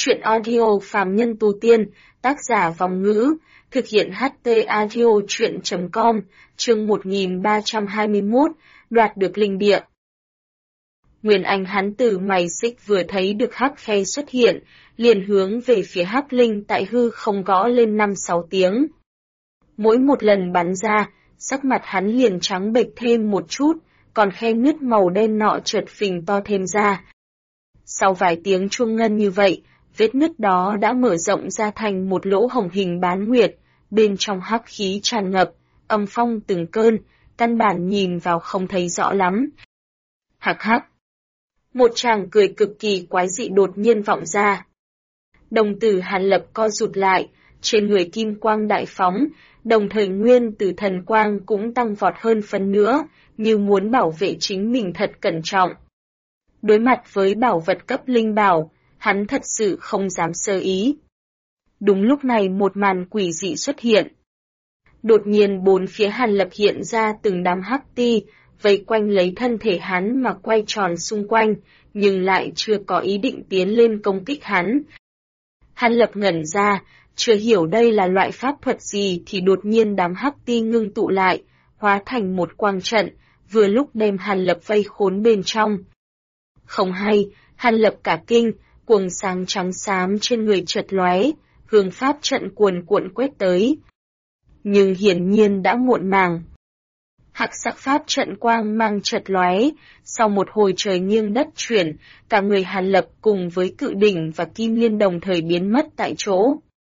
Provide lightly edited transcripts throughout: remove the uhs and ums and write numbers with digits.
Truyện audio phàm nhân tu tiên, tác giả Vòng Ngữ, thực hiện HT audio truyện.com, chương 1321, đoạt được linh địa. Nguyên Anh hắn tử mày xích vừa thấy được hắc khe xuất hiện, liền hướng về phía hắc linh tại hư không gõ lên 5-6 tiếng. Mỗi một lần bắn ra, sắc mặt hắn liền trắng bệch thêm một chút, còn khe nứt màu đen nọ chợt phình to thêm ra. Sau vài tiếng chuông ngân như vậy, vết nứt đó đã mở rộng ra thành một lỗ hổng hình bán nguyệt, bên trong hắc khí tràn ngập, âm phong từng cơn, căn bản nhìn vào không thấy rõ lắm. Hắc hắc. Một tràng cười cực kỳ quái dị đột nhiên vọng ra. Đồng tử Hàn Lập co rụt lại, trên người kim quang đại phóng, đồng thời nguyên tử thần quang cũng tăng vọt hơn phần nữa, như muốn bảo vệ chính mình thật cẩn trọng. Đối mặt với bảo vật cấp linh bảo, hắn thật sự không dám sơ ý. Đúng lúc này một màn quỷ dị xuất hiện. Đột nhiên bốn phía Hàn Lập hiện ra từng đám hắc ti, vây quanh lấy thân thể hắn mà quay tròn xung quanh, nhưng lại chưa có ý định tiến lên công kích hắn. Hàn Lập ngẩn ra, chưa hiểu đây là loại pháp thuật gì thì đột nhiên đám hắc ti ngưng tụ lại, hóa thành một quang trận, vừa lúc đem Hàn Lập vây khốn bên trong. Không hay, Hàn Lập cả kinh, quầng sáng trắng xám trên người chợt lóe, hướng pháp trận cuồn cuộn quét tới. Nhưng hiển nhiên đã muộn màng. Hắc sắc pháp trận quang mang chợt lóe, sau một hồi trời nghiêng đất chuyển, cả người Hàn Lập cùng với cự đỉnh và kim liên đồng thời biến mất tại chỗ.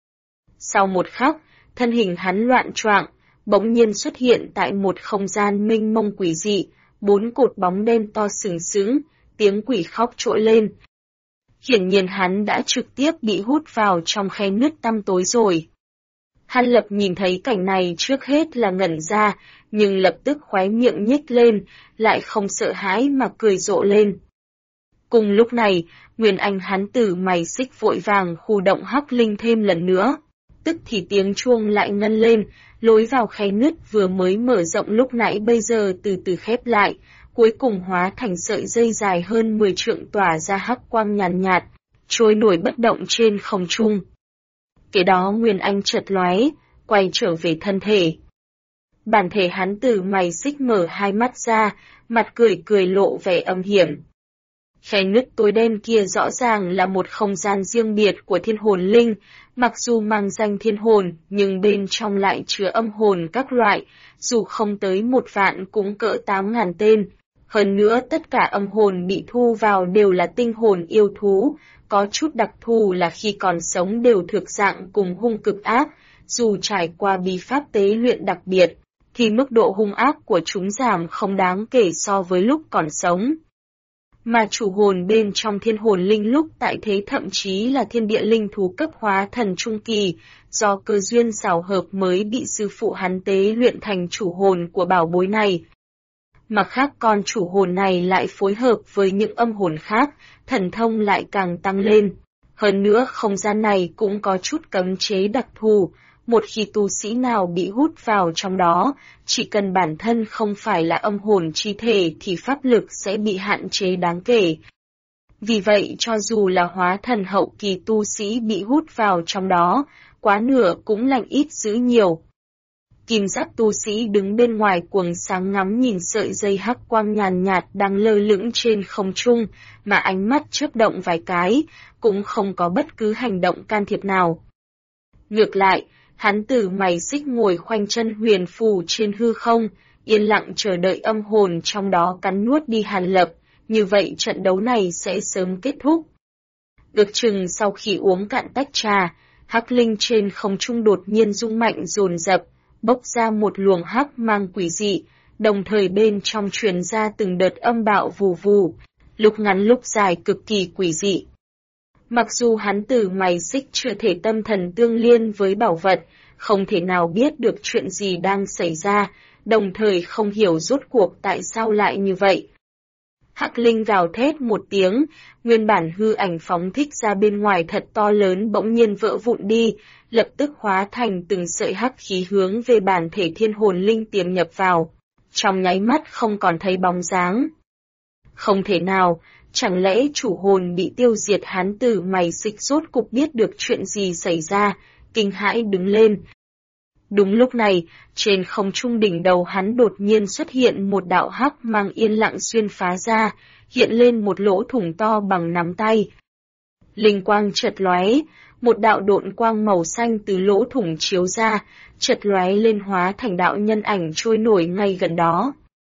Sau một khắc, thân hình hắn loạn choạng, bỗng nhiên xuất hiện tại một không gian mênh mông quỷ dị, bốn cột bóng đen to sừng sững, tiếng quỷ khóc trỗi lên. Hiển nhiên hắn đã trực tiếp bị hút vào trong khe nứt tăm tối rồi. Hàn Lập nhìn thấy cảnh này trước hết là ngẩn ra, nhưng lập tức khóe miệng nhếch lên, lại không sợ hãi mà cười rộ lên. Cùng lúc này, Nguyên Anh hắn tử mày xích vội vàng khu động hắc linh thêm lần nữa. Tức thì tiếng chuông lại ngân lên, lối vào khe nứt vừa mới mở rộng lúc nãy bây giờ từ từ khép lại, cuối cùng hóa thành sợi dây dài hơn 10 trượng tỏa ra hắc quang nhàn nhạt, trôi nổi bất động trên không trung. Kế đó Nguyên Anh chợt lóe, quay trở về thân thể. Bản thể hắn tử mày xích mở hai mắt ra, mặt cười cười lộ vẻ âm hiểm. Khe nứt tối đen kia rõ ràng là một không gian riêng biệt của thiên hồn linh, mặc dù mang danh thiên hồn, nhưng bên trong lại chứa âm hồn các loại, dù không tới 1 vạn cũng cỡ 8.000 tên. Hơn nữa tất cả âm hồn bị thu vào đều là tinh hồn yêu thú, có chút đặc thù là khi còn sống đều thực dạng cùng hung cực ác, dù trải qua bí pháp tế luyện đặc biệt, thì mức độ hung ác của chúng giảm không đáng kể so với lúc còn sống. Mà chủ hồn bên trong thiên hồn linh lúc tại thế thậm chí là thiên địa linh thú cấp hóa thần trung kỳ, do cơ duyên xảo hợp mới bị sư phụ hắn tế luyện thành chủ hồn của bảo bối này. Mặt khác con chủ hồn này lại phối hợp với những âm hồn khác, thần thông lại càng tăng lên. Hơn nữa không gian này cũng có chút cấm chế đặc thù, một khi tu sĩ nào bị hút vào trong đó, chỉ cần bản thân không phải là âm hồn chi thể thì pháp lực sẽ bị hạn chế đáng kể. Vì vậy cho dù là hóa thần hậu kỳ tu sĩ bị hút vào trong đó, quá nửa cũng lành ít dữ nhiều. Kim giáp tu sĩ đứng bên ngoài quầng sáng ngắm nhìn sợi dây hắc quang nhàn nhạt đang lơ lửng trên không trung, mà ánh mắt chớp động vài cái, cũng không có bất cứ hành động can thiệp nào. Ngược lại, hắn tử mày xích ngồi khoanh chân huyền phù trên hư không, yên lặng chờ đợi âm hồn trong đó cắn nuốt đi Hàn Lập, như vậy trận đấu này sẽ sớm kết thúc. Ước chừng sau khi uống cạn tách trà, hắc linh trên không trung đột nhiên rung mạnh dồn dập, bốc ra một luồng hắc mang quỷ dị, đồng thời bên trong truyền ra từng đợt âm bạo vù vù, lúc ngắn lúc dài cực kỳ quỷ dị. Mặc dù hắn tử mày xích chưa thể tâm thần tương liên với bảo vật, không thể nào biết được chuyện gì đang xảy ra, đồng thời không hiểu rốt cuộc tại sao lại như vậy. Hắc linh gào thét một tiếng, nguyên bản hư ảnh phóng thích ra bên ngoài thật to lớn bỗng nhiên vỡ vụn đi, lập tức hóa thành từng sợi hắc khí hướng về bản thể thiên hồn linh tiềm nhập vào, trong nháy mắt không còn thấy bóng dáng. Không thể nào, Chẳng lẽ chủ hồn bị tiêu diệt? Hán tử mày xích rốt cục biết được chuyện gì xảy ra, kinh hãi đứng lên. Đúng lúc này, trên không trung đỉnh đầu hắn đột nhiên xuất hiện một đạo hắc mang yên lặng xuyên phá ra, hiện lên một lỗ thủng to bằng nắm tay. Linh quang chợt lóe, một đạo độn quang màu xanh từ lỗ thủng chiếu ra, chợt lóe lên hóa thành đạo nhân ảnh trôi nổi ngay gần đó.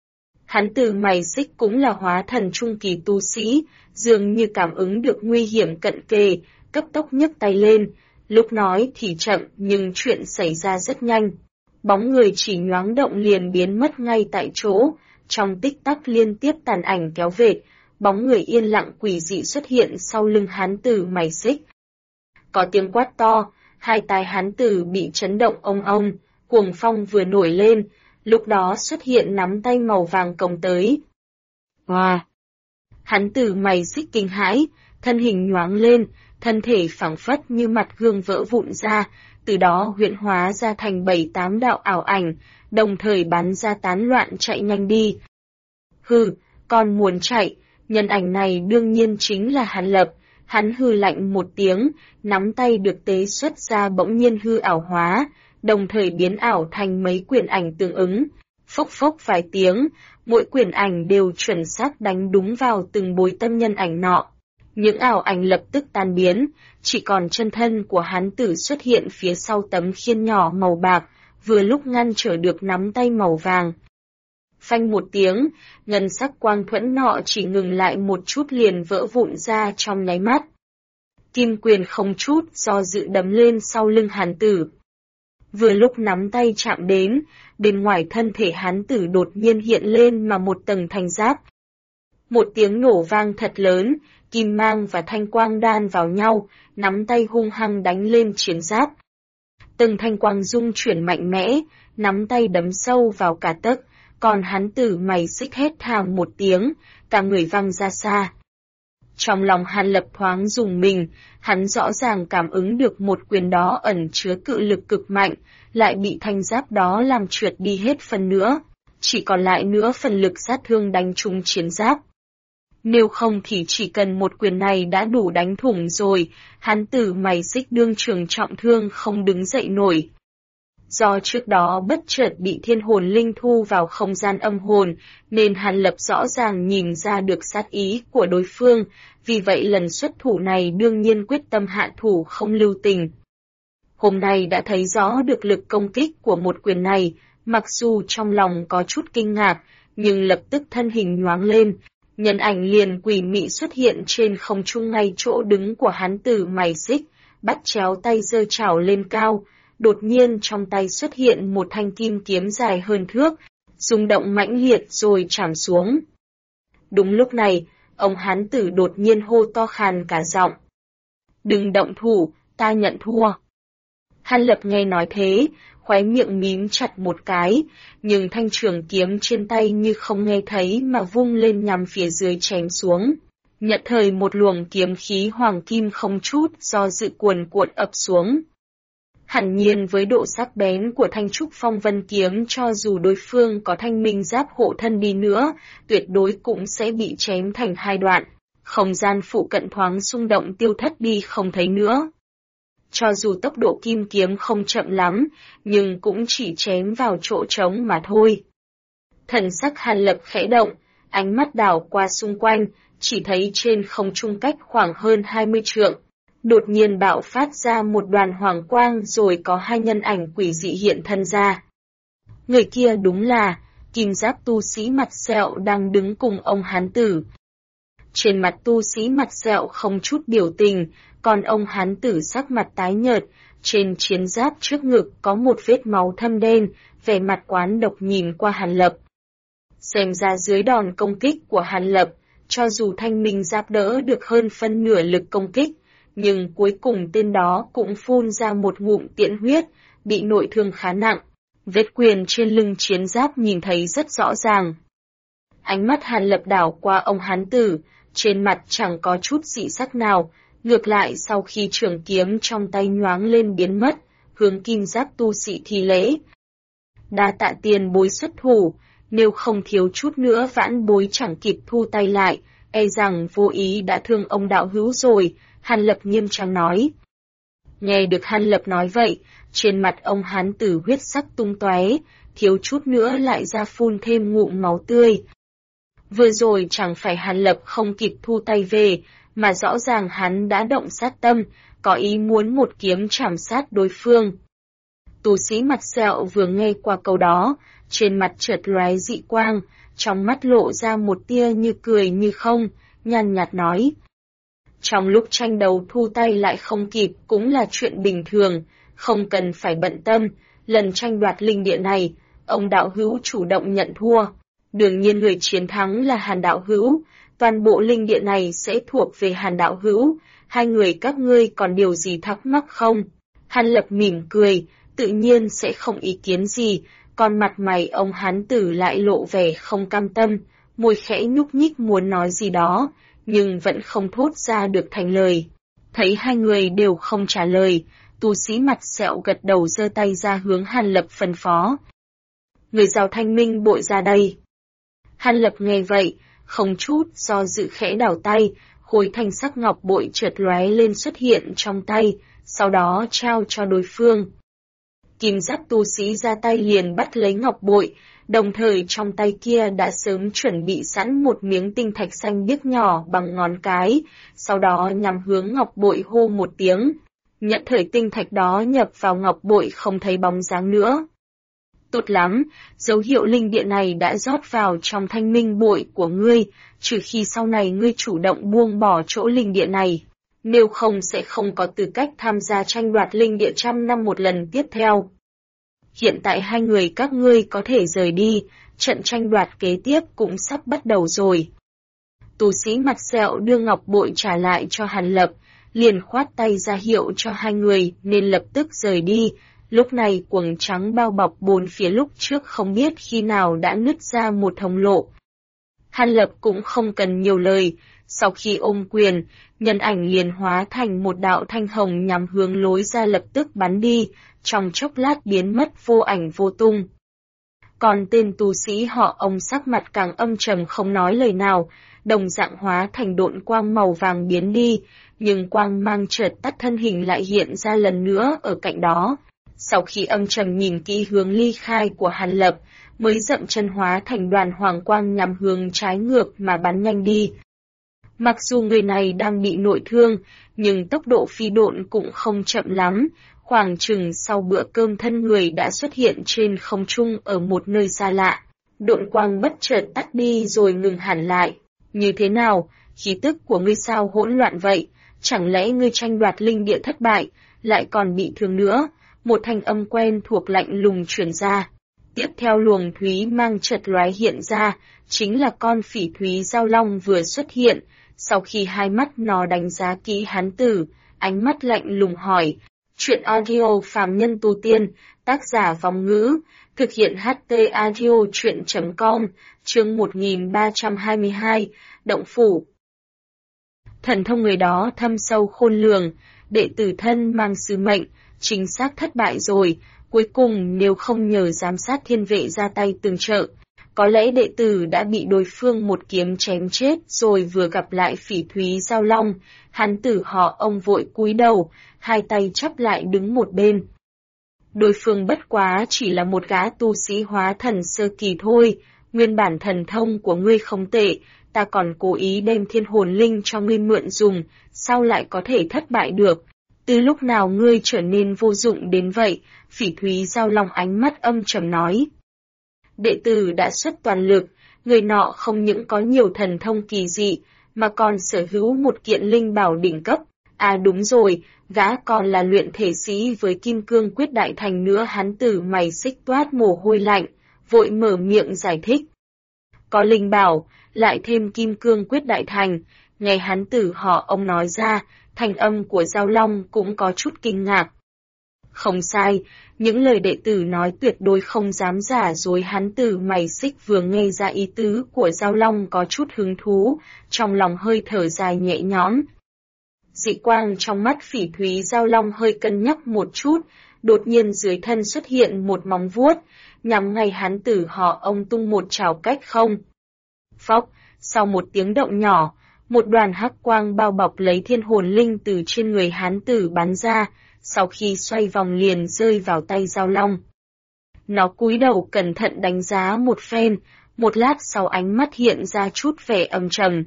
Hắn từ mày xích cũng là hóa thần trung kỳ tu sĩ, dường như cảm ứng được nguy hiểm cận kề, cấp tốc nhấc tay lên, lúc nói thì chậm nhưng chuyện xảy ra rất nhanh. Bóng người chỉ nhoáng động liền biến mất ngay tại chỗ, trong tích tắc liên tiếp tàn ảnh kéo vệt, bóng người yên lặng quỷ dị xuất hiện sau lưng hán tử mày xích. Có tiếng quát to, hai tai hán tử bị chấn động ông, cuồng phong vừa nổi lên, lúc đó xuất hiện nắm tay màu vàng cồng tới. Wow! Hán tử mày xích kinh hãi, thân hình nhoáng lên, thân thể phảng phất như mặt gương vỡ vụn ra, từ đó huyễn hóa ra thành 7-8 đạo ảo ảnh, đồng thời bắn ra tán loạn chạy nhanh đi. Hừ, còn muốn chạy, nhân ảnh này đương nhiên chính là Hàn Lập, hắn hừ lạnh một tiếng, nắm tay được tế xuất ra bỗng nhiên hư ảo hóa, đồng thời biến ảo thành mấy quyển ảnh tương ứng. Phốc phốc vài tiếng, mỗi quyển ảnh đều chuẩn xác đánh đúng vào từng bối tâm nhân ảnh nọ. Những ảo ảnh lập tức tan biến, chỉ còn chân thân của hán tử xuất hiện phía sau tấm khiên nhỏ màu bạc, vừa lúc ngăn trở được nắm tay màu vàng. Phanh một tiếng, ngân sắc quang thuẫn nọ chỉ ngừng lại một chút liền vỡ vụn ra trong nháy mắt. Kim quyền không chút do dự đấm lên sau lưng hán tử. Vừa lúc nắm tay chạm đến, bên ngoài thân thể hán tử đột nhiên hiện lên mà một tầng thanh giáp. Một tiếng nổ vang thật lớn, kim mang và thanh quang đan vào nhau, nắm tay hung hăng đánh lên chiến giáp. Từng thanh quang rung chuyển mạnh mẽ, nắm tay đấm sâu vào cả tấc, còn hán tử mày xích hét thảm một tiếng, cả người văng ra xa. Trong lòng Hàn Lập thoáng rùng mình, hắn rõ ràng cảm ứng được một quyền đó ẩn chứa cự lực cực mạnh, lại bị thanh giáp đó làm trượt đi hết phần nữa, chỉ còn lại nữa phần lực sát thương đánh trúng chiến giáp. Nếu không thì chỉ cần một quyền này đã đủ đánh thủng rồi, hán tử mày xích đương trường trọng thương không đứng dậy nổi. Do trước đó bất chợt bị thiên hồn linh thu vào không gian âm hồn, nên Hàn Lập rõ ràng nhìn ra được sát ý của đối phương, vì vậy lần xuất thủ này đương nhiên quyết tâm hạ thủ không lưu tình. Hôm nay đã thấy rõ được lực công kích của một quyền này, mặc dù trong lòng có chút kinh ngạc, nhưng lập tức thân hình nhoáng lên, nhân ảnh liền quỷ mị xuất hiện trên không trung ngay chỗ đứng của hán tử mày xích, bắt chéo tay giơ chảo lên cao. Đột nhiên trong tay xuất hiện một thanh kim kiếm dài hơn thước, rung động mãnh liệt rồi chạm xuống. Đúng lúc này, ông hán tử đột nhiên hô to khàn cả giọng. Đừng động thủ, ta nhận thua. Hàn Lập nghe nói thế, khóe miệng mím chặt một cái, nhưng thanh trường kiếm trên tay như không nghe thấy mà vung lên nhằm phía dưới chém xuống. Nhận thời một luồng kiếm khí hoàng kim không chút do dự cuồn cuộn ập xuống. Hẳn nhiên với độ sắc bén của thanh trúc phong vân kiếm cho dù đối phương có thanh minh giáp hộ thân đi nữa, tuyệt đối cũng sẽ bị chém thành hai đoạn, không gian phụ cận thoáng xung động tiêu thất đi không thấy nữa. Cho dù tốc độ kim kiếm không chậm lắm, nhưng cũng chỉ chém vào chỗ trống mà thôi. Thần sắc Hàn Lập khẽ động, ánh mắt đảo qua xung quanh, chỉ thấy trên không trung cách khoảng hơn 20 trượng. Đột nhiên bạo phát ra một đoàn hoàng quang rồi có hai nhân ảnh quỷ dị hiện thân ra. Người kia đúng là kim giáp tu sĩ mặt sẹo đang đứng cùng ông hán tử. Trên mặt tu sĩ mặt sẹo không chút biểu tình, còn ông hán tử sắc mặt tái nhợt, trên chiến giáp trước ngực có một vết máu thâm đen, vẻ mặt oán độc nhìn qua Hàn Lập. Xem ra dưới đòn công kích của Hàn Lập, cho dù thanh minh giáp đỡ được hơn phân nửa lực công kích, nhưng cuối cùng tên đó cũng phun ra một ngụm tiễn huyết, bị nội thương khá nặng. Vết quyền trên lưng chiến giáp nhìn thấy rất rõ ràng. Ánh mắt Hàn Lập đảo qua ông hán tử, trên mặt chẳng có chút dị sắc nào, ngược lại sau khi trường kiếm trong tay nhoáng lên biến mất, hướng kim giáp tu sĩ thi lễ. Đa tạ tiền bối xuất thủ, nếu không thiếu chút nữa vãn bối chẳng kịp thu tay lại, e rằng vô ý đã thương ông đạo hữu rồi, Hàn Lập nghiêm trang nói. Nghe được Hàn Lập nói vậy, trên mặt ông hán tử huyết sắc tung tóe, thiếu chút nữa lại ra phun thêm ngụm máu tươi. Vừa rồi chẳng phải Hàn Lập không kịp thu tay về, mà rõ ràng hắn đã động sát tâm, có ý muốn một kiếm chảm sát đối phương. Tu sĩ mặt sẹo vừa nghe qua câu đó, trên mặt chợt lóe dị quang, trong mắt lộ ra một tia như cười như không, nhàn nhạt nói. Trong lúc tranh đấu thu tay lại không kịp cũng là chuyện bình thường, không cần phải bận tâm, lần tranh đoạt linh địa này, ông đạo hữu chủ động nhận thua. Đương nhiên người chiến thắng là Hàn đạo hữu, toàn bộ linh địa này sẽ thuộc về Hàn đạo hữu, hai người các ngươi còn điều gì thắc mắc không? Hàn Lập mỉm cười, tự nhiên sẽ không ý kiến gì, còn mặt mày ông hán tử lại lộ vẻ không cam tâm, môi khẽ nhúc nhích muốn nói gì đó, nhưng vẫn không thốt ra được thành lời. Thấy hai người đều không trả lời, tu sĩ mặt sẹo gật đầu giơ tay ra hướng Hàn Lập phân phó. Người giao thanh minh bội ra đây. Hàn Lập nghe vậy, không chút do dự khẽ đảo tay, khối thanh sắc ngọc bội chợt lóe lên xuất hiện trong tay, sau đó trao cho đối phương. Kim giáp tu sĩ ra tay liền bắt lấy ngọc bội, đồng thời trong tay kia đã sớm chuẩn bị sẵn một miếng tinh thạch xanh biếc nhỏ bằng ngón cái, sau đó nhằm hướng ngọc bội hô một tiếng. Nhận thời tinh thạch đó nhập vào ngọc bội không thấy bóng dáng nữa. Tốt lắm, dấu hiệu linh địa này đã rót vào trong thanh minh bội của ngươi, trừ khi sau này ngươi chủ động buông bỏ chỗ linh địa này. Nếu không sẽ không có tư cách tham gia tranh đoạt linh địa 100 năm một lần tiếp theo. Hiện tại hai người các ngươi có thể rời đi, trận tranh đoạt kế tiếp cũng sắp bắt đầu rồi. Tu sĩ mặt sẹo đưa ngọc bội trả lại cho Hàn Lập, liền khoát tay ra hiệu cho hai người nên lập tức rời đi. Lúc này quầng trắng bao bọc bốn phía lúc trước không biết khi nào đã nứt ra một thông lộ. Hàn Lập cũng không cần nhiều lời, sau khi ôm quyền, nhân ảnh liền hóa thành một đạo thanh hồng nhằm hướng lối ra lập tức bắn đi, trong chốc lát biến mất vô ảnh vô tung. Còn tên tu sĩ họ ông sắc mặt càng âm trầm không nói lời nào, đồng dạng hóa thành độn quang màu vàng biến đi, nhưng quang mang chợt tắt thân hình lại hiện ra lần nữa ở cạnh đó. Sau khi âm trầm nhìn kỹ hướng ly khai của Hàn Lập, mới dậm chân hóa thành đoàn hoàng quang nhằm hướng trái ngược mà bắn nhanh đi. Mặc dù người này đang bị nội thương, nhưng tốc độ phi độn cũng không chậm lắm, khoảng chừng sau bữa cơm thân người đã xuất hiện trên không trung ở một nơi xa lạ. Độn quang bất chợt tắt đi rồi ngừng hẳn lại. Như thế nào, khí tức của ngươi sao hỗn loạn vậy, chẳng lẽ ngươi tranh đoạt linh địa thất bại, lại còn bị thương nữa? Một thanh âm quen thuộc lạnh lùng truyền ra. Tiếp theo luồng thúy mang chợt lóe hiện ra, chính là con phỉ thúy giao long vừa xuất hiện. Sau khi hai mắt nó đánh giá kỹ hán tử, ánh mắt lạnh lùng hỏi. Chuyện audio phàm nhân tu tiên, tác giả Vong Ngữ, thực hiện HT audio chuyện.com, chương 1322, Động Phủ. Thần thông người đó thâm sâu khôn lường, đệ tử thân mang sứ mệnh, chính xác thất bại rồi, cuối cùng nếu không nhờ giám sát thiên vệ ra tay tương trợ, có lẽ đệ tử đã bị đối phương một kiếm chém chết rồi. Vừa gặp lại phỉ thúy giao long, hắn tử họ ông vội cúi đầu, hai tay chắp lại đứng một bên. Đối phương bất quá chỉ là một gã tu sĩ hóa thần sơ kỳ thôi, nguyên bản thần thông của ngươi không tệ, ta còn cố ý đem thiên hồn linh cho ngươi mượn dùng, sao lại có thể thất bại được? Từ lúc nào ngươi trở nên vô dụng đến vậy? Phỉ thúy giao long ánh mắt âm trầm nói. Đệ tử đã xuất toàn lực, người nọ không những có nhiều thần thông kỳ dị, mà còn sở hữu một kiện linh bảo đỉnh cấp. À đúng rồi, gã còn là luyện thể sĩ với kim cương quyết đại thành nữa. Hắn tử mày xích toát mồ hôi lạnh, vội mở miệng giải thích. Có linh bảo, lại thêm kim cương quyết đại thành, nghe hắn tử họ ông nói ra, thanh âm của Giao Long cũng có chút kinh ngạc. Không sai, những lời đệ tử nói tuyệt đối không dám giả dối. Hắn tử mày xích vừa nghe ra ý tứ của Giao Long có chút hứng thú, trong lòng hơi thở dài nhẹ nhõm. Dị quang trong mắt phỉ thúy Giao Long hơi cân nhắc một chút, đột nhiên dưới thân xuất hiện một móng vuốt, nhằm ngay hắn tử họ ông tung một trảo cách không. Phốc, sau một tiếng động nhỏ, Một đoàn hắc quang bao bọc lấy thiên hồn linh từ trên người hán tử bắn ra, sau khi xoay vòng liền rơi vào tay Dao Long. Nó cúi đầu cẩn thận đánh giá một phen, một lát sau ánh mắt hiện ra chút vẻ âm trầm.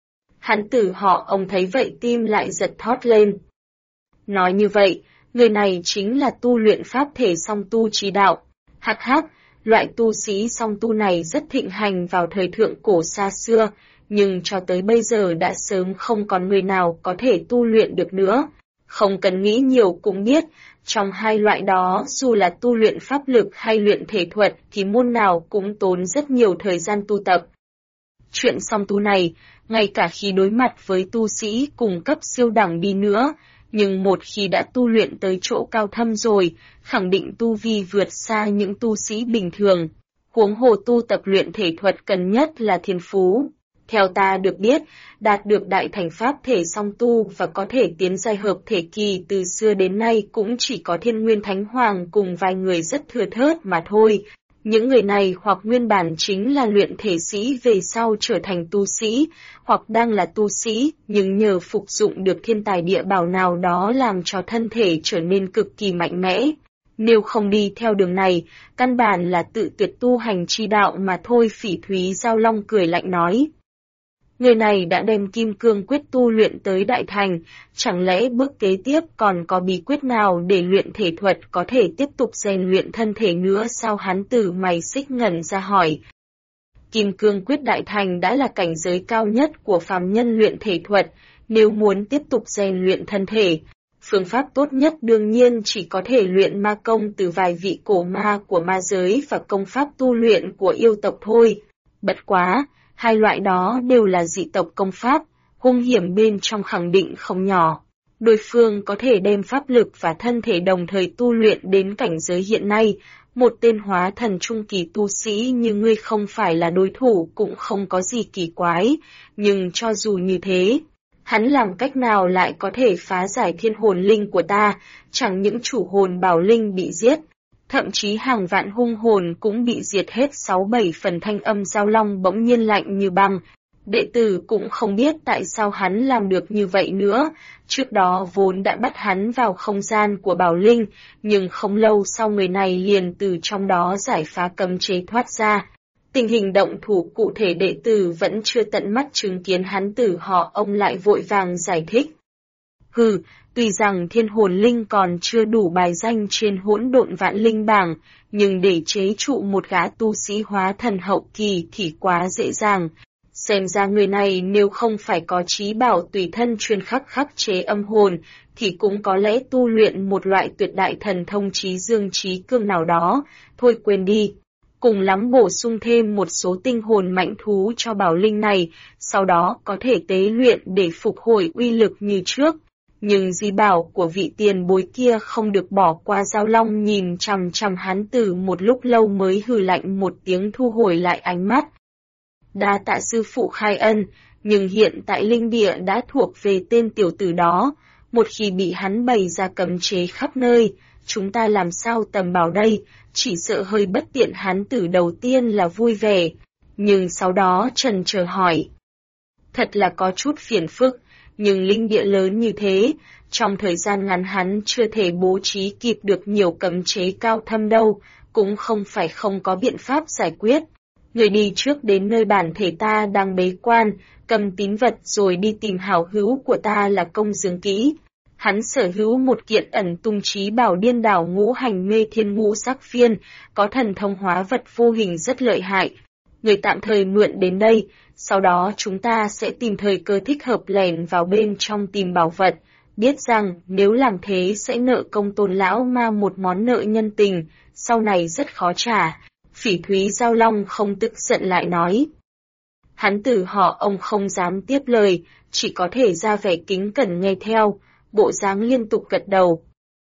Hán tử họ ông thấy vậy tim lại giật thót lên. Nói như vậy, người này chính là tu luyện pháp thể song tu chi đạo. Hắc hắc, loại tu sĩ song tu này rất thịnh hành vào thời thượng cổ xa xưa, nhưng cho tới bây giờ đã sớm không còn người nào có thể tu luyện được nữa. Không cần nghĩ nhiều cũng biết, trong hai loại đó dù là tu luyện pháp lực hay luyện thể thuật thì môn nào cũng tốn rất nhiều thời gian tu tập. Chuyện song tu này, ngay cả khi đối mặt với tu sĩ cùng cấp siêu đẳng đi nữa, nhưng một khi đã tu luyện tới chỗ cao thâm rồi, khẳng định tu vi vượt xa những tu sĩ bình thường. Huống hồ tu tập luyện thể thuật cần nhất là thiên phú. Theo ta được biết, đạt được đại thành pháp thể song tu và có thể tiến giai hợp thể kỳ từ xưa đến nay cũng chỉ có Thiên Nguyên Thánh Hoàng cùng vài người rất thưa thớt mà thôi. Những người này hoặc nguyên bản chính là luyện thể sĩ về sau trở thành tu sĩ, hoặc đang là tu sĩ nhưng nhờ phục dụng được thiên tài địa bảo nào đó làm cho thân thể trở nên cực kỳ mạnh mẽ. Nếu không đi theo đường này, căn bản là tự tuyệt tu hành chi đạo mà thôi. Phỉ Thúy Dao Long cười lạnh nói. Người này đã đem Kim Cương Quyết tu luyện tới đại thành, chẳng lẽ bước kế tiếp còn có bí quyết nào để luyện thể thuật có thể tiếp tục rèn luyện thân thể nữa sao? Hán tử mày xích ngẩn ra hỏi. Kim Cương Quyết đại thành đã là cảnh giới cao nhất của phàm nhân luyện thể thuật, nếu muốn tiếp tục rèn luyện thân thể, phương pháp tốt nhất đương nhiên chỉ có thể luyện ma công từ vài vị cổ ma của ma giới và công pháp tu luyện của yêu tộc thôi. Bất quá, hai loại đó đều là dị tộc công pháp, hung hiểm bên trong khẳng định không nhỏ. Đối phương có thể đem pháp lực và thân thể đồng thời tu luyện đến cảnh giới hiện nay, một tên hóa thần trung kỳ tu sĩ như ngươi không phải là đối thủ cũng không có gì kỳ quái, nhưng cho dù như thế, hắn làm cách nào lại có thể phá giải thiên hồn linh của ta? Chẳng những chủ hồn bảo linh bị giết, thậm chí hàng vạn hung hồn cũng bị diệt hết 6-7 phần. Thanh âm Dao Long bỗng nhiên lạnh như băng. Đệ tử cũng không biết tại sao hắn làm được như vậy nữa, trước đó vốn đã bắt hắn vào không gian của bảo linh, nhưng không lâu sau người này liền từ trong đó giải phá cấm chế thoát ra. Tình hình động thủ cụ thể đệ tử vẫn chưa tận mắt chứng kiến. Hán tử họ ông lại vội vàng giải thích. Hừ, tuy rằng thiên hồn linh còn chưa đủ bài danh trên hỗn độn vạn linh bảng, nhưng để chế trụ một gã tu sĩ hóa thần hậu kỳ thì quá dễ dàng. Xem ra người này nếu không phải có trí bảo tùy thân chuyên khắc chế âm hồn, thì cũng có lẽ tu luyện một loại tuyệt đại thần thông trí dương trí cương nào đó. Thôi quên đi. Cùng lắm bổ sung thêm một số tinh hồn mạnh thú cho bảo linh này, sau đó có thể tế luyện để phục hồi uy lực như trước. Nhưng di bảo của vị tiền bối kia không được bỏ qua. Dao Long nhìn chằm chằm hán tử một lúc lâu mới hừ lạnh một tiếng thu hồi lại ánh mắt. Đa tạ sư phụ khai ân, nhưng hiện tại linh địa đã thuộc về tên tiểu tử đó, một khi bị hắn bày ra cấm chế khắp nơi, chúng ta làm sao tầm bảo đây? Chỉ sợ hơi bất tiện. Hán tử đầu tiên là vui vẻ, nhưng sau đó chần chờ hỏi. Thật là có chút phiền phức, nhưng linh địa lớn như thế, trong thời gian ngắn hắn chưa thể bố trí kịp được nhiều cấm chế cao thâm đâu, cũng không phải không có biện pháp giải quyết. Người đi trước đến nơi bản thể ta đang bế quan, cầm tín vật rồi đi tìm hảo hữu của ta là Công Dương Kỹ. Hắn sở hữu một kiện ẩn tung trí bảo điên đảo ngũ hành mê thiên ngũ sắc phiên, có thần thông hóa vật vô hình rất lợi hại. Người tạm thời mượn đến đây, sau đó chúng ta sẽ tìm thời cơ thích hợp lẻn vào bên trong tìm bảo vật. Biết rằng nếu làm thế sẽ nợ công Tôn lão ma một món nợ nhân tình, sau này rất khó trả. Phỉ Thúy Dao Long không tức giận lại nói. Hắn tử họ ông không dám tiếp lời, chỉ có thể ra vẻ kính cẩn nghe theo, bộ dáng liên tục gật đầu.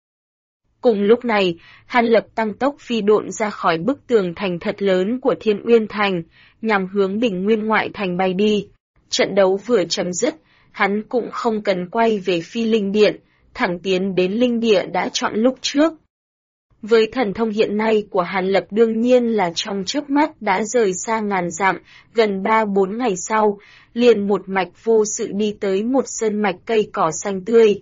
Cùng lúc này, Hàn Lập tăng tốc phi độn ra khỏi bức tường thành thật lớn của Thiên Uyên Thành, nhằm hướng Bình Nguyên ngoại thành bay đi. Trận đấu vừa chấm dứt, hắn cũng không cần quay về Phi Linh Điện, thẳng tiến đến linh địa đã chọn lúc trước. Với thần thông hiện nay của Hàn Lập đương nhiên là trong chớp mắt đã rời xa ngàn dặm, gần 3-4 ngày sau, liền một mạch vô sự đi tới một sơn mạch cây cỏ xanh tươi.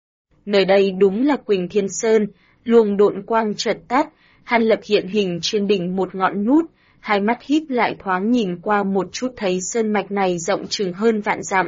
Nơi đây đúng là Quỳnh Thiên Sơn, luồng độn quang chợt tắt, Hàn Lập hiện hình trên đỉnh một ngọn nút, hai mắt híp lại thoáng nhìn qua một chút thấy sơn mạch này rộng chừng hơn vạn dặm.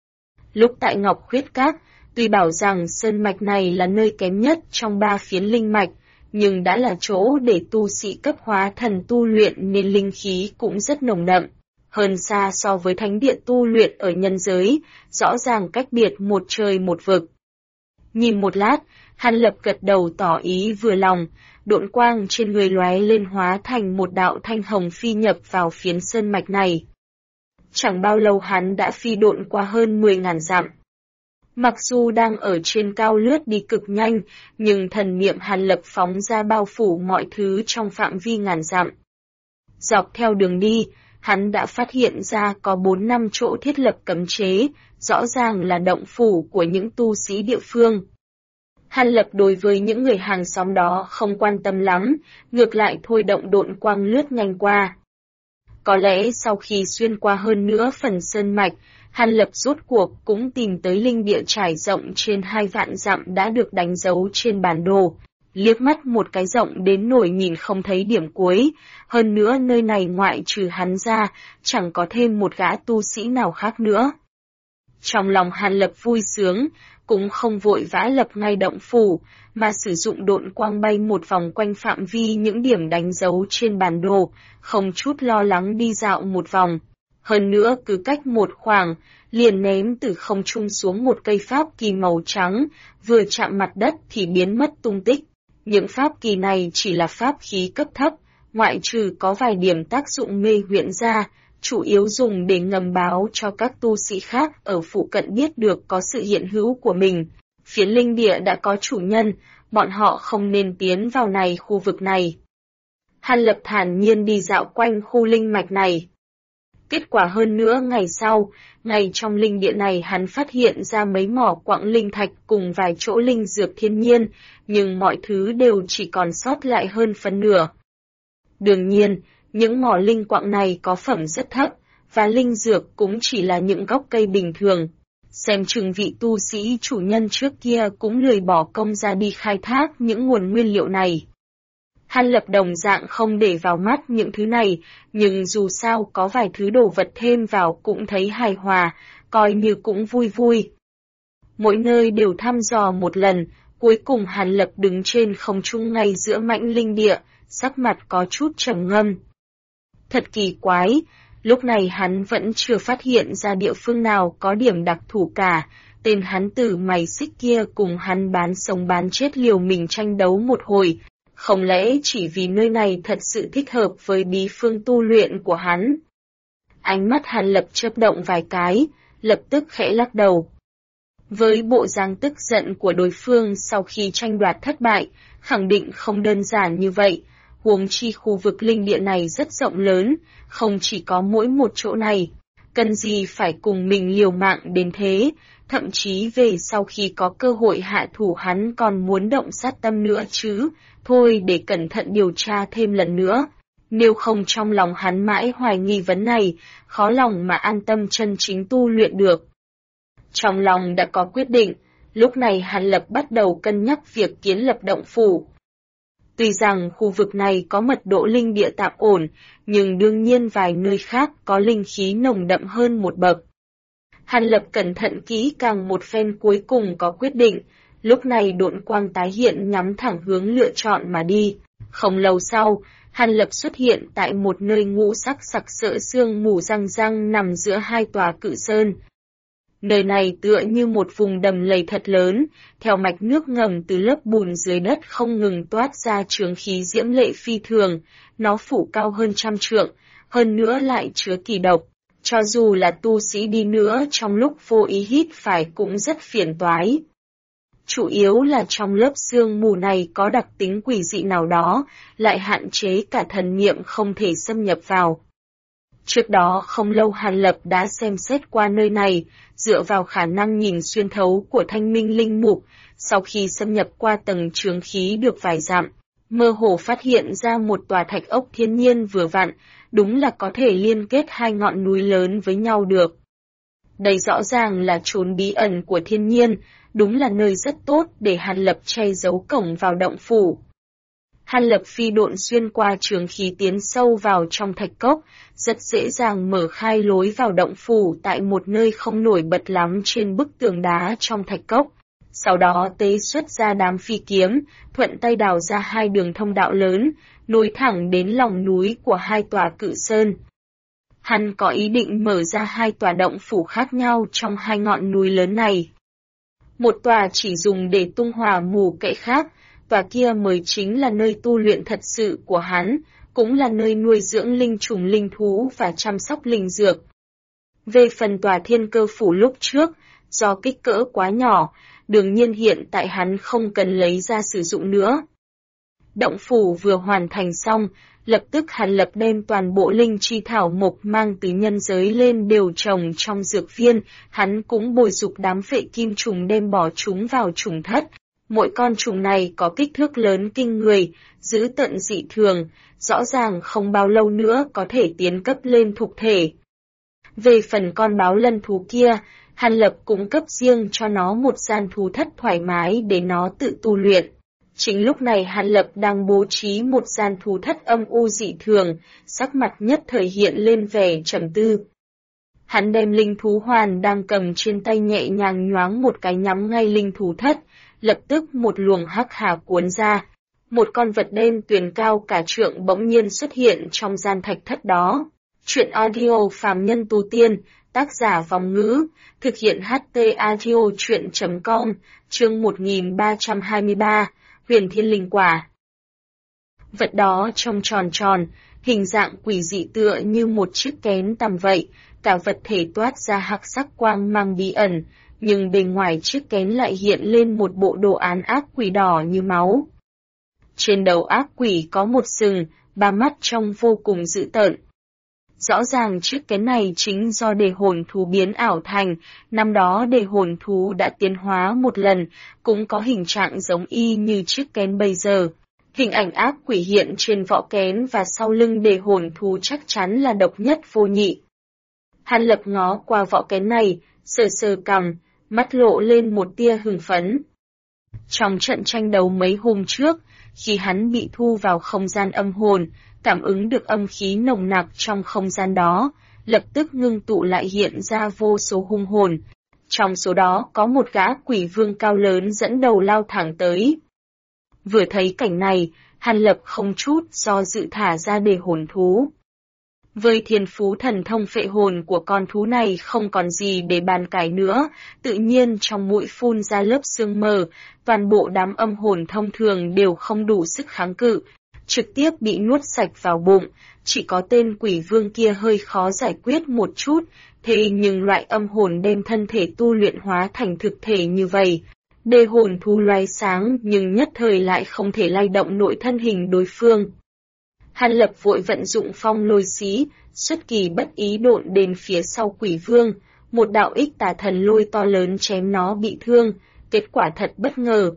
Lúc tại Ngọc Khuyết Các, tuy bảo rằng sơn mạch này là nơi kém nhất trong 3 phiến linh mạch, nhưng đã là chỗ để tu sĩ cấp hóa thần tu luyện nên linh khí cũng rất nồng đậm, hơn xa so với thánh địa tu luyện ở nhân giới, rõ ràng cách biệt một trời một vực. Nhìn một lát, Hàn Lập gật đầu tỏ ý vừa lòng, độn quang trên người lóe lên hóa thành một đạo thanh hồng phi nhập vào phiến sơn mạch này. Chẳng bao lâu hắn đã phi độn qua hơn 10.000 dặm. Mặc dù đang ở trên cao lướt đi cực nhanh, nhưng thần niệm Hàn Lập phóng ra bao phủ mọi thứ trong phạm vi ngàn dặm. Dọc theo đường đi, hắn đã phát hiện ra có 4-5 chỗ thiết lập cấm chế, rõ ràng là động phủ của những tu sĩ địa phương. Hàn Lập đối với những người hàng xóm đó không quan tâm lắm, ngược lại thôi động độn quang lướt nhanh qua. Có lẽ sau khi xuyên qua hơn nữa phần sơn mạch, Hàn Lập rốt cuộc cũng tìm tới linh địa trải rộng trên 2 vạn dặm đã được đánh dấu trên bản đồ, liếc mắt một cái rộng đến nổi nhìn không thấy điểm cuối, hơn nữa nơi này ngoại trừ hắn ra, chẳng có thêm một gã tu sĩ nào khác nữa. Trong lòng Hàn Lập vui sướng, cũng không vội vã lập ngay động phủ, mà sử dụng độn quang bay một vòng quanh phạm vi những điểm đánh dấu trên bản đồ, không chút lo lắng đi dạo một vòng. Hơn nữa cứ cách một khoảng, liền ném từ không trung xuống một cây pháp kỳ màu trắng, vừa chạm mặt đất thì biến mất tung tích. Những pháp kỳ này chỉ là pháp khí cấp thấp, ngoại trừ có vài điểm tác dụng mê huyễn ra, chủ yếu dùng để ngầm báo cho các tu sĩ khác ở phụ cận biết được có sự hiện hữu của mình. Phiến linh địa đã có chủ nhân, bọn họ không nên tiến vào khu vực này. Hàn Lập thản nhiên đi dạo quanh khu linh mạch này. Kết quả hơn nữa ngày sau, ngay trong linh địa này hắn phát hiện ra mấy mỏ quặng linh thạch cùng vài chỗ linh dược thiên nhiên, nhưng mọi thứ đều chỉ còn sót lại hơn phân nửa. Đương nhiên, những mỏ linh quặng này có phẩm rất thấp, và linh dược cũng chỉ là những gốc cây bình thường. Xem chừng vị tu sĩ chủ nhân trước kia cũng lười bỏ công ra đi khai thác những nguồn nguyên liệu này. Hàn Lập đồng dạng không để vào mắt những thứ này, nhưng dù sao có vài thứ đồ vật thêm vào cũng thấy hài hòa, coi như cũng vui vui. Mỗi nơi đều thăm dò một lần, cuối cùng Hàn Lập đứng trên không trung ngay giữa mãnh linh địa, sắc mặt có chút trầm ngâm. Thật kỳ quái, lúc này hắn vẫn chưa phát hiện ra địa phương nào có điểm đặc thù cả, tên hắn tử mày xích kia cùng hắn bán sống bán chết liều mình tranh đấu một hồi. Không lẽ chỉ vì nơi này thật sự thích hợp với bí phương tu luyện của hắn? Ánh mắt Hàn Lập chớp động vài cái, lập tức khẽ lắc đầu. Với bộ dáng tức giận của đối phương sau khi tranh đoạt thất bại, khẳng định không đơn giản như vậy, huống chi khu vực linh địa này rất rộng lớn, không chỉ có mỗi một chỗ này, cần gì phải cùng mình liều mạng đến thế, thậm chí về sau khi có cơ hội hạ thủ hắn còn muốn động sát tâm nữa chứ, thôi để cẩn thận điều tra thêm lần nữa. Nếu không trong lòng hắn mãi hoài nghi vấn này, khó lòng mà an tâm chân chính tu luyện được. Trong lòng đã có quyết định, lúc này Hàn Lập bắt đầu cân nhắc việc kiến lập động phủ. Tuy rằng khu vực này có mật độ linh địa tạm ổn, nhưng đương nhiên vài nơi khác có linh khí nồng đậm hơn một bậc. Hàn Lập cẩn thận kỹ càng một phen cuối cùng có quyết định, lúc này độn quang tái hiện nhắm thẳng hướng lựa chọn mà đi. Không lâu sau, Hàn Lập xuất hiện tại một nơi ngũ sắc sặc sỡ sương mù răng răng nằm giữa 2 tòa cự sơn. Nơi này tựa như một vùng đầm lầy thật lớn, theo mạch nước ngầm từ lớp bùn dưới đất không ngừng toát ra chướng khí diễm lệ phi thường, nó phủ cao hơn 100 trượng, hơn nữa lại chứa kỳ độc. Cho dù là tu sĩ đi nữa trong lúc vô ý hít phải cũng rất phiền toái. Chủ yếu là trong lớp sương mù này có đặc tính quỷ dị nào đó, lại hạn chế cả thần niệm không thể xâm nhập vào. Trước đó không lâu Hàn Lập đã xem xét qua nơi này, dựa vào khả năng nhìn xuyên thấu của thanh minh linh mục, sau khi xâm nhập qua tầng chướng khí được vài dặm, mơ hồ phát hiện ra một tòa thạch ốc thiên nhiên vừa vặn, đúng là có thể liên kết hai ngọn núi lớn với nhau được. Đây rõ ràng là chốn bí ẩn của thiên nhiên, đúng là nơi rất tốt để Hàn Lập che giấu cổng vào động phủ. Hàn Lập phi độn xuyên qua trường khí tiến sâu vào trong thạch cốc, rất dễ dàng mở khai lối vào động phủ tại một nơi không nổi bật lắm trên bức tường đá trong thạch cốc. Sau đó tế xuất ra đám phi kiếm, thuận tay đào ra hai đường thông đạo lớn, nối thẳng đến lòng núi của hai tòa cự sơn. Hắn có ý định mở ra hai tòa động phủ khác nhau trong hai ngọn núi lớn này. Một tòa chỉ dùng để tung hỏa mù kệ khác, tòa kia mới chính là nơi tu luyện thật sự của hắn, cũng là nơi nuôi dưỡng linh trùng linh thú và chăm sóc linh dược. Về phần tòa thiên cơ phủ lúc trước, do kích cỡ quá nhỏ, đương nhiên hiện tại hắn không cần lấy ra sử dụng nữa. Động phủ vừa hoàn thành xong, lập tức Hàn Lập đem toàn bộ linh chi thảo mộc mang từ nhân giới lên đều trồng trong dược viên, hắn cũng bồi dục đám phệ kim trùng đem bỏ chúng vào trùng thất. Mỗi con trùng này có kích thước lớn kinh người, dữ tợn dị thường, rõ ràng không bao lâu nữa có thể tiến cấp lên thục thể. Về phần con báo lân thú kia, Hàn Lập cũng cấp riêng cho nó một gian thú thất thoải mái để nó tự tu luyện. Chính lúc này Hàn Lập đang bố trí một gian thú thất âm u dị thường, sắc mặt nhất thời hiện lên vẻ trầm tư. Hắn đem linh thú hoàn đang cầm trên tay nhẹ nhàng nhoáng một cái nhắm ngay linh thú thất, lập tức một luồng hắc hà cuốn ra. Một con vật đen tuyền cao cả trượng bỗng nhiên xuất hiện trong gian thạch thất đó. Chuyện audio phàm nhân tu tiên, tác giả Vòng Ngữ, thực hiện HT audio chuyện.com, chương 1323, Huyền Thiên Linh Quả. Vật đó trông tròn tròn, hình dạng quỷ dị tựa như một chiếc kén tằm vậy, cả vật thể toát ra hắc sắc quang mang bí ẩn, nhưng bên ngoài chiếc kén lại hiện lên một bộ đồ án ác quỷ đỏ như máu. Trên đầu ác quỷ có một sừng, ba mắt trông vô cùng dữ tợn. Rõ ràng chiếc kén này chính do đề hồn thú biến ảo thành, năm đó đề hồn thú đã tiến hóa một lần, cũng có hình trạng giống y như chiếc kén bây giờ. Hình ảnh ác quỷ hiện trên vỏ kén và sau lưng đề hồn thú chắc chắn là độc nhất vô nhị. Hàn Lập ngó qua vỏ kén này, sờ sờ cằm, mắt lộ lên một tia hưng phấn. Trong trận tranh đấu mấy hôm trước, khi hắn bị thu vào không gian âm hồn, cảm ứng được âm khí nồng nặc trong không gian đó, lập tức ngưng tụ lại hiện ra vô số hung hồn. Trong số đó có một gã quỷ vương cao lớn dẫn đầu lao thẳng tới. Vừa thấy cảnh này, Hàn Lập không chút do dự thả ra đề hồn thú. Với thiên phú thần thông phệ hồn của con thú này không còn gì để bàn cãi nữa, tự nhiên trong mũi phun ra lớp sương mờ, toàn bộ đám âm hồn thông thường đều không đủ sức kháng cự, trực tiếp bị nuốt sạch vào bụng, chỉ có tên quỷ vương kia hơi khó giải quyết một chút, thế nhưng loại âm hồn đem thân thể tu luyện hóa thành thực thể như vậy. Đề hồn thú loé sáng nhưng nhất thời lại không thể lay động nội thân hình đối phương. Hàn Lập vội vận dụng phong lôi xí, xuất kỳ bất ý độn đến phía sau quỷ vương, một đạo ích tà thần lôi to lớn chém nó bị thương, kết quả thật bất ngờ.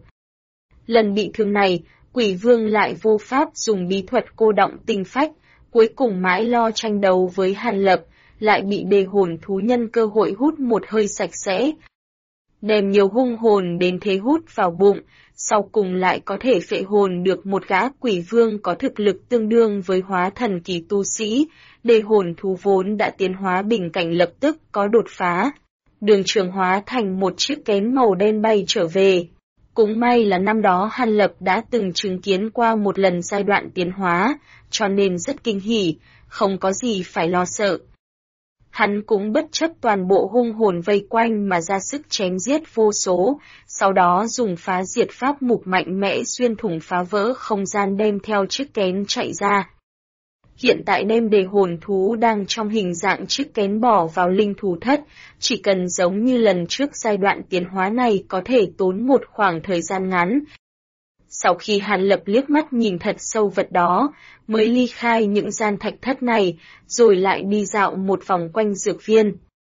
Lần bị thương này, quỷ vương lại vô pháp dùng bí thuật cô động tinh phách, cuối cùng mãi lo tranh đấu với Hàn Lập, lại bị đề hồn thú nhân cơ hội hút một hơi sạch sẽ. Đem nhiều hung hồn đến thế hút vào bụng, sau cùng lại có thể phệ hồn được một gã quỷ vương có thực lực tương đương với hóa thần kỳ tu sĩ, đề hồn thú vốn đã tiến hóa bình cảnh lập tức có đột phá. Đường trường hóa thành một chiếc kén màu đen bay trở về. Cũng may là năm đó Hàn Lập đã từng chứng kiến qua một lần giai đoạn tiến hóa, cho nên rất kinh hỉ, không có gì phải lo sợ. Hắn cũng bất chấp toàn bộ hung hồn vây quanh mà ra sức chém giết vô số, sau đó dùng phá diệt pháp mục mạnh mẽ xuyên thủng phá vỡ không gian đem theo chiếc kén chạy ra. Hiện tại đem đề hồn thú đang trong hình dạng chiếc kén bỏ vào linh thú thất, chỉ cần giống như lần trước giai đoạn tiến hóa này có thể tốn một khoảng thời gian ngắn. Sau khi Hàn Lập liếc mắt nhìn thật sâu vật đó, mới ly khai những gian thạch thất này, rồi lại đi dạo một vòng quanh dược viên.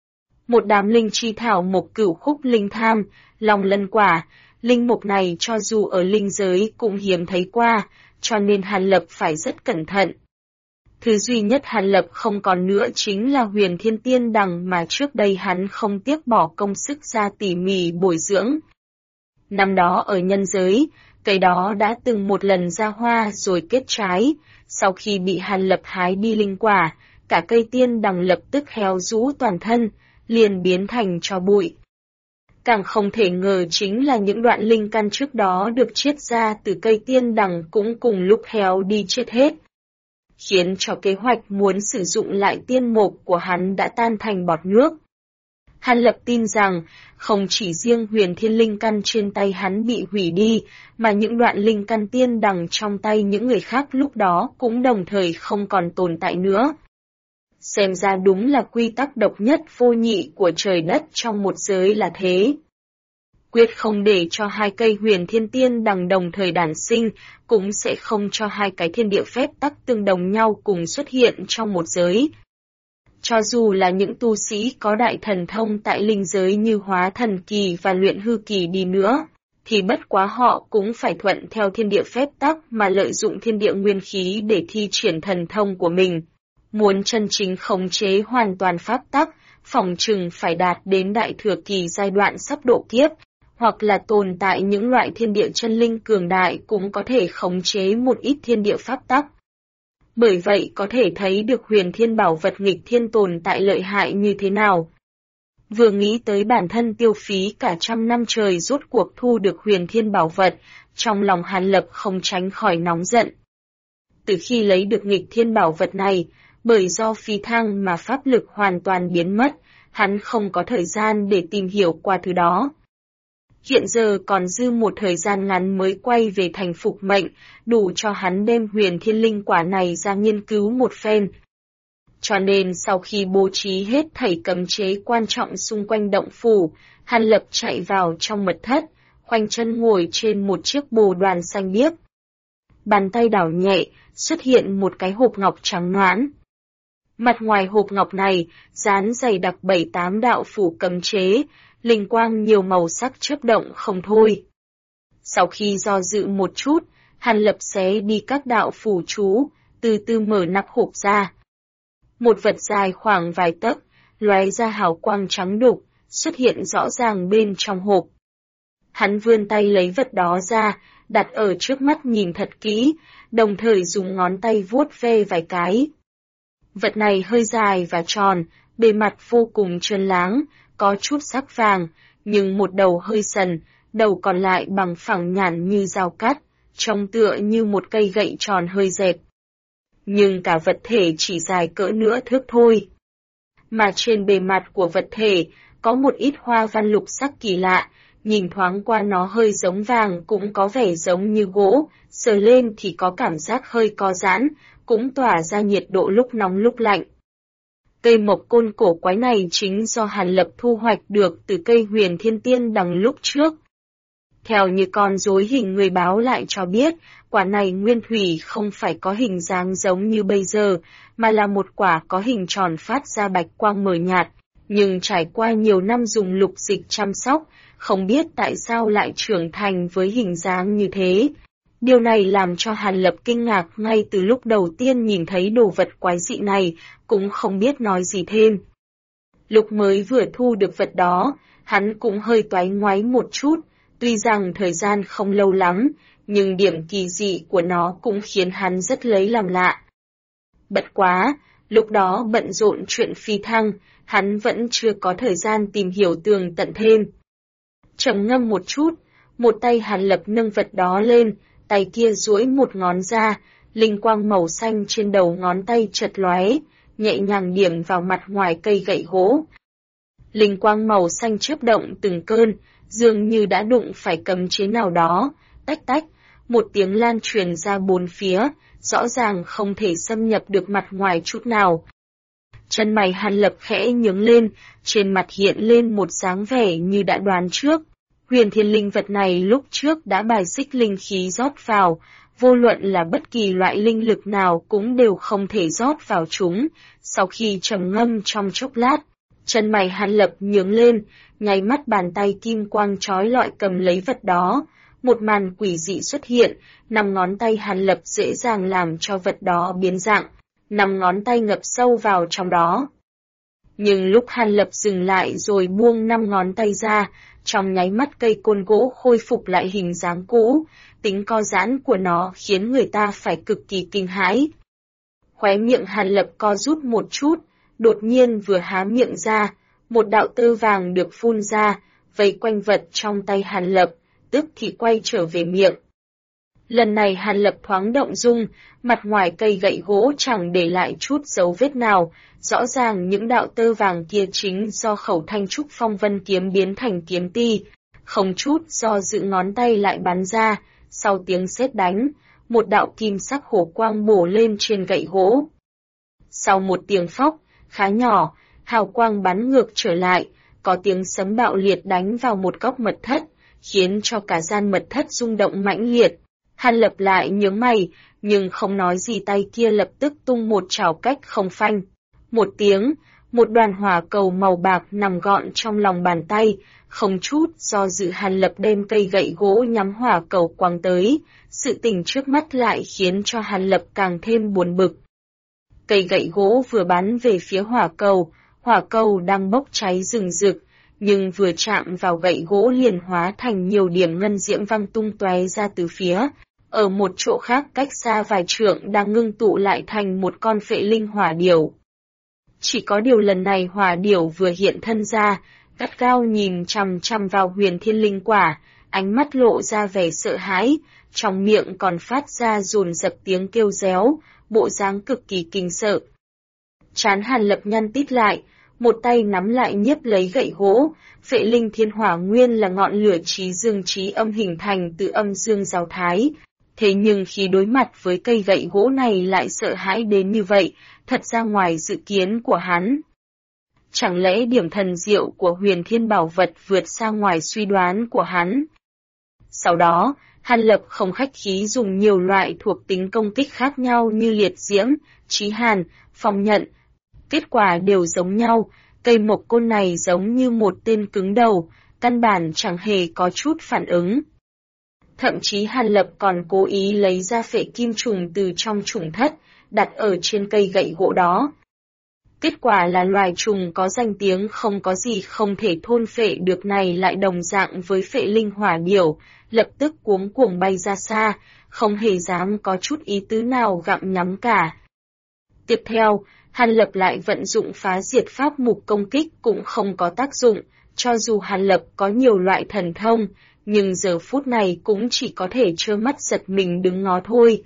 Một đám linh chi thảo mộc cửu khúc linh tham, lòng lân quả, linh mục này cho dù ở linh giới cũng hiếm thấy qua, cho nên Hàn Lập phải rất cẩn thận. Thứ duy nhất Hàn Lập không còn nữa chính là Huyền Thiên Tiên Đằng mà trước đây hắn không tiếc bỏ công sức ra tỉ mỉ bồi dưỡng. Năm đó ở nhân giới, cây đó đã từng một lần ra hoa rồi kết trái, sau khi bị Hàn Lập hái đi linh quả, cả cây tiên đằng lập tức héo rũ toàn thân, liền biến thành tro bụi. Càng không thể ngờ chính là những đoạn linh căn trước đó được chiết ra từ cây tiên đằng cũng cùng lúc héo đi chết hết, khiến cho kế hoạch muốn sử dụng lại tiên mục của hắn đã tan thành bọt nước. Hàn Lập tin rằng, không chỉ riêng huyền thiên linh căn trên tay hắn bị hủy đi, mà những đoạn linh căn tiên đằng trong tay những người khác lúc đó cũng đồng thời không còn tồn tại nữa. Xem ra đúng là quy tắc độc nhất vô nhị của trời đất trong một giới là thế. Quyết không để cho hai cây huyền thiên tiên đằng đồng thời đản sinh, cũng sẽ không cho hai cái thiên địa phép tắc tương đồng nhau cùng xuất hiện trong một giới. Cho dù là những tu sĩ có đại thần thông tại linh giới như hóa thần kỳ và luyện hư kỳ đi nữa, thì bất quá họ cũng phải thuận theo thiên địa phép tắc mà lợi dụng thiên địa nguyên khí để thi triển thần thông của mình. Muốn chân chính khống chế hoàn toàn pháp tắc, phỏng chừng phải đạt đến đại thừa kỳ giai đoạn sắp độ kiếp, hoặc là tồn tại những loại thiên địa chân linh cường đại cũng có thể khống chế một ít thiên địa pháp tắc. Bởi vậy có thể thấy được huyền thiên bảo vật nghịch thiên tồn tại lợi hại như thế nào. Vừa nghĩ tới bản thân tiêu phí cả 100 năm trời rốt cuộc thu được huyền thiên bảo vật, trong lòng Hàn Lập không tránh khỏi nóng giận. Từ khi lấy được nghịch thiên bảo vật này, bởi do phi thăng mà pháp lực hoàn toàn biến mất, hắn không có thời gian để tìm hiểu qua thứ đó. Hiện giờ còn dư một thời gian ngắn mới quay về thành Phục Mệnh, đủ cho hắn đem huyền thiên linh quả này ra nghiên cứu một phen. Cho nên sau khi bố trí hết thảy cấm chế quan trọng xung quanh động phủ, Hàn Lập chạy vào trong mật thất, khoanh chân ngồi trên một chiếc bồ đoàn xanh biếc. Bàn tay đảo nhẹ, xuất hiện một cái hộp ngọc trắng nõn. Mặt ngoài hộp ngọc này, dán dày đặc 7-8 đạo phủ cấm chế, linh quang nhiều màu sắc chớp động không thôi. Sau khi do dự một chút, Hàn Lập xé đi các đạo phủ chú, từ từ mở nắp hộp ra. Một vật dài khoảng vài tấc, lóe ra hào quang trắng đục, xuất hiện rõ ràng bên trong hộp. Hắn vươn tay lấy vật đó ra, đặt ở trước mắt nhìn thật kỹ, đồng thời dùng ngón tay vuốt ve vài cái. Vật này hơi dài và tròn, bề mặt vô cùng trơn láng, có chút sắc vàng, nhưng một đầu hơi sần, đầu còn lại bằng phẳng nhẵn như dao cắt, trông tựa như một cây gậy tròn hơi dẹp. Nhưng cả vật thể chỉ dài cỡ nửa thước thôi. Mà trên bề mặt của vật thể, có một ít hoa văn lục sắc kỳ lạ, nhìn thoáng qua nó hơi giống vàng cũng có vẻ giống như gỗ, sờ lên thì có cảm giác hơi co giãn, cũng tỏa ra nhiệt độ lúc nóng lúc lạnh. Cây mộc côn cổ quái này chính do Hàn Lập thu hoạch được từ cây huyền thiên tiên đằng lúc trước. Theo như con rối hình người báo lại cho biết, quả này nguyên thủy không phải có hình dáng giống như bây giờ, mà là một quả có hình tròn phát ra bạch quang mờ nhạt, nhưng trải qua nhiều năm dùng lục dịch chăm sóc, không biết tại sao lại trưởng thành với hình dáng như thế. Điều này làm cho Hàn Lập kinh ngạc ngay từ lúc đầu tiên nhìn thấy đồ vật quái dị này, cũng không biết nói gì thêm. Lúc mới vừa thu được vật đó, hắn cũng hơi toái ngoáy một chút, tuy rằng thời gian không lâu lắm, nhưng điểm kỳ dị của nó cũng khiến hắn rất lấy làm lạ. Bất quá, lúc đó bận rộn chuyện phi thăng, hắn vẫn chưa có thời gian tìm hiểu tường tận thêm. Trầm ngâm một chút, một tay Hàn Lập nâng vật đó lên, tay kia duỗi một ngón ra, linh quang màu xanh trên đầu ngón tay chật lóe, nhẹ nhàng điểm vào mặt ngoài cây gậy gỗ. Linh quang màu xanh chớp động từng cơn, dường như đã đụng phải cấm chế nào đó, tách tách, một tiếng lan truyền ra bốn phía, rõ ràng không thể xâm nhập được mặt ngoài chút nào. Chân mày Hàn Lập khẽ nhướng lên, trên mặt hiện lên một dáng vẻ như đã đoán trước. Huyền thiên linh vật này lúc trước đã bài xích linh khí rót vào, vô luận là bất kỳ loại linh lực nào cũng đều không thể rót vào chúng. Sau khi trầm ngâm trong chốc lát, chân mày Hàn Lập nhướng lên, nháy mắt bàn tay kim quang chói lọi cầm lấy vật đó, một màn quỷ dị xuất hiện, 5 ngón tay Hàn Lập dễ dàng làm cho vật đó biến dạng, 5 ngón tay ngập sâu vào trong đó. Nhưng lúc Hàn Lập dừng lại rồi buông 5 ngón tay ra, trong nháy mắt cây côn gỗ khôi phục lại hình dáng cũ, tính co giãn của nó khiến người ta phải cực kỳ kinh hãi. Khóe miệng Hàn Lập co rút một chút, đột nhiên vừa há miệng ra, một đạo tơ vàng được phun ra, vây quanh vật trong tay Hàn Lập, tức thì quay trở về miệng. Lần này Hàn Lập thoáng động dung, mặt ngoài cây gậy gỗ chẳng để lại chút dấu vết nào, rõ ràng những đạo tơ vàng kia chính do khẩu thanh trúc phong vân kiếm biến thành kiếm ti, không chút do dự ngón tay lại bắn ra, sau tiếng sét đánh, một đạo kim sắc hổ quang bổ lên trên gậy gỗ. Sau một tiếng phốc, khá nhỏ, hào quang bắn ngược trở lại, có tiếng sấm bạo liệt đánh vào một góc mật thất, khiến cho cả gian mật thất rung động mãnh liệt. Hàn Lập lại nhướng mày, nhưng không nói gì, tay kia lập tức tung một chảo cách không phanh. Một tiếng, một đoàn hỏa cầu màu bạc nằm gọn trong lòng bàn tay, không chút do dự Hàn Lập đem cây gậy gỗ nhắm hỏa cầu quăng tới, sự tình trước mắt lại khiến cho Hàn Lập càng thêm buồn bực. Cây gậy gỗ vừa bắn về phía hỏa cầu đang bốc cháy rừng rực, nhưng vừa chạm vào gậy gỗ liền hóa thành nhiều điểm ngân diễm văng tung tóe ra từ phía. Ở một chỗ khác cách xa vài trượng đang ngưng tụ lại thành một con phệ linh hỏa điểu. Chỉ có điều lần này hỏa điểu vừa hiện thân ra, gắt gao nhìn chằm chằm vào Huyền Thiên Linh Quả, ánh mắt lộ ra vẻ sợ hãi, trong miệng còn phát ra dồn dập tiếng kêu réo, bộ dáng cực kỳ kinh sợ. Trán Hàn Lập nhăn tít lại, một tay nắm lại nhiếp lấy gậy gỗ, phệ linh thiên hỏa nguyên là ngọn lửa trí dương trí âm hình thành từ âm dương giáo thái. Thế nhưng khi đối mặt với cây gậy gỗ này lại sợ hãi đến như vậy, thật ra ngoài dự kiến của hắn. Chẳng lẽ điểm thần diệu của Huyền Thiên Bảo Vật vượt xa ngoài suy đoán của hắn? Sau đó, Hàn Lập không khách khí dùng nhiều loại thuộc tính công kích khác nhau như liệt diễm, chí hàn, phong nhận. Kết quả đều giống nhau, cây mộc côn này giống như một tên cứng đầu, căn bản chẳng hề có chút phản ứng. Thậm chí Hàn Lập còn cố ý lấy ra phệ kim trùng từ trong trùng thất, đặt ở trên cây gậy gỗ đó. Kết quả là loài trùng có danh tiếng không có gì không thể thôn phệ được này lại đồng dạng với phệ linh hỏa điểu, lập tức cuống cuồng bay ra xa, không hề dám có chút ý tứ nào gặm nhắm cả. Tiếp theo, Hàn Lập lại vận dụng phá diệt pháp mục công kích cũng không có tác dụng, cho dù Hàn Lập có nhiều loại thần thông, nhưng giờ phút này cũng chỉ có thể trơ mắt giật mình đứng ngó thôi.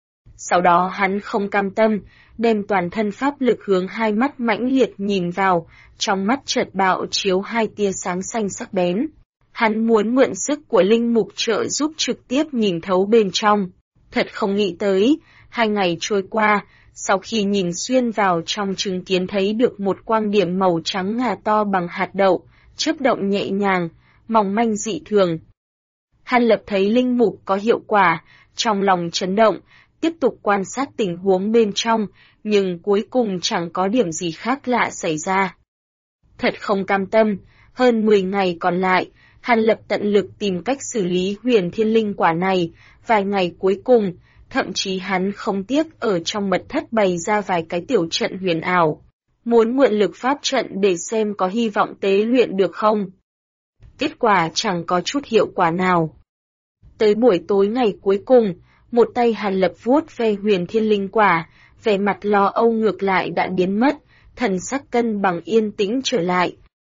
Sau đó hắn không cam tâm, đem toàn thân pháp lực hướng hai mắt mãnh liệt nhìn vào, trong mắt chợt bạo chiếu hai tia sáng xanh sắc bén. Hắn muốn mượn sức của linh mục trợ giúp trực tiếp nhìn thấu bên trong. Thật không nghĩ tới, 2 ngày trôi qua, sau khi nhìn xuyên vào trong chứng kiến thấy được một quang điểm màu trắng ngà to bằng hạt đậu, chớp động nhẹ nhàng, mỏng manh dị thường. Hàn Lập thấy linh mục có hiệu quả, trong lòng chấn động, tiếp tục quan sát tình huống bên trong, nhưng cuối cùng chẳng có điểm gì khác lạ xảy ra. Thật không cam tâm, hơn 10 ngày còn lại, Hàn Lập tận lực tìm cách xử lý Huyền Thiên Linh Quả này, vài ngày cuối cùng, thậm chí hắn không tiếc ở trong mật thất bày ra vài cái tiểu trận huyền ảo, muốn mượn lực pháp trận để xem có hy vọng tế luyện được không. Kết quả chẳng có chút hiệu quả nào. Tới buổi tối ngày cuối cùng, một tay Hàn Lập vuốt ve Huyền Thiên Linh Quả, vẻ mặt lo âu ngược lại đã biến mất, thần sắc cân bằng yên tĩnh trở lại.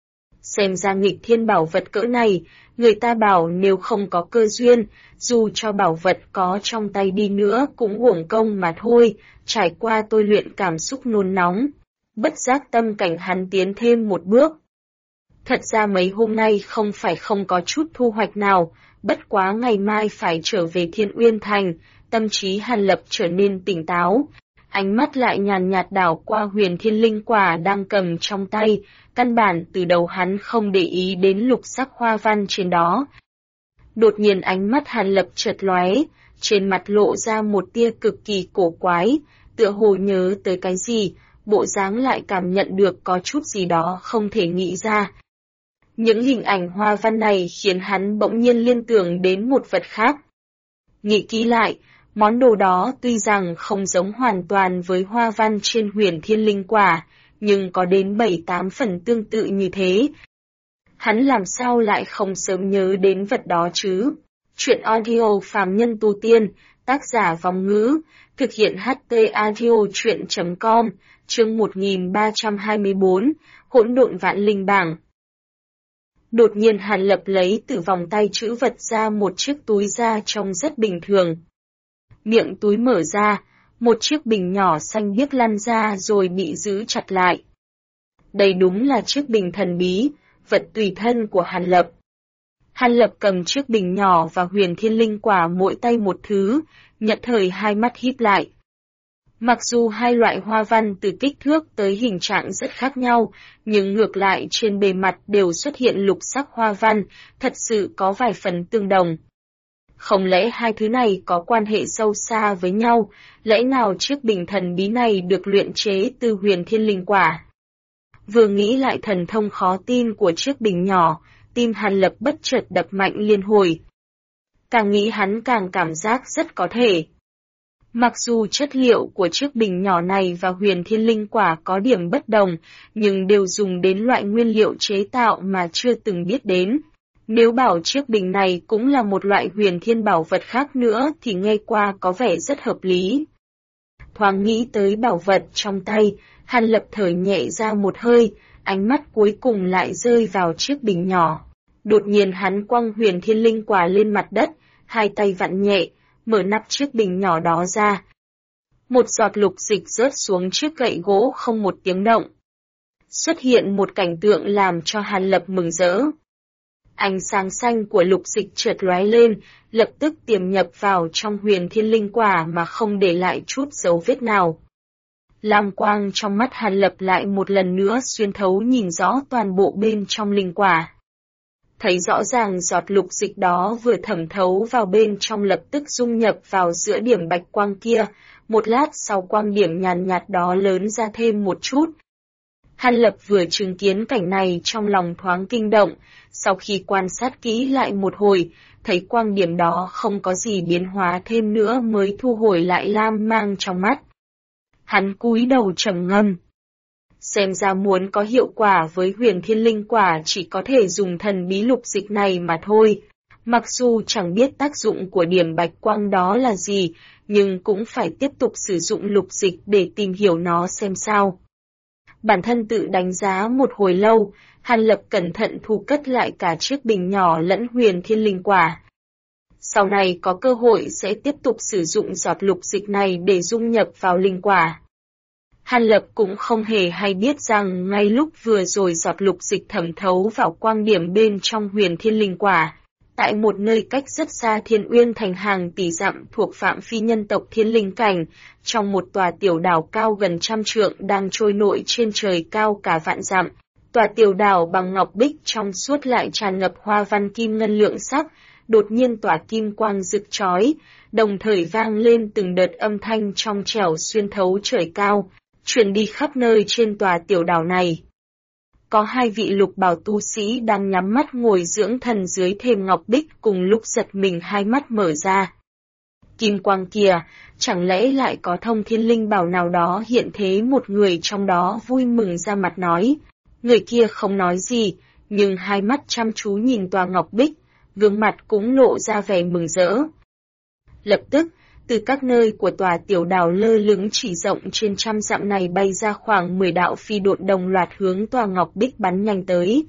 Xem ra nghịch thiên bảo vật cỡ này, người ta bảo nếu không có cơ duyên, dù cho bảo vật có trong tay đi nữa cũng uổng công mà thôi, trải qua tôi luyện cảm xúc nôn nóng. Bất giác tâm cảnh hắn tiến thêm một bước. Thật ra mấy hôm nay không phải không có chút thu hoạch nào, bất quá ngày mai phải trở về Thiên Uyên Thành, tâm trí Hàn Lập trở nên tỉnh táo. Ánh mắt lại nhàn nhạt đảo qua Huyền Thiên Linh Quả đang cầm trong tay, căn bản từ đầu hắn không để ý đến lục sắc hoa văn trên đó. Đột nhiên ánh mắt Hàn Lập chợt lóe, trên mặt lộ ra một tia cực kỳ cổ quái, tựa hồ nhớ tới cái gì, bộ dáng lại cảm nhận được có chút gì đó không thể nghĩ ra. Những hình ảnh hoa văn này khiến hắn bỗng nhiên liên tưởng đến một vật khác. Nghĩ kỹ lại, món đồ đó tuy rằng không giống hoàn toàn với hoa văn trên Huyền Thiên Linh Quả, nhưng có đến 7-8 phần tương tự như thế. Hắn làm sao lại không sớm nhớ đến vật đó chứ? Chuyện audio phàm nhân tu tiên, tác giả Vong Ngữ, thực hiện HT audio chuyện.com, chương 1324, hỗn độn vạn linh bảng. Đột nhiên Hàn Lập lấy từ vòng tay trữ vật ra một chiếc túi da trông rất bình thường. Miệng túi mở ra, một chiếc bình nhỏ xanh biếc lăn ra rồi bị giữ chặt lại. Đây đúng là chiếc bình thần bí, vật tùy thân của Hàn Lập. Hàn Lập cầm chiếc bình nhỏ và Huyền Thiên Linh Quả mỗi tay một thứ, nhất thời hai mắt híp lại. Mặc dù hai loại hoa văn từ kích thước tới hình trạng rất khác nhau, nhưng ngược lại trên bề mặt đều xuất hiện lục sắc hoa văn, thật sự có vài phần tương đồng. Không lẽ hai thứ này có quan hệ sâu xa với nhau, lẽ nào chiếc bình thần bí này được luyện chế từ Huyền Thiên Linh Quả? Vừa nghĩ lại thần thông khó tin của chiếc bình nhỏ, tim Hàn Lập bất chợt đập mạnh liên hồi. Càng nghĩ hắn càng cảm giác rất có thể. Mặc dù chất liệu của chiếc bình nhỏ này và Huyền Thiên Linh Quả có điểm bất đồng, nhưng đều dùng đến loại nguyên liệu chế tạo mà chưa từng biết đến. Nếu bảo chiếc bình này cũng là một loại huyền thiên bảo vật khác nữa thì nghe qua có vẻ rất hợp lý. Thoáng nghĩ tới bảo vật trong tay, Hàn Lập thở nhẹ ra một hơi, ánh mắt cuối cùng lại rơi vào chiếc bình nhỏ. Đột nhiên hắn quăng Huyền Thiên Linh Quả lên mặt đất, hai tay vặn nhẹ, mở nắp chiếc bình nhỏ đó ra. Một giọt lục dịch rớt xuống chiếc gậy gỗ không một tiếng động. Xuất hiện một cảnh tượng làm cho Hàn Lập mừng rỡ. Ánh sáng xanh của lục dịch chợt lóe lên, lập tức tiềm nhập vào trong Huyền Thiên Linh Quả mà không để lại chút dấu vết nào. Lam quang trong mắt Hàn Lập lại một lần nữa xuyên thấu nhìn rõ toàn bộ bên trong linh quả. Thấy rõ ràng giọt lục dịch đó vừa thẩm thấu vào bên trong lập tức dung nhập vào giữa điểm bạch quang kia, một lát sau quang điểm nhàn nhạt đó lớn ra thêm một chút. Hàn Lập vừa chứng kiến cảnh này trong lòng thoáng kinh động, sau khi quan sát kỹ lại một hồi, thấy quang điểm đó không có gì biến hóa thêm nữa mới thu hồi lại lam mang trong mắt. Hắn cúi đầu trầm ngâm. Xem ra muốn có hiệu quả với Huyền Thiên Linh Quả chỉ có thể dùng thần bí lục dịch này mà thôi. Mặc dù chẳng biết tác dụng của điểm bạch quang đó là gì, nhưng cũng phải tiếp tục sử dụng lục dịch để tìm hiểu nó xem sao. Bản thân tự đánh giá một hồi lâu, Hàn Lập cẩn thận thu cất lại cả chiếc bình nhỏ lẫn Huyền Thiên Linh Quả. Sau này có cơ hội sẽ tiếp tục sử dụng giọt lục dịch này để dung nhập vào linh quả. Hàn Lập cũng không hề hay biết rằng ngay lúc vừa rồi giọt lục dịch thẩm thấu vào quang điểm bên trong Huyền Thiên Linh Quả, tại một nơi cách rất xa Thiên Uyên thành hàng tỷ dặm thuộc phạm vi nhân tộc Thiên Linh Cảnh, trong một tòa tiểu đảo cao gần 100 trượng đang trôi nổi trên trời cao cả vạn dặm. Tòa tiểu đảo bằng ngọc bích trong suốt lại tràn ngập hoa văn kim ngân lượng sắc, đột nhiên tỏa kim quang rực chói, đồng thời vang lên từng đợt âm thanh trong trẻo xuyên thấu trời cao, truyền đi khắp nơi trên tòa tiểu đảo này. Có hai vị lục bào tu sĩ đang nhắm mắt ngồi dưỡng thần dưới thềm ngọc bích cùng lúc giật mình hai mắt mở ra. Kim quang kìa, chẳng lẽ lại có thông thiên linh bảo nào đó hiện thế? Một người trong đó vui mừng ra mặt nói. Người kia không nói gì, nhưng hai mắt chăm chú nhìn tòa ngọc bích, gương mặt cũng lộ ra vẻ mừng rỡ. Lập tức, từ các nơi của tòa tiểu đảo lơ lửng chỉ rộng trên 100 dặm này bay ra khoảng 10 đạo phi độn đồng loạt hướng tòa ngọc bích bắn nhanh tới.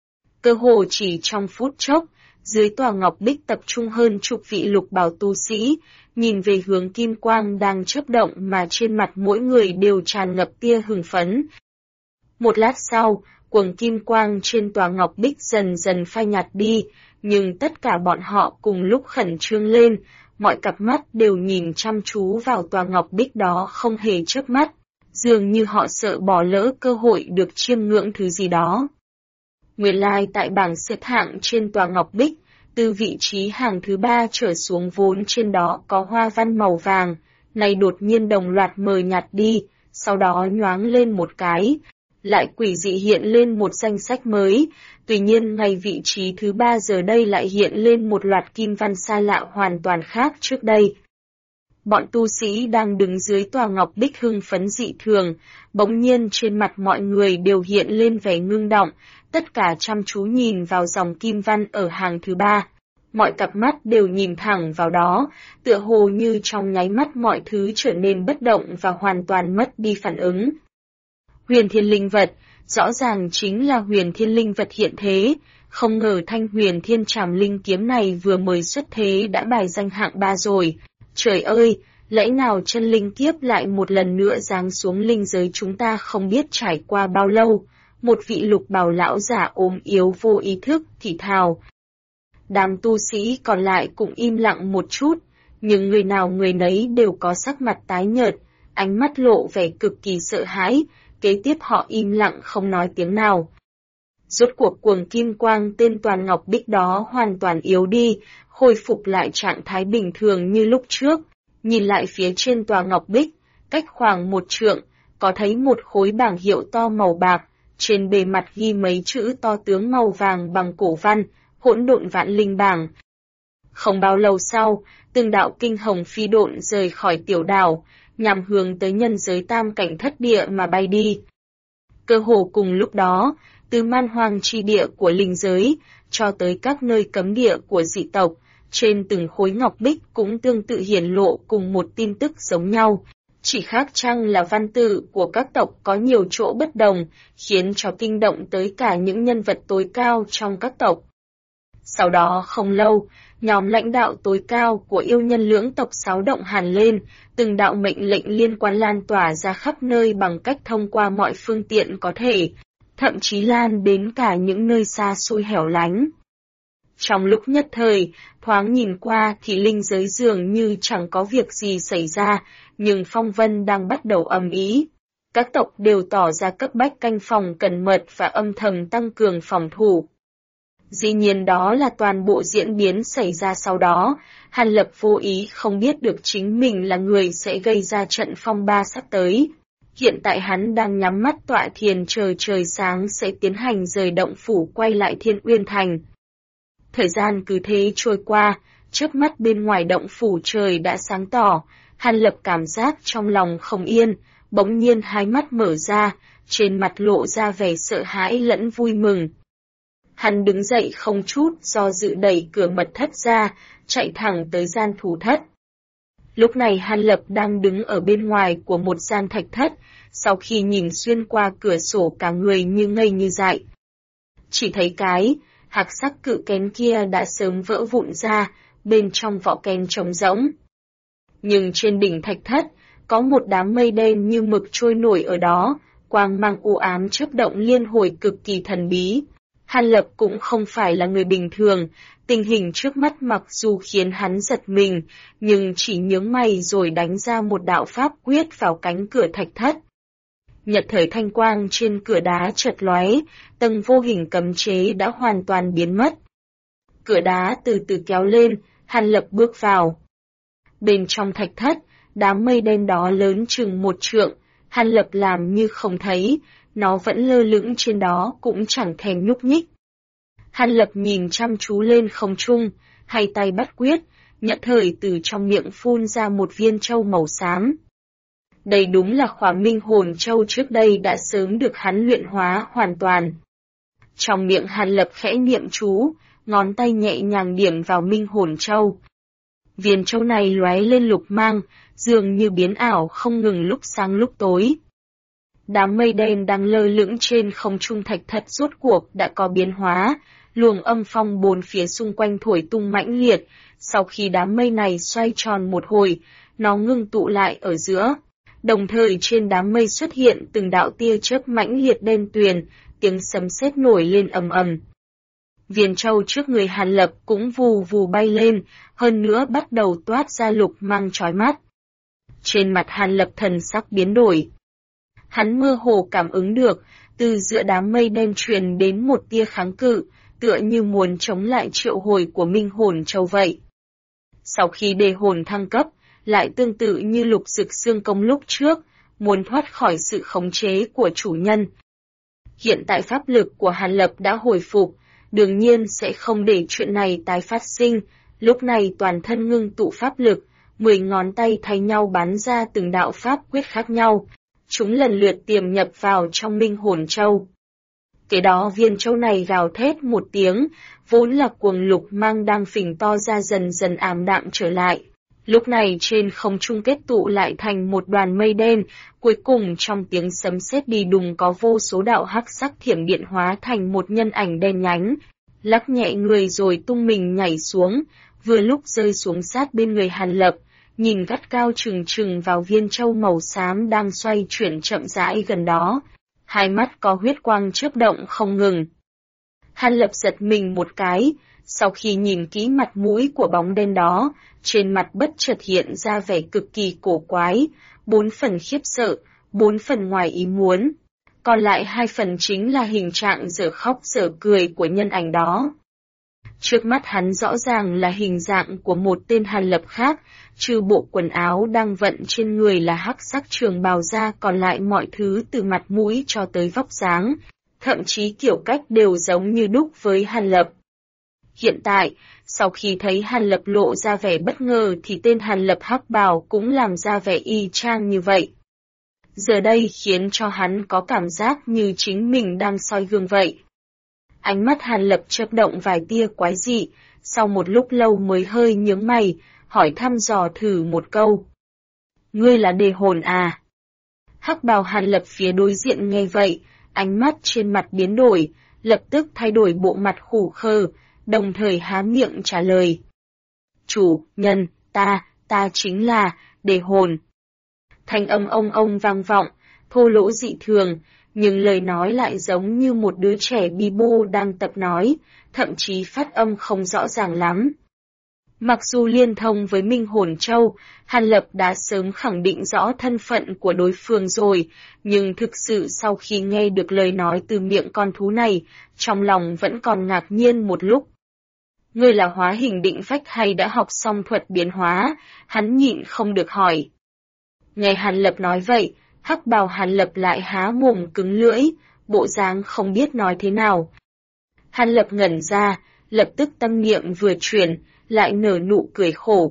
Cơ hồ chỉ trong phút chốc, dưới tòa ngọc bích tập trung hơn chục vị lục bào tu sĩ, nhìn về hướng kim quang đang chớp động mà trên mặt mỗi người đều tràn ngập tia hưng phấn. Một lát sau, quầng kim quang trên tòa ngọc bích dần dần phai nhạt đi, nhưng tất cả bọn họ cùng lúc khẩn trương lên, mọi cặp mắt đều nhìn chăm chú vào tòa ngọc bích đó không hề chớp mắt, dường như họ sợ bỏ lỡ cơ hội được chiêm ngưỡng thứ gì đó. Nguyên lai tại bảng xếp hạng trên tòa ngọc bích, từ vị trí hàng thứ 3 trở xuống vốn trên đó có hoa văn màu vàng, này đột nhiên đồng loạt mờ nhạt đi, sau đó nhoáng lên một cái, lại quỷ dị hiện lên một danh sách mới, tuy nhiên ngay vị trí thứ 3 giờ đây lại hiện lên một loạt kim văn xa lạ hoàn toàn khác trước đây. Bọn tu sĩ đang đứng dưới tòa ngọc bích hưng phấn dị thường, bỗng nhiên trên mặt mọi người đều hiện lên vẻ ngưng động, tất cả chăm chú nhìn vào dòng kim văn ở hàng thứ 3. Mọi cặp mắt đều nhìn thẳng vào đó, tựa hồ như trong nháy mắt mọi thứ trở nên bất động và hoàn toàn mất đi phản ứng. Huyền thiên linh vật, rõ ràng chính là huyền thiên linh vật hiện thế, không ngờ thanh huyền thiên trảm linh kiếm này vừa mới xuất thế đã bài danh hạng 3 rồi. Trời ơi, lẽ nào chân linh kiếp lại một lần nữa giáng xuống linh giới chúng ta không biết trải qua bao lâu, một vị lục bào lão giả ốm yếu vô ý thức thì thào. Đám tu sĩ còn lại cũng im lặng một chút, nhưng người nào người nấy đều có sắc mặt tái nhợt, ánh mắt lộ vẻ cực kỳ sợ hãi, kế tiếp họ im lặng không nói tiếng nào. Rốt cuộc cuồng kim quang tên toàn ngọc bích đó hoàn toàn yếu đi, khôi phục lại trạng thái bình thường như lúc trước. Nhìn lại phía trên tòa ngọc bích, cách khoảng 1 trượng, có thấy một khối bảng hiệu to màu bạc, trên bề mặt ghi mấy chữ to tướng màu vàng bằng cổ văn, hỗn độn vạn linh bảng. Không bao lâu sau, từng đạo kinh hồng phi độn rời khỏi tiểu đảo, nhằm hướng tới nhân giới tam cảnh thất địa mà bay đi. Cơ hồ cùng lúc đó, từ man hoang chi địa của linh giới, cho tới các nơi cấm địa của dị tộc, trên từng khối ngọc bích cũng tương tự hiển lộ cùng một tin tức giống nhau. Chỉ khác chăng là văn tự của các tộc có nhiều chỗ bất đồng, khiến cho kinh động tới cả những nhân vật tối cao trong các tộc. Sau đó không lâu, nhóm lãnh đạo tối cao của yêu nhân lưỡng tộc xáo động hẳn lên, từng đạo mệnh lệnh liên quan lan tỏa ra khắp nơi bằng cách thông qua mọi phương tiện có thể, thậm chí lan đến cả những nơi xa xôi hẻo lánh. Trong lúc nhất thời, thoáng nhìn qua thì linh giới dường như chẳng có việc gì xảy ra, nhưng phong vân đang bắt đầu ầm ĩ. Các tộc đều tỏ ra cấp bách canh phòng cẩn mật và âm thầm tăng cường phòng thủ. Dĩ nhiên đó là toàn bộ diễn biến xảy ra sau đó, Hàn Lập vô ý không biết được chính mình là người sẽ gây ra trận phong ba sắp tới. Hiện tại hắn đang nhắm mắt tọa thiền chờ trời sáng sẽ tiến hành rời động phủ quay lại Thiên Uyên Thành. Thời gian cứ thế trôi qua, trước mắt bên ngoài động phủ trời đã sáng tỏ, Hàn Lập cảm giác trong lòng không yên, bỗng nhiên hai mắt mở ra, trên mặt lộ ra vẻ sợ hãi lẫn vui mừng. Hắn đứng dậy không chút do dự đẩy cửa mật thất ra, chạy thẳng tới gian thủ thất. Lúc này Hàn Lập đang đứng ở bên ngoài của một gian thạch thất, sau khi nhìn xuyên qua cửa sổ cả người như ngây như dại. Chỉ thấy cái hạc sắc cự kén kia đã sớm vỡ vụn ra, bên trong vỏ kén trống rỗng. Nhưng trên đỉnh thạch thất, có một đám mây đen như mực trôi nổi ở đó, quang mang u ám chớp động liên hồi cực kỳ thần bí. Hàn Lập cũng không phải là người bình thường, tình hình trước mắt mặc dù khiến hắn giật mình, nhưng chỉ nhướng mày rồi đánh ra một đạo pháp quyết vào cánh cửa thạch thất. Nhật thời thanh quang trên cửa đá chợt lóe, tầng vô hình cấm chế đã hoàn toàn biến mất. Cửa đá từ từ kéo lên, Hàn Lập bước vào. Bên trong thạch thất, đám mây đen đó lớn chừng 1 trượng, Hàn Lập làm như không thấy, nó vẫn lơ lửng trên đó cũng chẳng thèm nhúc nhích. Hàn Lập nhìn chăm chú lên không trung, hai tay bắt quyết, nhất thời từ trong miệng phun ra một viên châu màu xám. Đây đúng là khỏa minh hồn châu trước đây đã sớm được hắn luyện hóa hoàn toàn. Trong miệng Hàn Lập khẽ niệm chú, ngón tay nhẹ nhàng điểm vào minh hồn châu. Viên châu này lóe lên lục mang, dường như biến ảo không ngừng lúc sáng lúc tối. Đám mây đen đang lơ lửng trên không trung thạch thất rốt cuộc đã có biến hóa, luồng âm phong bốn phía xung quanh thổi tung mãnh liệt, sau khi đám mây này xoay tròn một hồi, nó ngưng tụ lại ở giữa. Đồng thời trên đám mây xuất hiện từng đạo tia chớp mãnh liệt đen tuyền, tiếng sấm sét nổi lên ầm ầm. Viên châu trước người Hàn Lập cũng vù vù bay lên, hơn nữa bắt đầu toát ra lục mang chói mắt. Trên mặt Hàn Lập thần sắc biến đổi. Hắn mơ hồ cảm ứng được, từ giữa đám mây đen truyền đến một tia kháng cự, tựa như muốn chống lại triệu hồi của minh hồn châu vậy. Sau khi đề hồn thăng cấp, lại tương tự như lục dực xương công lúc trước, muốn thoát khỏi sự khống chế của chủ nhân. Hiện tại pháp lực của Hàn Lập đã hồi phục, đương nhiên sẽ không để chuyện này tái phát sinh, lúc này toàn thân ngưng tụ pháp lực, 10 ngón tay thay nhau bắn ra từng đạo pháp quyết khác nhau, chúng lần lượt tiềm nhập vào trong Minh Hồn Châu. Kế đó viên châu này gào thét một tiếng, vốn là cuồng lục mang đang phình to ra dần dần ảm đạm trở lại. Lúc này trên không trung kết tụ lại thành một đoàn mây đen, cuối cùng trong tiếng sấm sét đi đùng có vô số đạo hắc sắc thiểm điện hóa thành một nhân ảnh đen nhánh, lắc nhẹ người rồi tung mình nhảy xuống, vừa lúc rơi xuống sát bên người Hàn Lập, nhìn gắt cao trừng trừng vào viên châu màu xám đang xoay chuyển chậm rãi gần đó, hai mắt có huyết quang chớp động không ngừng. Hàn Lập giật mình một cái, sau khi nhìn kỹ mặt mũi của bóng đen đó, trên mặt bất chợt hiện ra vẻ cực kỳ cổ quái, 4 phần khiếp sợ, 4 phần ngoài ý muốn. Còn lại 2 phần chính là hình trạng dở khóc dở cười của nhân ảnh đó. Trước mắt hắn rõ ràng là hình dạng của một tên Hàn Lập khác, trừ bộ quần áo đang vận trên người là hắc sắc trường bào ra, còn lại mọi thứ từ mặt mũi cho tới vóc dáng, thậm chí kiểu cách đều giống như đúc với Hàn Lập. Hiện tại, sau khi thấy Hàn Lập lộ ra vẻ bất ngờ thì tên Hàn Lập hắc bào cũng làm ra vẻ y chang như vậy. Giờ đây khiến cho hắn có cảm giác như chính mình đang soi gương vậy. Ánh mắt Hàn Lập chớp động vài tia quái dị, sau một lúc lâu mới hơi nhướng mày, hỏi thăm dò thử một câu. Ngươi là Đề Hồn à? Hắc bào Hàn Lập phía đối diện nghe vậy, ánh mắt trên mặt biến đổi, lập tức thay đổi bộ mặt khủ khờ, đồng thời há miệng trả lời. Chủ nhân, ta chính là Đề Hồn. Thanh âm ông vang vọng, thô lỗ dị thường, nhưng lời nói lại giống như một đứa trẻ bi bô đang tập nói, thậm chí phát âm không rõ ràng lắm. Mặc dù liên thông với Minh Hồn Châu, Hàn Lập đã sớm khẳng định rõ thân phận của đối phương rồi, nhưng thực sự sau khi nghe được lời nói từ miệng con thú này, trong lòng vẫn còn ngạc nhiên một lúc. Ngươi là hóa hình định phách hay đã học xong thuật biến hóa, hắn nhịn không được hỏi. Nghe Hàn Lập nói vậy, hắc bào Hàn Lập lại há mồm cứng lưỡi, bộ dáng không biết nói thế nào. Hàn Lập ngẩn ra, lập tức tâm niệm vừa chuyển, lại nở nụ cười khổ.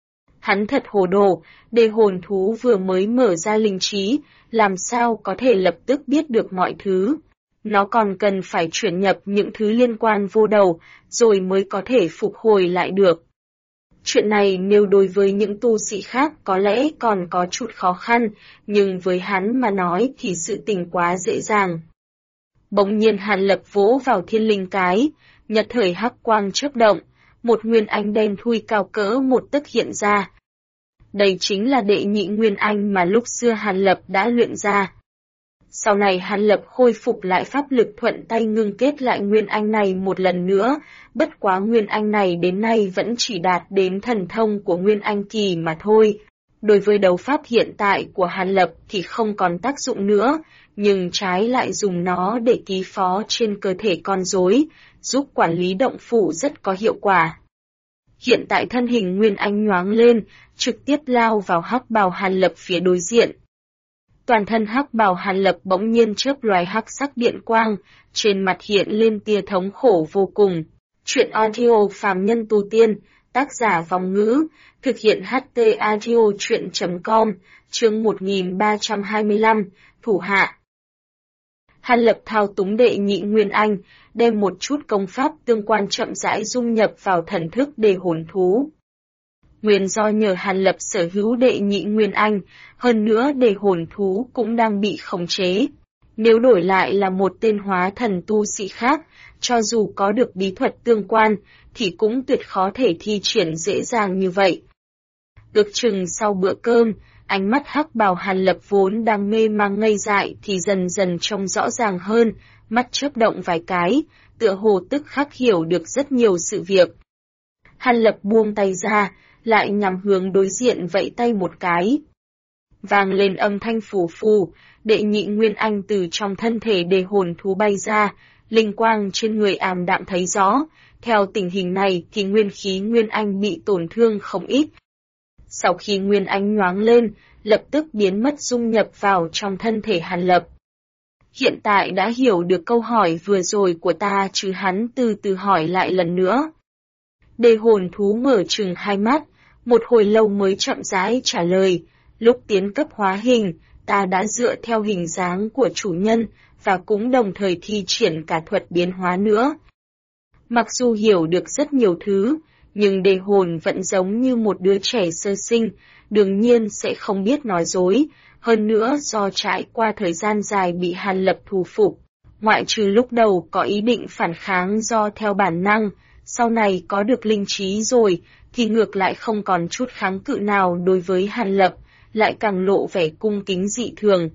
Hắn thật hồ đồ, Đề Hồn thú vừa mới mở ra linh trí, làm sao có thể lập tức biết được mọi thứ. Nó còn cần phải chuyển nhập những thứ liên quan vô đầu, rồi mới có thể phục hồi lại được. Chuyện này nếu đối với những tu sĩ khác có lẽ còn có chút khó khăn, nhưng với hắn mà nói thì sự tình quá dễ dàng. Bỗng nhiên Hàn Lập vỗ vào thiên linh cái, nhật thời hắc quang chớp động, một nguyên anh đen thui cao cỡ một tấc hiện ra. Đây chính là đệ nhị nguyên anh mà lúc xưa Hàn Lập đã luyện ra. Sau này Hàn Lập khôi phục lại pháp lực thuận tay ngưng kết lại nguyên anh này một lần nữa, bất quá nguyên anh này đến nay vẫn chỉ đạt đến thần thông của nguyên anh kỳ mà thôi. Đối với đấu pháp hiện tại của Hàn Lập thì không còn tác dụng nữa, nhưng trái lại dùng nó để ký phó trên cơ thể con rối, giúp quản lý động phủ rất có hiệu quả. Hiện tại thân hình nguyên anh nhoáng lên, trực tiếp lao vào hắc bào Hàn Lập phía đối diện. Toàn thân hắc bào Hàn Lập bỗng nhiên chớp loài hắc sắc điện quang, trên mặt hiện lên tia thống khổ vô cùng. Truyện audio phàm nhân tu tiên, tác giả Vòng Ngữ, thực hiện HT audio truyện.com, chương 1325, thủ hạ. Hàn Lập thao túng đệ nhị nguyên anh, đem một chút công pháp tương quan chậm rãi dung nhập vào thần thức Đề Hồn thú. Nguyên do nhờ Hàn Lập sở hữu đệ nhị nguyên anh, hơn nữa Đề Hồn thú cũng đang bị khống chế. Nếu đổi lại là một tên hóa thần tu sĩ khác, cho dù có được bí thuật tương quan, thì cũng tuyệt khó thể thi triển dễ dàng như vậy. Ước chừng sau bữa cơm, ánh mắt hắc bào Hàn Lập vốn đang mê mang ngây dại thì dần dần trông rõ ràng hơn, mắt chớp động vài cái, tựa hồ tức khắc hiểu được rất nhiều sự việc. Hàn Lập buông tay ra, lại nhằm hướng đối diện vẫy tay một cái. Vang lên âm thanh phù phù, đệ nhị nguyên anh từ trong thân thể Đề Hồn thú bay ra, linh quang trên người ảm đạm thấy rõ, theo tình hình này thì nguyên khí nguyên anh bị tổn thương không ít. Sau khi nguyên anh nhoáng lên, lập tức biến mất dung nhập vào trong thân thể Hàn Lập. hiện tại đã hiểu được câu hỏi vừa rồi của ta chứ, hắn từ từ hỏi lại lần nữa. Đề hồn thú mở trừng hai mắt, một hồi lâu mới chậm rãi trả lời, lúc tiến cấp hóa hình, ta đã dựa theo hình dáng của chủ nhân, và cũng đồng thời thi triển cả thuật biến hóa nữa. Mặc dù hiểu được rất nhiều thứ, nhưng đề hồn vẫn giống như một đứa trẻ sơ sinh, đương nhiên sẽ không biết nói dối, hơn nữa do trải qua thời gian dài bị Hàn Lập thu phục, ngoại trừ lúc đầu có ý định phản kháng do theo bản năng, sau này có được linh trí rồi, thì ngược lại không còn chút kháng cự nào đối với Hàn Lập, lại càng lộ vẻ cung kính dị thường.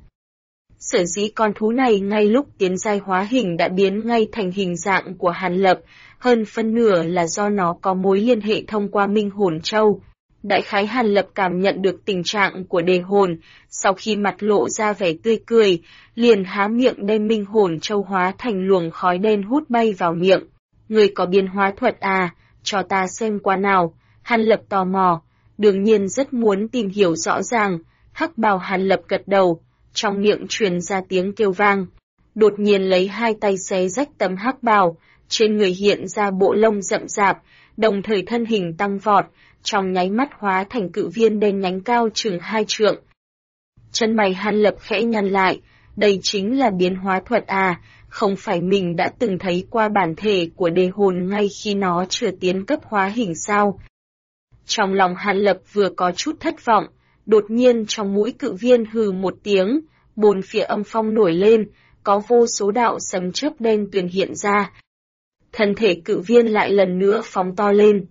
Sở dĩ con thú này ngay lúc tiến giai hóa hình đã biến ngay thành hình dạng của Hàn Lập, hơn phân nửa là do nó có mối liên hệ thông qua Minh Hồn Châu. Đại khái Hàn Lập cảm nhận được tình trạng của đề hồn, sau khi mặt lộ ra vẻ tươi cười, liền há miệng đem Minh Hồn Châu hóa thành luồng khói đen hút bay vào miệng. Người có biến hóa thuật à, cho ta xem qua nào. Hàn Lập tò mò, đương nhiên rất muốn tìm hiểu rõ ràng. Hắc bào Hàn Lập gật đầu, trong miệng truyền ra tiếng kêu vang. Đột nhiên lấy hai tay xé rách tấm hắc bào, trên người hiện ra bộ lông rậm rạp, đồng thời thân hình tăng vọt, trong nháy mắt hóa thành cự viên đen nhánh cao chừng 2 trượng. Chân mày Hàn Lập khẽ nhăn lại, đây chính là biến hóa thuật à, không phải mình đã từng thấy qua bản thể của đề hồn ngay khi nó chưa tiến cấp hóa hình sao? Trong lòng Hàn Lập vừa có chút thất vọng, đột nhiên trong mũi cự viên hừ một tiếng, bốn phía âm phong nổi lên, có vô số đạo sấm chớp đen tuyền hiện ra. Thân thể cự viên lại lần nữa phóng to lên.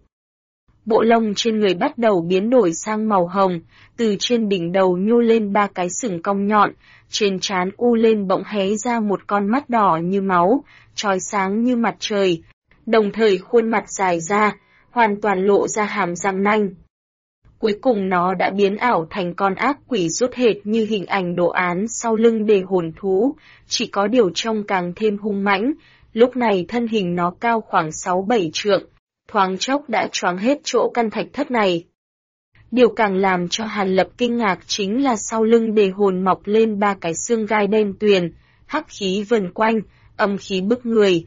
Bộ lông trên người bắt đầu biến đổi sang màu hồng, từ trên đỉnh đầu nhô lên 3 cái sừng cong nhọn, trên trán u lên bỗng hé ra một con mắt đỏ như máu, chói sáng như mặt trời, đồng thời khuôn mặt dài ra, hoàn toàn lộ ra hàm răng nanh. Cuối cùng nó đã biến ảo thành con ác quỷ rút hệt như hình ảnh đồ án sau lưng đề hồn thú, chỉ có điều trông càng thêm hung mãnh, lúc này thân hình nó cao khoảng 6-7 trượng, thoáng chốc đã choáng hết chỗ căn thạch thất này. Điều càng làm cho Hàn Lập kinh ngạc chính là sau lưng đề hồn mọc lên 3 cái xương gai đen tuyền, hắc khí vần quanh, âm khí bức người.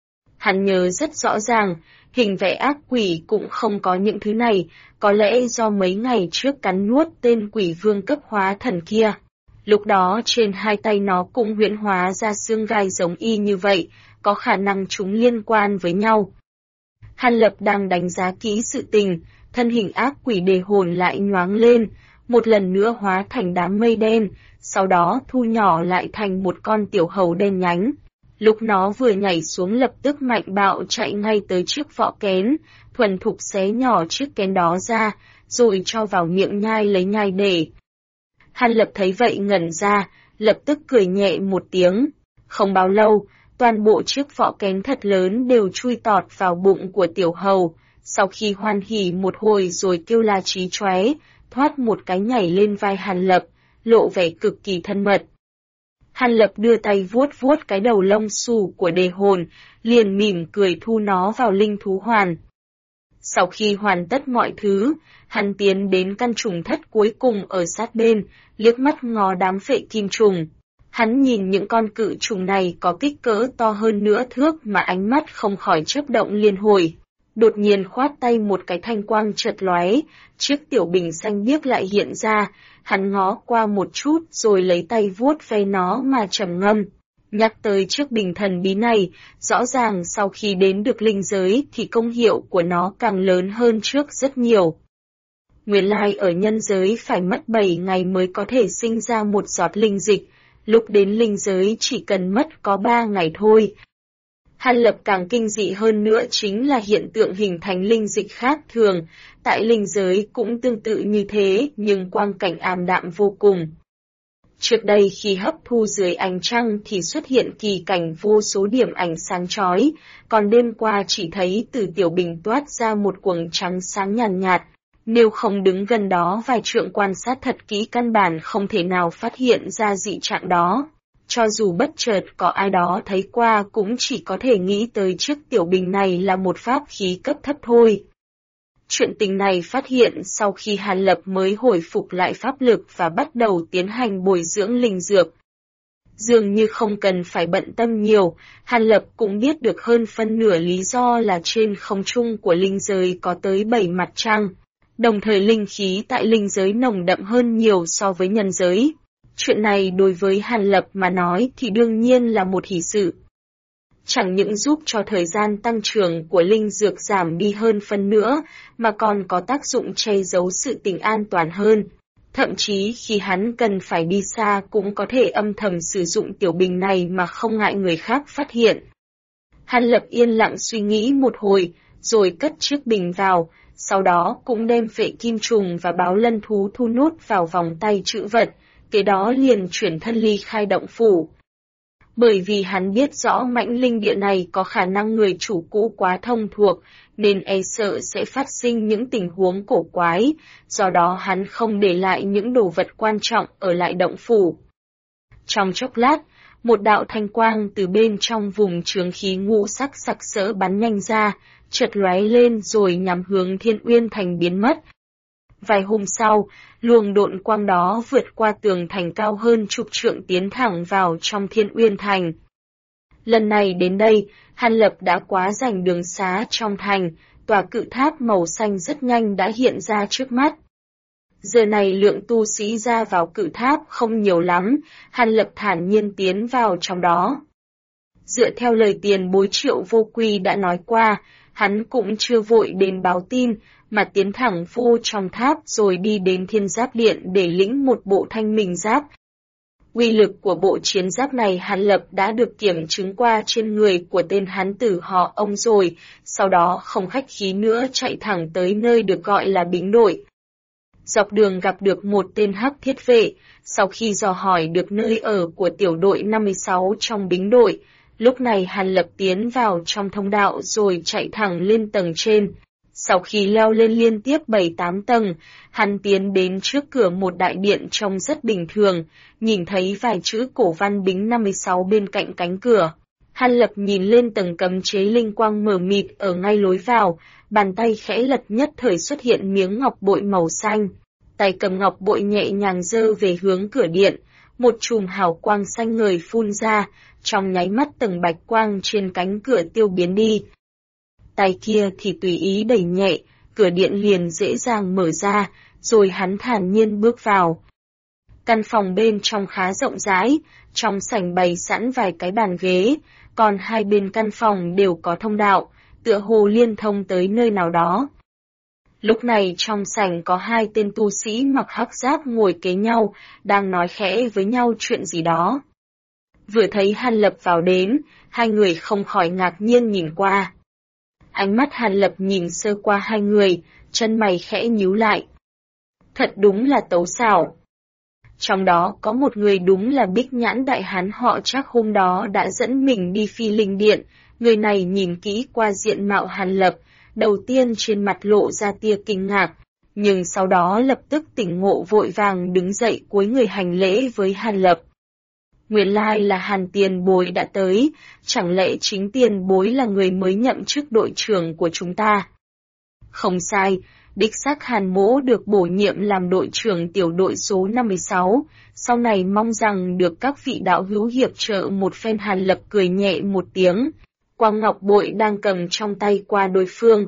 Hắn nhớ rất rõ ràng, hình vẽ ác quỷ cũng không có những thứ này, có lẽ do mấy ngày trước cắn nuốt tên quỷ vương cấp hóa thần kia. Lúc đó trên hai tay nó cũng huyễn hóa ra xương gai giống y như vậy, có khả năng chúng liên quan với nhau. Hàn Lập đang đánh giá kỹ sự tình, thân hình ác quỷ đề hồn lại nhoáng lên, một lần nữa hóa thành đám mây đen, sau đó thu nhỏ lại thành một con tiểu hầu đen nhánh. Lúc nó vừa nhảy xuống lập tức mạnh bạo chạy ngay tới chiếc vỏ kén, thuần thục xé nhỏ chiếc kén đó ra, rồi cho vào miệng nhai lấy nhai để. Hàn Lập thấy vậy ngẩn ra, lập tức cười nhẹ một tiếng. Không bao lâu, toàn bộ chiếc vỏ kén thật lớn đều chui tọt vào bụng của tiểu hầu, sau khi hoan hỉ một hồi rồi kêu la chí chóe, thoát một cái nhảy lên vai Hàn Lập, lộ vẻ cực kỳ thân mật. Hàn Lập đưa tay vuốt vuốt cái đầu lông xù của đề hồn, liền mỉm cười thu nó vào linh thú hoàn. Sau khi hoàn tất mọi thứ, hắn tiến đến căn trùng thất cuối cùng ở sát bên, liếc mắt ngó đám phệ kim trùng. Hắn nhìn những con cự trùng này có kích cỡ to hơn nửa thước mà ánh mắt không khỏi chớp động liên hồi. Đột nhiên khoát tay một cái thanh quang chợt lóe, chiếc tiểu bình xanh biếc lại hiện ra, hắn ngó qua một chút rồi lấy tay vuốt ve nó mà trầm ngâm. Nhắc tới chiếc bình thần bí này, rõ ràng sau khi đến được linh giới thì công hiệu của nó càng lớn hơn trước rất nhiều. Nguyên lai ở nhân giới phải mất 7 ngày mới có thể sinh ra một giọt linh dịch, lúc đến linh giới chỉ cần mất có 3 ngày thôi. Hàn Lập càng kinh dị hơn nữa chính là hiện tượng hình thành linh dịch khác thường, tại linh giới cũng tương tự như thế nhưng quang cảnh ảm đạm vô cùng. Trước đây khi hấp thu dưới ánh trăng thì xuất hiện kỳ cảnh vô số điểm ảnh sáng chói, còn đêm qua chỉ thấy từ tiểu bình toát ra một quầng trắng sáng nhàn nhạt. Nếu không đứng gần đó vài trượng quan sát thật kỹ căn bản không thể nào phát hiện ra dị trạng đó. Cho dù bất chợt có ai đó thấy qua cũng chỉ có thể nghĩ tới chiếc tiểu bình này là một pháp khí cấp thấp thôi. Chuyện tình này phát hiện sau khi Hàn Lập mới hồi phục lại pháp lực và bắt đầu tiến hành bồi dưỡng linh dược. Dường như không cần phải bận tâm nhiều, Hàn Lập cũng biết được hơn phân nửa lý do là trên không trung của linh giới có tới 7 mặt trăng. Đồng thời linh khí tại linh giới nồng đậm hơn nhiều so với nhân giới. Chuyện này đối với Hàn Lập mà nói thì đương nhiên là một hỷ sự. Chẳng những giúp cho thời gian tăng trưởng của linh dược giảm đi hơn phân nữa, mà còn có tác dụng che giấu sự tình an toàn hơn. Thậm chí khi hắn cần phải đi xa cũng có thể âm thầm sử dụng tiểu bình này mà không ngại người khác phát hiện. Hàn Lập yên lặng suy nghĩ một hồi, rồi cất chiếc bình vào, sau đó cũng đem phệ kim trùng và báo lân thú thu nốt vào vòng tay trữ vật, kế đó liền chuyển thân ly khai động phủ. Bởi vì hắn biết rõ mãnh linh địa này có khả năng người chủ cũ quá thông thuộc, nên e sợ sẽ phát sinh những tình huống cổ quái, do đó hắn không để lại những đồ vật quan trọng ở lại động phủ. Trong chốc lát, một đạo thanh quang từ bên trong vùng chướng khí ngũ sắc sặc sỡ bắn nhanh ra, chợt lóe lên rồi nhắm hướng Thiên Uyên Thành biến mất. Vài hôm sau, luồng độn quang đó vượt qua tường thành cao hơn chục trượng tiến thẳng vào trong Thiên Uyên Thành. Lần này đến đây, Hàn Lập đã quá rành đường xá trong thành, tòa cự tháp màu xanh rất nhanh đã hiện ra trước mắt. Giờ này lượng tu sĩ ra vào cự tháp không nhiều lắm, Hàn Lập thản nhiên tiến vào trong đó. Dựa theo lời tiền bối Triệu Vô Quy đã nói qua, hắn cũng chưa vội đến báo tin, mà tiến thẳng vô trong tháp rồi đi đến Thiên Giáp Điện để lĩnh một bộ thanh minh giáp. Uy lực của bộ chiến giáp này Hàn Lập đã được kiểm chứng qua trên người của tên hán tử họ Ông rồi, sau đó không khách khí nữa chạy thẳng tới nơi được gọi là Bính Đội. Dọc đường gặp được một tên hắc thiết vệ, sau khi dò hỏi được nơi ở của tiểu đội 56 trong Bính Đội, lúc này Hàn Lập tiến vào trong thông đạo rồi chạy thẳng lên tầng trên. Sau khi leo lên liên tiếp 7-8 tầng, hắn tiến đến trước cửa một đại điện trông rất bình thường, nhìn thấy vài chữ cổ văn Bính 56 bên cạnh cánh cửa. Hàn Lập nhìn lên tầng cấm chế linh quang mờ mịt ở ngay lối vào, bàn tay khẽ lật nhất thời xuất hiện miếng ngọc bội màu xanh. Tay cầm ngọc bội nhẹ nhàng giơ về hướng cửa điện, một chùm hào quang xanh ngời phun ra, trong nháy mắt tầng bạch quang trên cánh cửa tiêu biến đi. Tay kia thì tùy ý đẩy nhẹ, cửa điện liền dễ dàng mở ra, rồi hắn thản nhiên bước vào. Căn phòng bên trong khá rộng rãi, trong sảnh bày sẵn vài cái bàn ghế, còn hai bên căn phòng đều có thông đạo, tựa hồ liên thông tới nơi nào đó. Lúc này trong sảnh có hai tên tu sĩ mặc hắc giáp ngồi kế nhau, đang nói khẽ với nhau chuyện gì đó. Vừa thấy Hàn Lập vào đến, hai người không khỏi ngạc nhiên nhìn qua. Ánh mắt Hàn Lập nhìn sơ qua hai người, chân mày khẽ nhíu lại. Thật đúng là tấu xảo. Trong đó có một người đúng là Bích Nhãn đại hán họ Trác hôm đó đã dẫn mình đi Phi Linh Điện, người này nhìn kỹ qua diện mạo Hàn Lập, đầu tiên trên mặt lộ ra tia kinh ngạc, nhưng sau đó lập tức tỉnh ngộ vội vàng đứng dậy cúi người hành lễ với Hàn Lập. Nguyên lai là Hàn tiền bối đã tới, chẳng lẽ chính tiền bối là người mới nhậm chức đội trưởng của chúng ta? Không sai, đích xác Hàn mỗ được bổ nhiệm làm đội trưởng tiểu đội số 56, sau này mong rằng được các vị đạo hữu hiệp trợ một phen. Hàn Lập cười nhẹ một tiếng, quang ngọc bội đang cầm trong tay qua đối phương.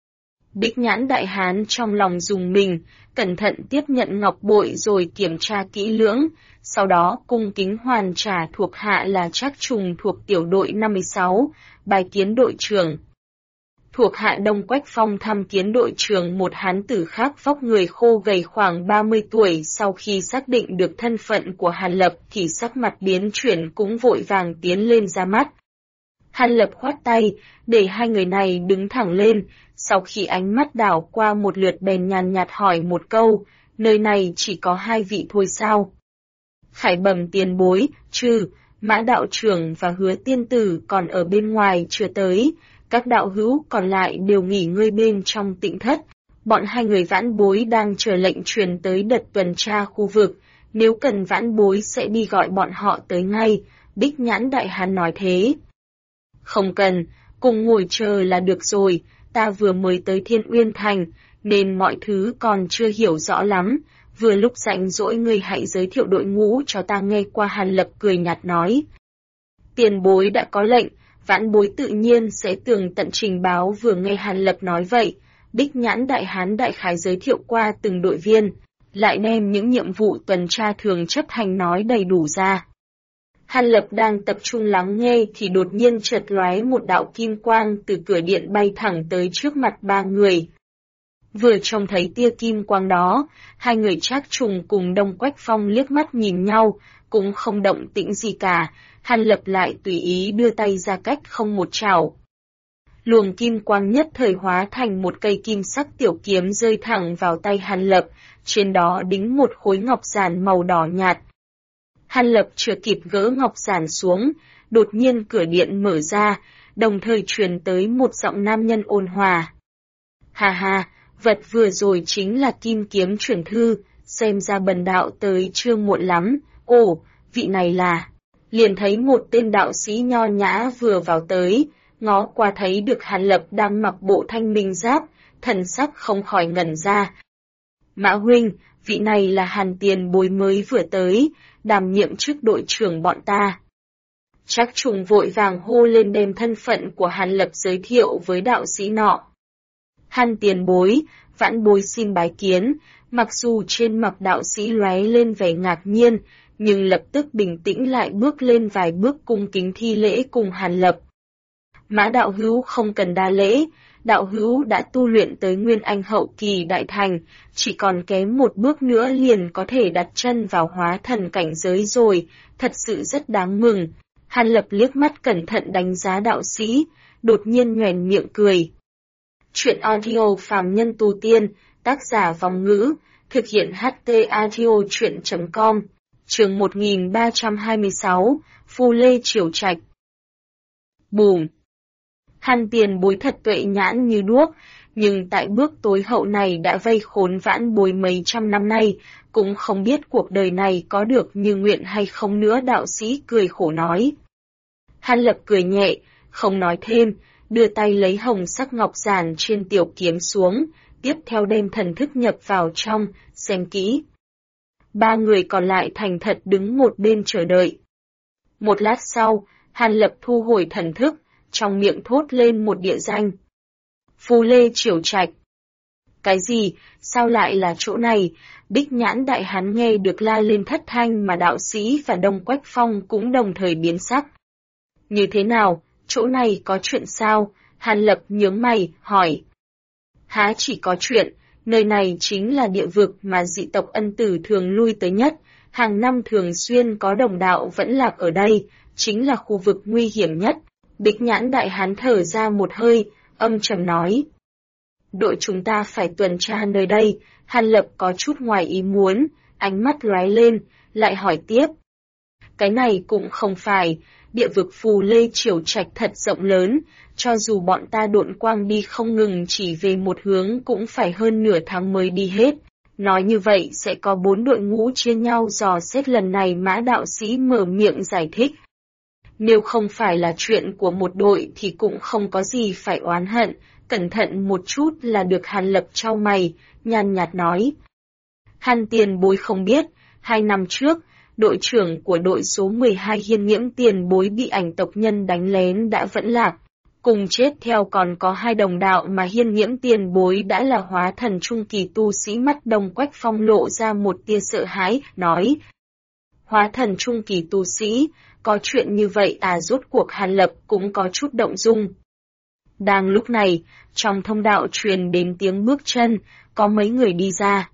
Bích Nhãn đại hán trong lòng rùng mình, cẩn thận tiếp nhận ngọc bội rồi kiểm tra kỹ lưỡng, sau đó cung kính hoàn trả thuộc hạ là Trác Trùng thuộc tiểu đội 56, bài kiến đội trưởng. Thuộc hạ Đông Quách Phong thăm kiến đội trưởng một hán tử khác vóc người khô gầy khoảng 30 tuổi, sau khi xác định được thân phận của Hàn Lập thì sắc mặt biến chuyển cũng vội vàng tiến lên ra mắt. Hàn Lập khoát tay, để hai người này đứng thẳng lên, sau khi ánh mắt đảo qua một lượt bèn nhàn nhạt hỏi một câu, nơi này chỉ có hai vị thôi sao? Khải bẩm tiền bối, Mã đạo trưởng và Hứa tiên tử còn ở bên ngoài chưa tới, các đạo hữu còn lại đều nghỉ ngơi bên trong tịnh thất, bọn hai người vãn bối đang chờ lệnh truyền tới đợt tuần tra khu vực, nếu cần vãn bối sẽ đi gọi bọn họ tới ngay, Bích Nhãn đại hán nói thế. Không cần, cùng ngồi chờ là được rồi, ta vừa mới tới Thiên Uyên Thành, nên mọi thứ còn chưa hiểu rõ lắm, vừa lúc rảnh rỗi ngươi hãy giới thiệu đội ngũ cho ta nghe qua. Hàn Lập cười nhạt nói. Tiền bối đã có lệnh, vãn bối tự nhiên sẽ tường tận trình báo. Vừa nghe Hàn Lập nói vậy, Bích Nhãn Đại Hán đại khái giới thiệu qua từng đội viên, lại đem những nhiệm vụ tuần tra thường chấp hành nói đầy đủ ra. Hàn Lập đang tập trung lắng nghe thì đột nhiên chợt lóe một đạo kim quang từ cửa điện bay thẳng tới trước mặt ba người. Vừa trông thấy tia kim quang đó, hai người Trác Trùng cùng Đông Quách Phong liếc mắt nhìn nhau, cũng không động tĩnh gì cả. Hàn Lập lại tùy ý đưa tay ra cách không một chảo. Luồng kim quang nhất thời hóa thành một cây kim sắc tiểu kiếm rơi thẳng vào tay Hàn Lập, trên đó đính một khối ngọc giản màu đỏ nhạt. Hàn Lập chưa kịp gỡ ngọc giản xuống, đột nhiên cửa điện mở ra, đồng thời truyền tới một giọng nam nhân ôn hòa. Hà hà, vật vừa rồi chính là kim kiếm chuyển thư, xem ra bần đạo tới chưa muộn lắm. Ồ, vị này là... Liền thấy một tên đạo sĩ nho nhã vừa vào tới, ngó qua thấy được Hàn Lập đang mặc bộ thanh minh giáp, thần sắc không khỏi ngẩn ra. Mã huynh, vị này là Hàn tiền bối mới vừa tới, đảm nhiệm chức đội trưởng bọn ta. Trác Trùng vội vàng hô lên đem thân phận của Hàn Lập giới thiệu với đạo sĩ nọ. Hàn tiền bối, vãn bối xin bái kiến. Mặc dù trên mặt đạo sĩ lóe lên vẻ ngạc nhiên, nhưng lập tức bình tĩnh lại bước lên vài bước cung kính thi lễ cùng Hàn Lập. Mã đạo hữu không cần đa lễ, đạo hữu đã tu luyện tới Nguyên Anh hậu kỳ đại thành, chỉ còn kém một bước nữa liền có thể đặt chân vào hóa thần cảnh giới rồi, thật sự rất đáng mừng. Hàn Lập liếc mắt cẩn thận đánh giá đạo sĩ, đột nhiên nhoẻn miệng cười. Chuyện audio phàm nhân tu tiên, tác giả Vong Ngữ, thực hiện HT audio chuyện.com, chương 1326, Phu Lê Triều Trạch. Bùm! Hàn tiền bối thật tuệ nhãn như đuốc, nhưng tại bước tối hậu này đã vây khốn vãn bối mấy trăm năm nay, cũng không biết cuộc đời này có được như nguyện hay không nữa. Đạo sĩ cười khổ nói. Hàn Lập cười nhẹ, không nói thêm, đưa tay lấy hồng sắc ngọc giản trên tiểu kiếm xuống, tiếp theo đem thần thức nhập vào trong, xem kỹ. Ba người còn lại thành thật đứng một bên chờ đợi. Một lát sau, Hàn Lập thu hồi thần thức, trong miệng thốt lên một địa danh. Phu Lê Triều Trạch. Cái gì, sao lại là chỗ này? Bích Nhãn Đại Hán nghe được la lên thất thanh mà đạo sĩ và Đông Quách Phong cũng đồng thời biến sắc. Như thế nào, chỗ này có chuyện sao? Hàn Lập nhướng mày, hỏi. Há chỉ có chuyện, nơi này chính là địa vực mà dị tộc Ân Tử thường lui tới nhất, hàng năm thường xuyên có đồng đạo vẫn lạc ở đây, chính là khu vực nguy hiểm nhất. Bích Nhãn Đại Hán thở ra một hơi, âm trầm nói. Đội chúng ta phải tuần tra nơi đây. Hàn Lập có chút ngoài ý muốn, ánh mắt lóe lên, lại hỏi tiếp. Cái này cũng không phải, địa vực Phù Lê Triều Trạch thật rộng lớn, cho dù bọn ta độn quang đi không ngừng chỉ về một hướng cũng phải hơn nửa tháng mới đi hết. Nói như vậy sẽ có 4 đội ngũ chia nhau dò xét lần này. Mã đạo sĩ mở miệng giải thích. Nếu không phải là chuyện của một đội thì cũng không có gì phải oán hận, cẩn thận một chút là được. Hàn Lập chau mày, nhàn nhạt nói. Hàn tiền bối không biết, 2 năm trước, đội trưởng của đội số 12 Hiên Nghiễm tiền bối bị ảnh tộc nhân đánh lén đã vẫn lạc. Cùng chết theo còn có 2 đồng đạo mà Hiên Nghiễm tiền bối đã là hóa thần trung kỳ tu sĩ. Mắt Đông Quách Phong lộ ra một tia sợ hãi, nói. Hóa thần trung kỳ tu sĩ, có chuyện như vậy à? Rốt cuộc Hàn Lập cũng có chút động dung. Đang lúc này, trong thông đạo truyền đến tiếng bước chân, có mấy người đi ra.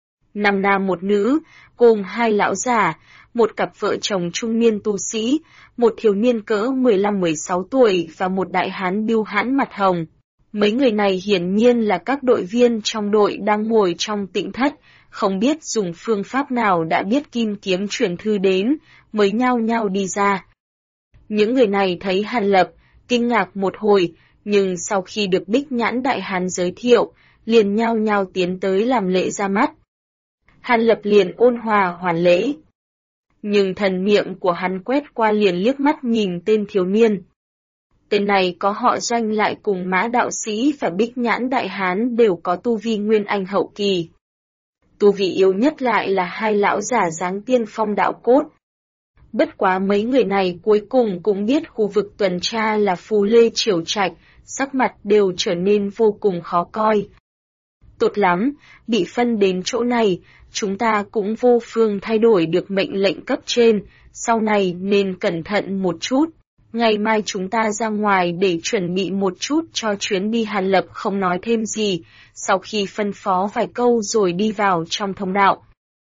5 nam một nữ, gồm 2 lão già, một cặp vợ chồng trung niên tu sĩ, một thiếu niên cỡ 15-16 tuổi và một đại hán bưu hãn mặt hồng. Mấy người này hiển nhiên là các đội viên trong đội đang ngồi trong tịnh thất, không biết dùng phương pháp nào đã biết kim kiếm truyền thư đến, mới nhao nhao đi ra. Những người này thấy Hàn Lập, kinh ngạc một hồi, nhưng sau khi được Bích Nhãn Đại Hán giới thiệu, liền nhao nhao tiến tới làm lễ ra mắt. Hàn Lập liền ôn hòa hoàn lễ. Nhưng thần miệng của hắn quét qua liền liếc mắt nhìn tên thiếu niên. Tên này có họ Doanh, lại cùng Mã đạo sĩ và Bích Nhãn Đại Hán đều có tu vi Nguyên Anh hậu kỳ. tu vị yếu nhất lại là hai lão giả dáng tiên phong đạo cốt. Bất quá mấy người này cuối cùng cũng biết khu vực tuần tra là Phù Lê Triều Trạch, sắc mặt đều trở nên vô cùng khó coi. Tốt lắm, bị phân đến chỗ này, chúng ta cũng vô phương thay đổi được mệnh lệnh cấp trên, sau này nên cẩn thận một chút. Ngày mai chúng ta ra ngoài để chuẩn bị một chút cho chuyến đi. Hàn Lập không nói thêm gì, sau khi phân phó vài câu rồi đi vào trong thông đạo.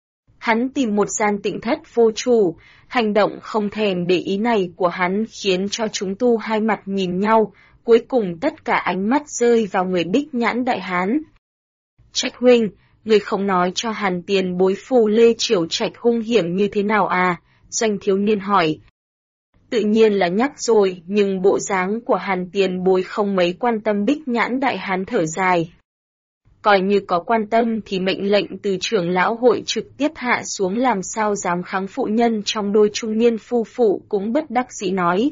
Hắn tìm một gian tịnh thất vô chủ, hành động không thèm để ý này của hắn khiến cho chúng tu hai mặt nhìn nhau, cuối cùng tất cả ánh mắt rơi vào người Bích Nhãn Đại Hán. Trạch huynh, người không nói cho Hàn tiền bối Phù Lê Triều Trạch hung hiểm như thế nào à? Doanh thiếu niên hỏi. Tự nhiên là nhắc rồi, nhưng bộ dáng của Hàn tiền bối không mấy quan tâm. Bích Nhãn Đại Hán thở dài. Coi như có quan tâm thì mệnh lệnh từ trưởng lão hội trực tiếp hạ xuống, làm sao dám kháng. Phụ nhân trong đôi trung niên phu phụ cũng bất đắc dĩ nói.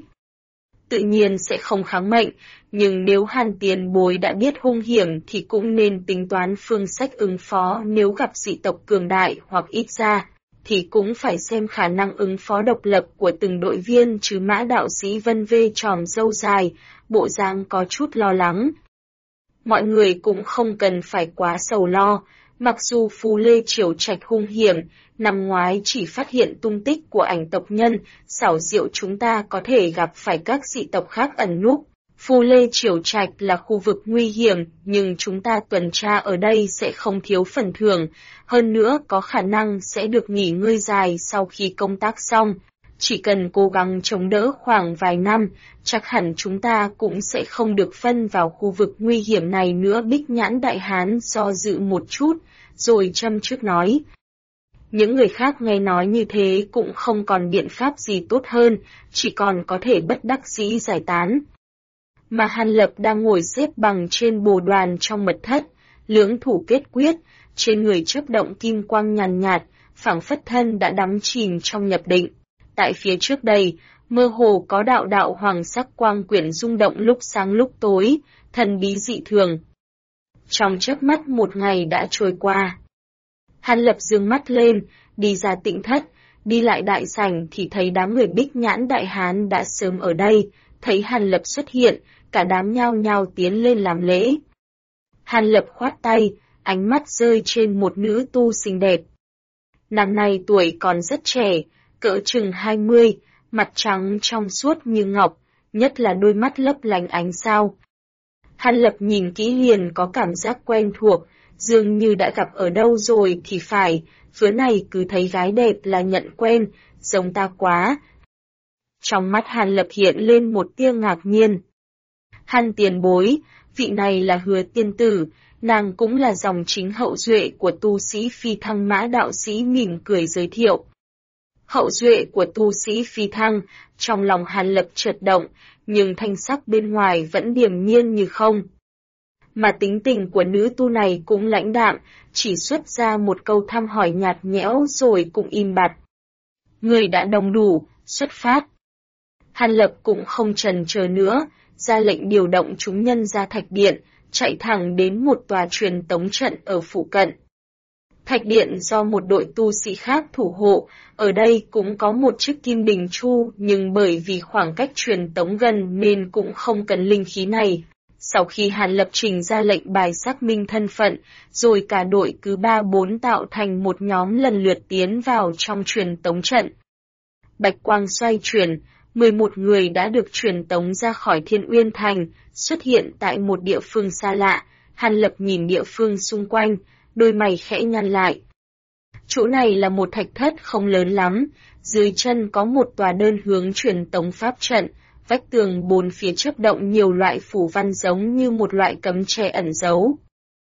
Tự nhiên sẽ không kháng mệnh, nhưng nếu Hàn tiền bối đã biết hung hiểm thì cũng nên tính toán phương sách ứng phó. Nếu gặp dị tộc cường đại hoặc ít ra, thì cũng phải xem khả năng ứng phó độc lập của từng đội viên. Chứ Mã đạo sĩ vân vê tròm râu dài, bộ dáng có chút lo lắng. Mọi người cũng không cần phải quá sầu lo, mặc dù Phù Lê Triều Trạch hung hiểm, năm ngoái chỉ phát hiện tung tích của ảnh tộc nhân, xảo diệu chúng ta có thể gặp phải các dị tộc khác ẩn núp. Phù Lê Triều Trạch là khu vực nguy hiểm, nhưng chúng ta tuần tra ở đây sẽ không thiếu phần thưởng, hơn nữa có khả năng sẽ được nghỉ ngơi dài sau khi công tác xong. Chỉ cần cố gắng chống đỡ khoảng vài năm, chắc hẳn chúng ta cũng sẽ không được phân vào khu vực nguy hiểm này nữa. Bích Nhãn Đại Hán do dự một chút, rồi châm chước nói. Những người khác nghe nói như thế cũng không còn biện pháp gì tốt hơn, chỉ còn có thể bất đắc dĩ giải tán. Mà Hàn Lập đang ngồi xếp bằng trên bồ đoàn trong mật thất, lưỡng thủ kết quyết, trên người chớp động kim quang nhàn nhạt, phảng phất thân đã đắm chìm trong nhập định. Tại phía trước đây, mơ hồ có đạo đạo hoàng sắc quang quyển rung động lúc sáng lúc tối, thần bí dị thường. Trong chớp mắt một ngày đã trôi qua. Hàn Lập dương mắt lên, đi ra tịnh thất, đi lại đại sảnh thì thấy đám người Bích Nhãn Đại Hán đã sớm ở đây, thấy Hàn Lập xuất hiện, cả đám nhao nhao tiến lên làm lễ. Hàn Lập khoát tay, ánh mắt rơi trên một nữ tu xinh đẹp. Nàng này tuổi còn rất trẻ, cỡ chừng 20, mặt trắng trong suốt như ngọc, nhất là đôi mắt lấp lánh ánh sao. Hàn Lập nhìn kỹ liền có cảm giác quen thuộc, dường như đã gặp ở đâu rồi thì phải, phía này cứ thấy gái đẹp là nhận quen, giống ta quá. Trong mắt Hàn Lập hiện lên một tia ngạc nhiên. Hàn tiền bối, vị này là Hứa tiên tử, nàng cũng là dòng chính hậu duệ của tu sĩ phi thăng. Mã đạo sĩ mỉm cười giới thiệu. Hậu duệ của tu sĩ phi thăng, trong lòng Hàn Lập chợt động, nhưng thanh sắc bên ngoài vẫn điềm nhiên như không. Mà tính tình của nữ tu này cũng lãnh đạm, chỉ xuất ra một câu thăm hỏi nhạt nhẽo rồi cũng im bặt. Người đã đồng đủ, xuất phát. Hàn Lập cũng không chần chờ nữa, ra lệnh điều động chúng nhân ra thạch điện, chạy thẳng đến một tòa truyền tống trận ở phụ cận. Thạch điện do một đội tu sĩ khác thủ hộ, ở đây cũng có một chiếc kim đình chu, nhưng bởi vì khoảng cách truyền tống gần nên cũng không cần linh khí này. Sau khi Hàn Lập trình ra lệnh bài xác minh thân phận, rồi cả đội cứ 3-4 tạo thành một nhóm lần lượt tiến vào trong truyền tống trận. Bạch quang xoay chuyển, 11 người đã được truyền tống ra khỏi Thiên Uyên Thành, xuất hiện tại một địa phương xa lạ. Hàn Lập nhìn địa phương xung quanh, đôi mày khẽ nhăn lại. Chỗ này là một thạch thất không lớn lắm, dưới chân có một tòa đơn hướng truyền tống pháp trận, vách tường bốn phía chớp động nhiều loại phủ văn giống như một loại cấm che ẩn giấu.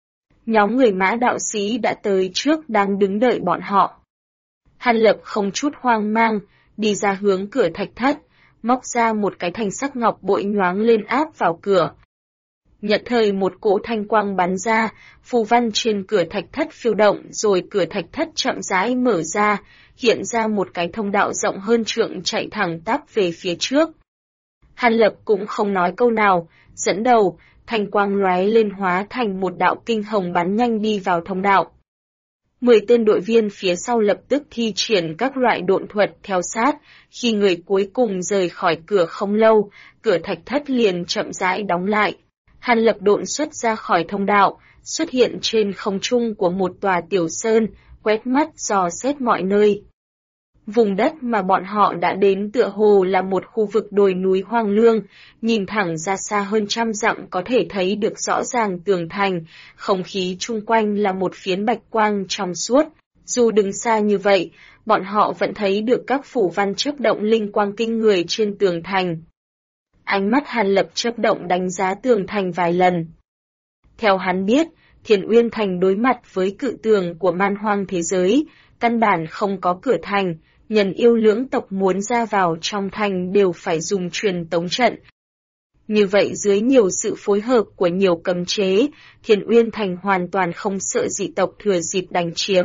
Nhóm người Mã đạo sĩ đã tới trước đang đứng đợi bọn họ. Hàn Lập không chút hoang mang, đi ra hướng cửa thạch thất, móc ra một cái thanh sắc ngọc bội nhoáng lên áp vào cửa. Nhận thời một cỗ thanh quang bắn ra, phù văn trên cửa thạch thất phiêu động rồi cửa thạch thất chậm rãi mở ra, hiện ra một cái thông đạo rộng hơn trượng chạy thẳng tắp về phía trước. Hàn Lập cũng không nói câu nào, dẫn đầu, thanh quang lóe lên hóa thành một đạo kinh hồng bắn nhanh đi vào thông đạo. 10 tên đội viên phía sau lập tức thi triển các loại độn thuật theo sát, khi người cuối cùng rời khỏi cửa không lâu, cửa thạch thất liền chậm rãi đóng lại. Hàn Lập độn xuất ra khỏi thông đạo, xuất hiện trên không trung của một tòa tiểu sơn, quét mắt dò xét mọi nơi. Vùng đất mà bọn họ đã đến tựa hồ là một khu vực đồi núi hoang lương, nhìn thẳng ra xa hơn 100 dặm có thể thấy được rõ ràng tường thành, không khí chung quanh là một phiến bạch quang trong suốt. Dù đứng xa như vậy, bọn họ vẫn thấy được các phủ văn chớp động linh quang kinh người trên tường thành. Ánh mắt Hàn Lập chớp động đánh giá tường thành vài lần. Theo hắn biết, Thiên Uyên Thành đối mặt với cự tường của man hoang thế giới, căn bản không có cửa thành, nhân yêu lưỡng tộc muốn ra vào trong thành đều phải dùng truyền tống trận. Như vậy dưới nhiều sự phối hợp của nhiều cấm chế, Thiên Uyên Thành hoàn toàn không sợ dị tộc thừa dịp đánh chiếm.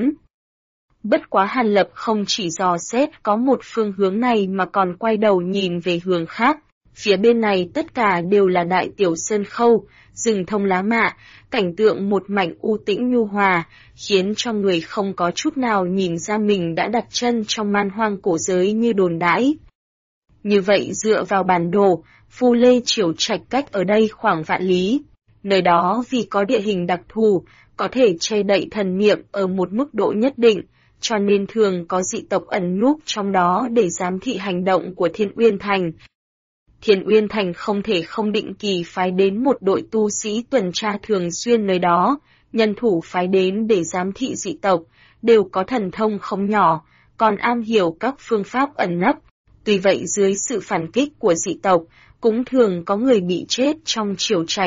Bất quá Hàn Lập không chỉ dò xét có một phương hướng này mà còn quay đầu nhìn về hướng khác. Phía bên này tất cả đều là đại tiểu sơn khâu, rừng thông lá mạ, cảnh tượng một mảnh u tĩnh nhu hòa, khiến cho người không có chút nào nhìn ra mình đã đặt chân trong man hoang cổ giới như đồn đãi. Như vậy dựa vào bản đồ, Phu Lê Triều Trạch cách ở đây khoảng vạn lý. Nơi đó vì có địa hình đặc thù, có thể che đậy thần niệm ở một mức độ nhất định, cho nên thường có dị tộc ẩn núp trong đó để giám thị hành động của Thiên Uyên Thành. Thiên Uyên Thành không thể không định kỳ phái đến một đội tu sĩ tuần tra thường xuyên nơi đó, nhân thủ phái đến để giám thị dị tộc, đều có thần thông không nhỏ, còn am hiểu các phương pháp ẩn nấp. Tuy vậy dưới sự phản kích của dị tộc, cũng thường có người bị chết trong triều trạch.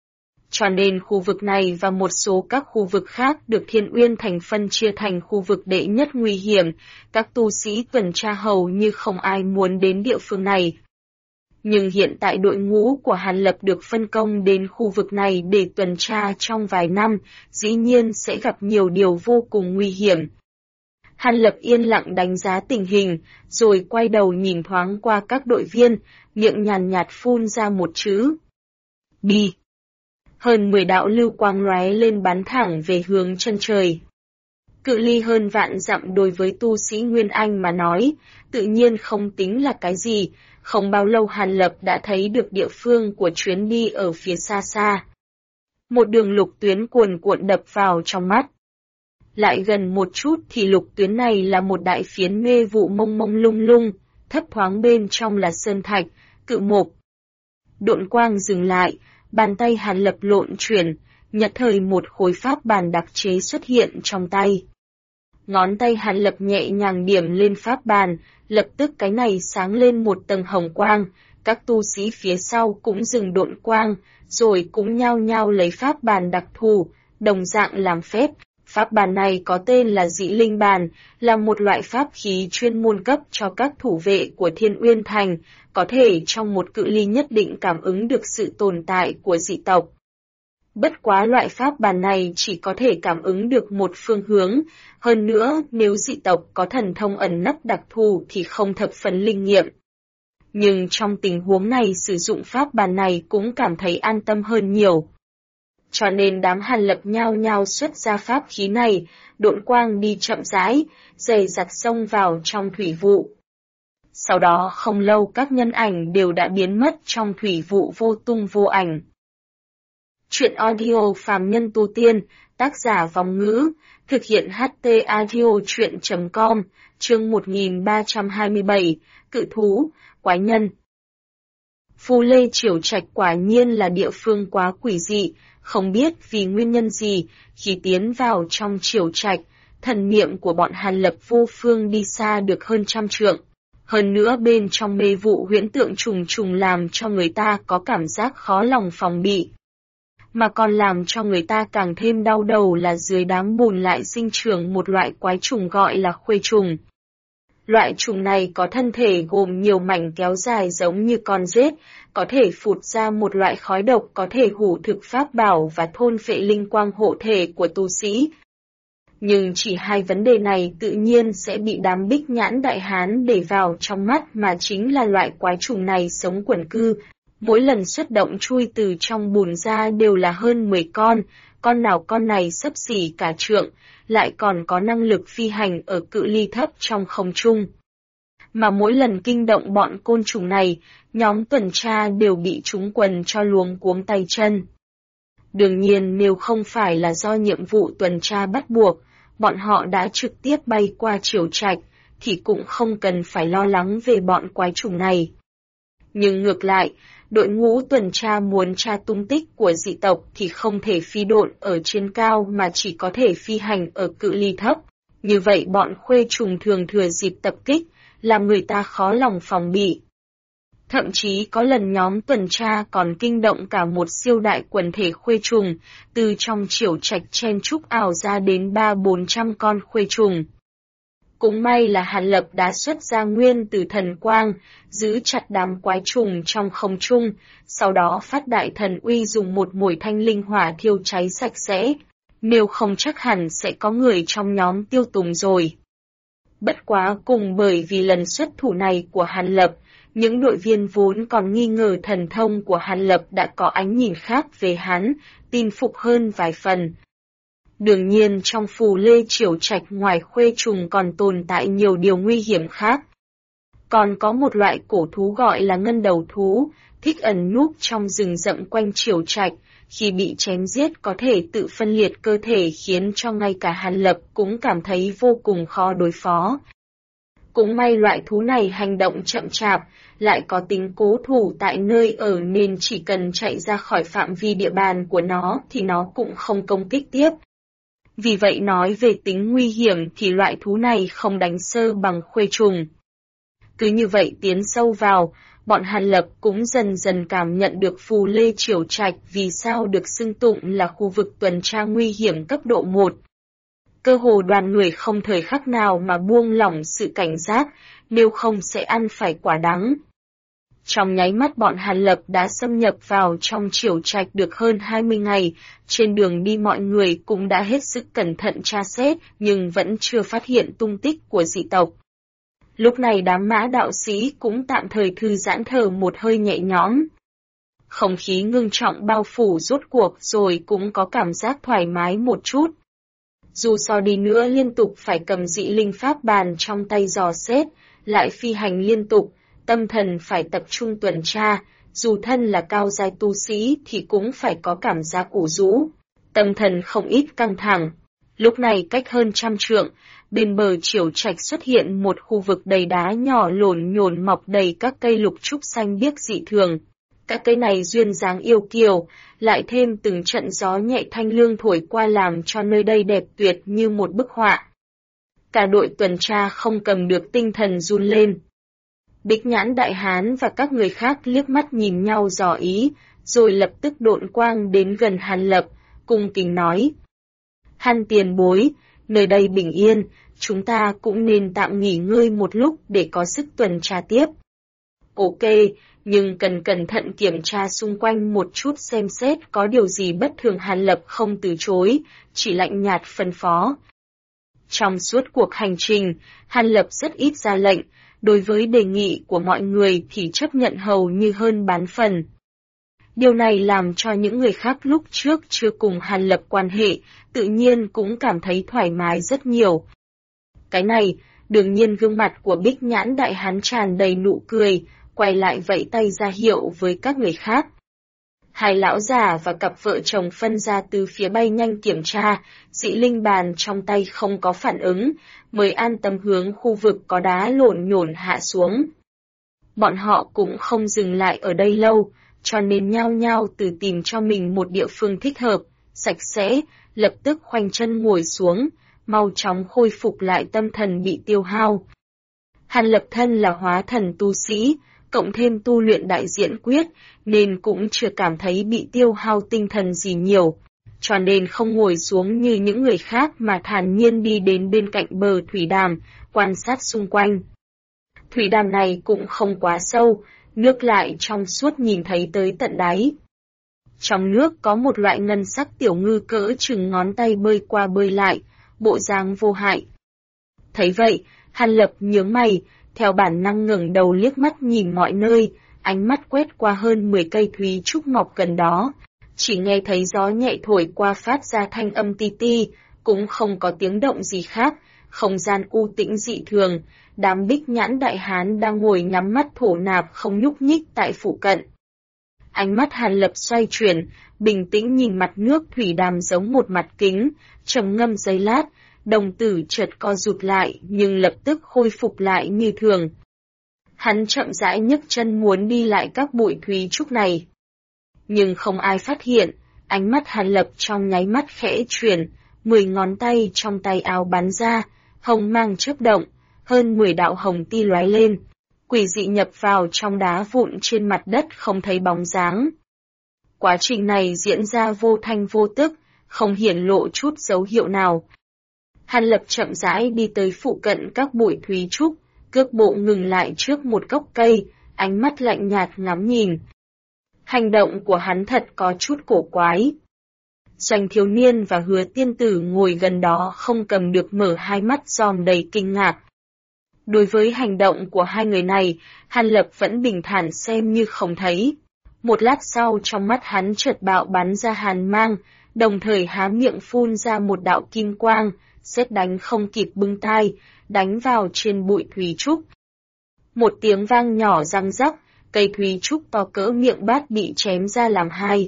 Cho nên khu vực này và một số các khu vực khác được Thiên Uyên Thành phân chia thành khu vực đệ nhất nguy hiểm, các tu sĩ tuần tra hầu như không ai muốn đến địa phương này. Nhưng hiện tại đội ngũ của Hàn Lập được phân công đến khu vực này để tuần tra trong vài năm, dĩ nhiên sẽ gặp nhiều điều vô cùng nguy hiểm. Hàn Lập yên lặng đánh giá tình hình, rồi quay đầu nhìn thoáng qua các đội viên, miệng nhàn nhạt phun ra một chữ. Bi. Hơn 10 đạo lưu quang lóe lên bắn thẳng về hướng chân trời. Cự ly hơn vạn dặm đối với tu sĩ Nguyên Anh mà nói, tự nhiên không tính là cái gì. Không bao lâu Hàn Lập đã thấy được địa phương của chuyến đi ở phía xa xa. Một đường lục tuyến cuồn cuộn đập vào trong mắt. Lại gần một chút thì lục tuyến này là một đại phiến mê vụ mông mông lung lung, thấp thoáng bên trong là sơn thạch, cự mộc. Độn quang dừng lại, bàn tay Hàn Lập lộn chuyển, nhất thời một khối pháp bàn đặc chế xuất hiện trong tay. Ngón tay Hàn Lập nhẹ nhàng điểm lên pháp bàn, lập tức cái này sáng lên một tầng hồng quang, các tu sĩ phía sau cũng dừng độn quang, rồi cũng nhao nhao lấy pháp bàn đặc thù, đồng dạng làm phép. Pháp bàn này có tên là Dĩ Linh Bàn, là một loại pháp khí chuyên môn cấp cho các thủ vệ của Thiên Uyên Thành, có thể trong một cự ly nhất định cảm ứng được sự tồn tại của dị tộc. Bất quá loại pháp bàn này chỉ có thể cảm ứng được một phương hướng, hơn nữa nếu dị tộc có thần thông ẩn nấp đặc thù thì không thập phần linh nghiệm. Nhưng trong tình huống này sử dụng pháp bàn này cũng cảm thấy an tâm hơn nhiều. Cho nên đám Hàn Lập nhao nhao xuất ra pháp khí này, độn quang đi chậm rãi, dày dặt xông vào trong thủy vụ. Sau đó không lâu các nhân ảnh đều đã biến mất trong thủy vụ vô tung vô ảnh. Chuyện audio phàm nhân tu tiên, tác giả Vong Ngữ, thực hiện HT audio chuyện.com, chương 1327, cự thú, quái nhân. Phu Lê Triều Trạch quả nhiên là địa phương quá quỷ dị, không biết vì nguyên nhân gì, khi tiến vào trong Triều Trạch, thần niệm của bọn Hàn Lập vô phương đi xa được hơn 100 trượng. Hơn nữa bên trong mê vụ huyễn tượng trùng trùng làm cho người ta có cảm giác khó lòng phòng bị. Mà còn làm cho người ta càng thêm đau đầu là dưới đám bùn lại sinh trưởng một loại quái trùng gọi là khuê trùng. Loại trùng này có thân thể gồm nhiều mảnh kéo dài giống như con rết, có thể phụt ra một loại khói độc có thể hủ thực pháp bảo và thôn phệ linh quang hộ thể của tu sĩ. Nhưng chỉ hai vấn đề này tự nhiên sẽ bị đám Bích Nhãn Đại Hán để vào trong mắt mà chính là loại quái trùng này sống quần cư. Mỗi lần xuất động chui từ trong bùn ra đều là hơn 10 con, con này xấp xỉ cả trượng, lại còn có năng lực phi hành ở cự ly thấp trong không trung. Mà mỗi lần kinh động bọn côn trùng này, nhóm tuần tra đều bị chúng quần cho luống cuống tay chân. Đương nhiên nếu không phải là do nhiệm vụ tuần tra bắt buộc, bọn họ đã trực tiếp bay qua Triều Trạch, thì cũng không cần phải lo lắng về bọn quái trùng này. Nhưng ngược lại, đội ngũ tuần tra muốn tra tung tích của dị tộc thì không thể phi độn ở trên cao mà chỉ có thể phi hành ở cự ly thấp. Như vậy bọn khuê trùng thường thừa dịp tập kích, làm người ta khó lòng phòng bị. Thậm chí có lần nhóm tuần tra còn kinh động cả một siêu đại quần thể khuê trùng, từ trong Triều Trạch chen chúc ảo ra đến 300-400 con khuê trùng. Cũng may là Hàn Lập đã xuất ra nguyên từ thần quang, giữ chặt đám quái trùng trong không trung, sau đó phát đại thần uy dùng một mồi thanh linh hỏa thiêu cháy sạch sẽ, nếu không chắc hẳn sẽ có người trong nhóm tiêu tùng rồi. Bất quá cùng bởi vì lần xuất thủ này của Hàn Lập, những đội viên vốn còn nghi ngờ thần thông của Hàn Lập đã có ánh nhìn khác về hắn, tin phục hơn vài phần. Đương nhiên trong Phù Lê Triều Trạch ngoài khuê trùng còn tồn tại nhiều điều nguy hiểm khác. Còn có một loại cổ thú gọi là ngân đầu thú, thích ẩn núp trong rừng rậm quanh Triều Trạch, khi bị chém giết có thể tự phân liệt cơ thể khiến cho ngay cả Hàn Lập cũng cảm thấy vô cùng khó đối phó. Cũng may loại thú này hành động chậm chạp, lại có tính cố thủ tại nơi ở nên chỉ cần chạy ra khỏi phạm vi địa bàn của nó thì nó cũng không công kích tiếp. Vì vậy nói về tính nguy hiểm thì loại thú này không đánh sơ bằng khuê trùng. Cứ như vậy tiến sâu vào, bọn Hàn Lập cũng dần dần cảm nhận được Phù Lê Triều Trạch vì sao được xưng tụng là khu vực tuần tra nguy hiểm cấp độ 1. Cơ hồ đoàn người không thời khắc nào mà buông lỏng sự cảnh giác, nếu không sẽ ăn phải quả đắng. Trong nháy mắt bọn Hàn Lập đã xâm nhập vào trong Triều Trạch được hơn 20 ngày, trên đường đi mọi người cũng đã hết sức cẩn thận tra xét nhưng vẫn chưa phát hiện tung tích của dị tộc. Lúc này đám Mã đạo sĩ cũng tạm thời thư giãn thở một hơi nhẹ nhõm. Không khí ngưng trọng bao phủ rốt cuộc rồi cũng có cảm giác thoải mái một chút. Dù sao đi nữa liên tục phải cầm dị linh pháp bàn trong tay dò xét, lại phi hành liên tục, tâm thần phải tập trung tuần tra, dù thân là cao giai tu sĩ thì cũng phải có cảm giác ủ rũ, tâm thần không ít căng thẳng. Lúc này cách hơn 100 trượng, bên bờ Triều Trạch xuất hiện một khu vực đầy đá nhỏ lổn nhổn mọc đầy các cây lục trúc xanh biếc dị thường. Các cây này duyên dáng yêu kiều, lại thêm từng trận gió nhẹ thanh lương thổi qua làm cho nơi đây đẹp tuyệt như một bức họa. Cả đội tuần tra không cầm được tinh thần run lên. Bích Nhãn Đại Hán và các người khác liếc mắt nhìn nhau dò ý, rồi lập tức độn quang đến gần Hàn Lập, cung kính nói. Hàn tiền bối, nơi đây bình yên, chúng ta cũng nên tạm nghỉ ngơi một lúc để có sức tuần tra tiếp. Ok, nhưng cần cẩn thận kiểm tra xung quanh một chút xem xét có điều gì bất thường. Hàn Lập không từ chối, chỉ lạnh nhạt phân phó. Trong suốt cuộc hành trình, Hàn Lập rất ít ra lệnh, đối với đề nghị của mọi người thì chấp nhận hầu như hơn bán phần. Điều này làm cho những người khác lúc trước chưa cùng Hàn Lập quan hệ, tự nhiên cũng cảm thấy thoải mái rất nhiều. Cái này, đương nhiên gương mặt của Bích Nhãn Đại Hán tràn đầy nụ cười, quay lại vẫy tay ra hiệu với các người khác. Hai lão già và cặp vợ chồng phân ra từ phía bay nhanh kiểm tra, dị linh bàn trong tay không có phản ứng, mới an tâm hướng khu vực có đá lổn nhổn hạ xuống. Bọn họ cũng không dừng lại ở đây lâu, cho nên nhao nhao tự tìm cho mình một địa phương thích hợp, sạch sẽ, lập tức khoanh chân ngồi xuống, mau chóng khôi phục lại tâm thần bị tiêu hao. Hàn Lập thân là hóa thần tu sĩ, cộng thêm tu luyện đại diện quyết, nên cũng chưa cảm thấy bị tiêu hao tinh thần gì nhiều, cho nên không ngồi xuống như những người khác mà thản nhiên đi đến bên cạnh bờ thủy đàm, quan sát xung quanh. Thủy đàm này cũng không quá sâu, nước lại trong suốt nhìn thấy tới tận đáy. Trong nước có một loại ngân sắc tiểu ngư cỡ chừng ngón tay bơi qua bơi lại, bộ dáng vô hại. Thấy vậy, Hàn Lập nhướng mày, theo bản năng ngẩng đầu liếc mắt nhìn mọi nơi, ánh mắt quét qua hơn 10 cây thúy trúc ngọc gần đó, chỉ nghe thấy gió nhẹ thổi qua phát ra thanh âm ti ti, cũng không có tiếng động gì khác, không gian u tĩnh dị thường, đám Bích Nhãn đại hán đang ngồi nhắm mắt thổ nạp không nhúc nhích tại phụ cận. Ánh mắt Hàn Lập xoay chuyển, bình tĩnh nhìn mặt nước thủy đàm giống một mặt kính, trầm ngâm giây lát, đồng tử chợt co rụt lại nhưng lập tức khôi phục lại như thường. Hắn chậm rãi nhấc chân muốn đi lại các bụi thúy trúc này. Nhưng không ai phát hiện, ánh mắt Hàn Lập trong nháy mắt khẽ chuyển, 10 ngón tay trong tay áo bắn ra, hồng mang chớp động, hơn 10 đạo hồng ti lóe lên, quỷ dị nhập vào trong đá vụn trên mặt đất không thấy bóng dáng. Quá trình này diễn ra vô thanh vô tức, không hiển lộ chút dấu hiệu nào. Hàn Lập chậm rãi đi tới phụ cận các bụi thúy trúc, cước bộ ngừng lại trước một gốc cây, ánh mắt lạnh nhạt ngắm nhìn. Hành động của hắn thật có chút cổ quái. Doanh thiếu niên và Hứa tiên tử ngồi gần đó không cầm được mở hai mắt dòm đầy kinh ngạc. Đối với hành động của hai người này, Hàn Lập vẫn bình thản xem như không thấy. Một lát sau trong mắt hắn chợt bạo bắn ra hàn mang, đồng thời há miệng phun ra một đạo kim quang, sét đánh không kịp bưng tai, đánh vào trên bụi thúy trúc. Một tiếng vang nhỏ răng rắc, cây thúy trúc to cỡ miệng bát bị chém ra làm hai.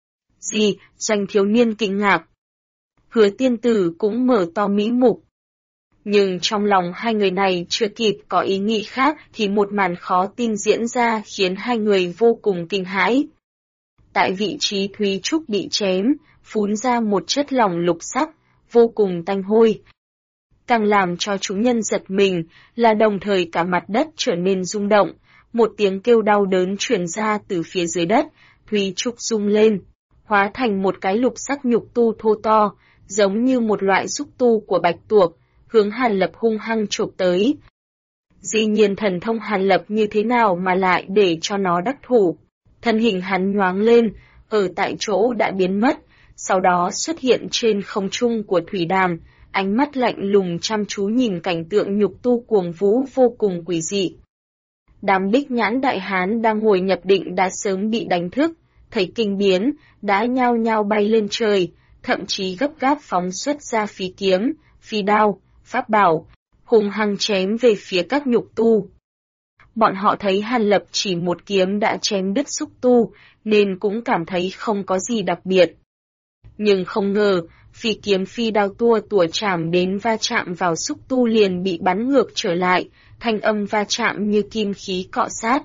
Gì? Doanh thiếu niên kinh ngạc. Hứa tiên tử cũng mở to mỹ mục. Nhưng trong lòng hai người này chưa kịp có ý nghĩ khác thì một màn khó tin diễn ra khiến hai người vô cùng kinh hãi. Tại vị trí thúy trúc bị chém, phun ra một chất lỏng lục sắc, vô cùng tanh hôi. Càng làm cho chúng nhân giật mình là đồng thời cả mặt đất trở nên rung động, một tiếng kêu đau đớn truyền ra từ phía dưới đất, thúy trúc rung lên, hóa thành một cái lục sắc nhục tu thô to, giống như một loại xúc tu của bạch tuộc, hướng Hàn Lập hung hăng chộp tới. Dĩ nhiên thần thông Hàn Lập như thế nào mà lại để cho nó đắc thủ. Thân hình hắn nhoáng lên, ở tại chỗ đã biến mất, sau đó xuất hiện trên không trung của thủy đàm, ánh mắt lạnh lùng chăm chú nhìn cảnh tượng nhục tu cuồng vũ vô cùng quỷ dị. Đám Bích Nhãn đại hán đang ngồi nhập định đã sớm bị đánh thức, thấy kinh biến, đã nhao nhao bay lên trời, thậm chí gấp gáp phóng xuất ra phi kiếm, phi đao, pháp bảo, hung hăng chém về phía các nhục tu. Bọn họ thấy Hàn Lập chỉ một kiếm đã chém đứt xúc tu, nên cũng cảm thấy không có gì đặc biệt. Nhưng không ngờ, phi kiếm phi đao tua tủa chạm đến va chạm vào xúc tu liền bị bắn ngược trở lại, thanh âm va chạm như kim khí cọ sát.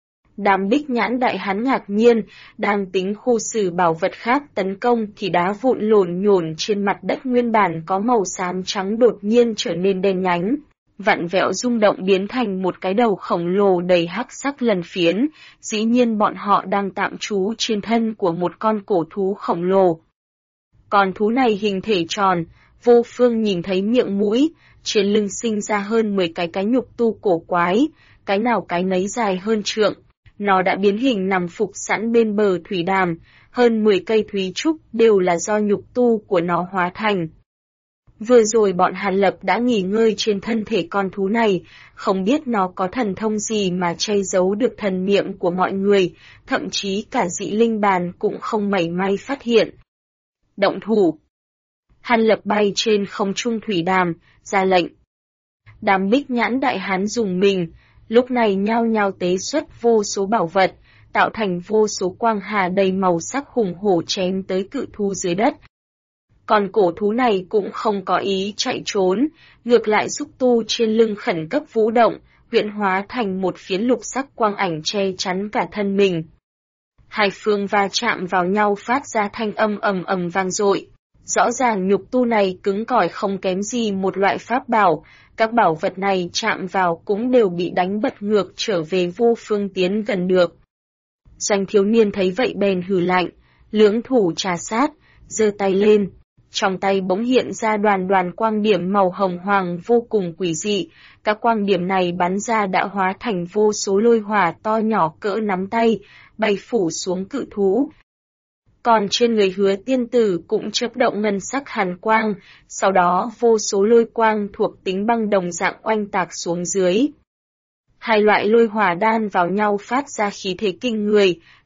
Đám Bích Nhãn đại hán ngạc nhiên, đang tính khu xử bảo vật khác tấn công thì đá vụn lổn nhổn trên mặt đất nguyên bản có màu xám trắng đột nhiên trở nên đen nhánh, vặn vẹo rung động biến thành một cái đầu khổng lồ đầy hắc sắc lần phiến, dĩ nhiên bọn họ đang tạm trú trên thân của một con cổ thú khổng lồ. Con thú này hình thể tròn, vô phương nhìn thấy miệng mũi, trên lưng sinh ra hơn 10 cái nhục tu cổ quái, cái nào cái nấy dài hơn trượng. Nó đã biến hình nằm phục sẵn bên bờ thủy đàm, hơn 10 cây thúy trúc đều là do nhục tu của nó hóa thành. Vừa rồi bọn Hàn Lập đã nghỉ ngơi trên thân thể con thú này, không biết nó có thần thông gì mà che giấu được thần niệm của mọi người, thậm chí cả dị linh bàn cũng không mảy may phát hiện. Động thủ. Hàn Lập bay trên không trung thủy đàm, ra lệnh. Đám Bích Nhãn đại hán dùng mình, lúc này nhao nhao tế xuất vô số bảo vật, tạo thành vô số quang hà đầy màu sắc hùng hổ chém tới cự thú dưới đất. Còn cổ thú này cũng không có ý chạy trốn, ngược lại xúc tu trên lưng khẩn cấp vũ động, huyễn hóa thành một phiến lục sắc quang ảnh che chắn cả thân mình. Hai phương va chạm vào nhau phát ra thanh âm ầm ầm vang dội. Rõ ràng nhục tu này cứng cỏi không kém gì một loại pháp bảo, các bảo vật này chạm vào cũng đều bị đánh bật ngược trở về vô phương tiến gần được. Doanh thiếu niên thấy vậy bèn hừ lạnh, lưỡng thủ trà sát, giơ tay lên. Trong tay bỗng hiện ra đoàn đoàn quang điểm màu hồng hoàng vô cùng quỷ dị, các quang điểm này bắn ra đã hóa thành vô số lôi hỏa to nhỏ cỡ nắm tay, bay phủ xuống cự thú. Còn trên người Hứa tiên tử cũng chớp động ngân sắc hàn quang, sau đó vô số lôi quang thuộc tính băng đồng dạng oanh tạc xuống dưới. Hai loại lôi hỏa đan vào nhau phát ra khí thế kinh người,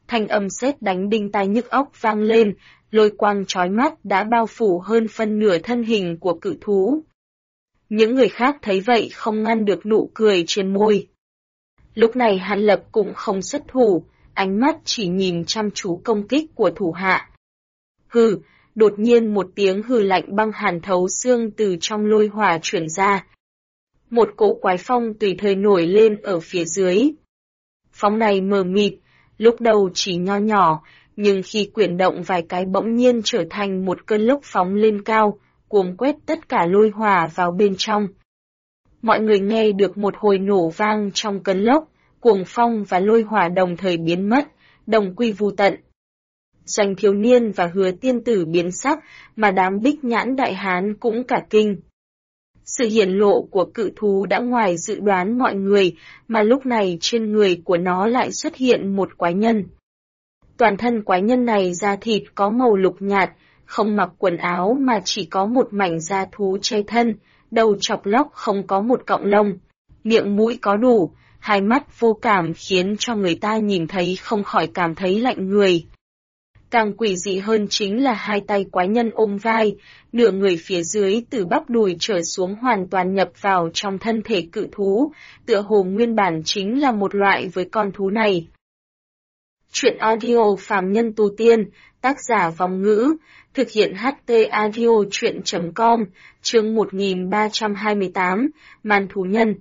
thanh âm sét đánh đinh tai nhức óc vang lên, lôi quang chói mắt đã bao phủ hơn phân nửa thân hình của cự thú. Những người khác thấy vậy không ngăn được nụ cười trên môi. Lúc này Hàn Lập cũng không xuất thủ, ánh mắt chỉ nhìn chăm chú công kích của thủ hạ. Hừ, đột nhiên một tiếng hừ lạnh băng hàn thấu xương từ trong lôi hỏa chuyển ra. Một cỗ quái phong tùy thời nổi lên ở phía dưới. Phong này mờ mịt, lúc đầu chỉ nho nhỏ, nhưng khi quyển động vài cái bỗng nhiên trở thành một cơn lốc phóng lên cao, cuồng quét tất cả lôi hỏa vào bên trong. Mọi người nghe được một hồi nổ vang trong cơn lốc, cuồng phong và lôi hỏa đồng thời biến mất, đồng quy vu tận. Doanh thiếu niên và Hứa tiên tử biến sắc, mà đám Bích Nhãn đại hán cũng cả kinh. Sự hiển lộ của cự thú đã ngoài dự đoán mọi người, mà lúc này trên người của nó lại xuất hiện một quái nhân. Toàn thân quái nhân này da thịt có màu lục nhạt, không mặc quần áo mà chỉ có một mảnh da thú che thân, đầu chọc lóc không có một cọng lông, miệng mũi có đủ, hai mắt vô cảm khiến cho người ta nhìn thấy không khỏi cảm thấy lạnh người. Càng quỷ dị hơn chính là hai tay quái nhân ôm vai, nửa người phía dưới từ bắp đùi trở xuống hoàn toàn nhập vào trong thân thể cự thú, tựa hồ nguyên bản chính là một loại với con thú này. Chuyện audio phàm nhân tu tiên, tác giả Vong Ngữ, thực hiện HT audio chuyện.com, chương 1328, Màn thú nhân.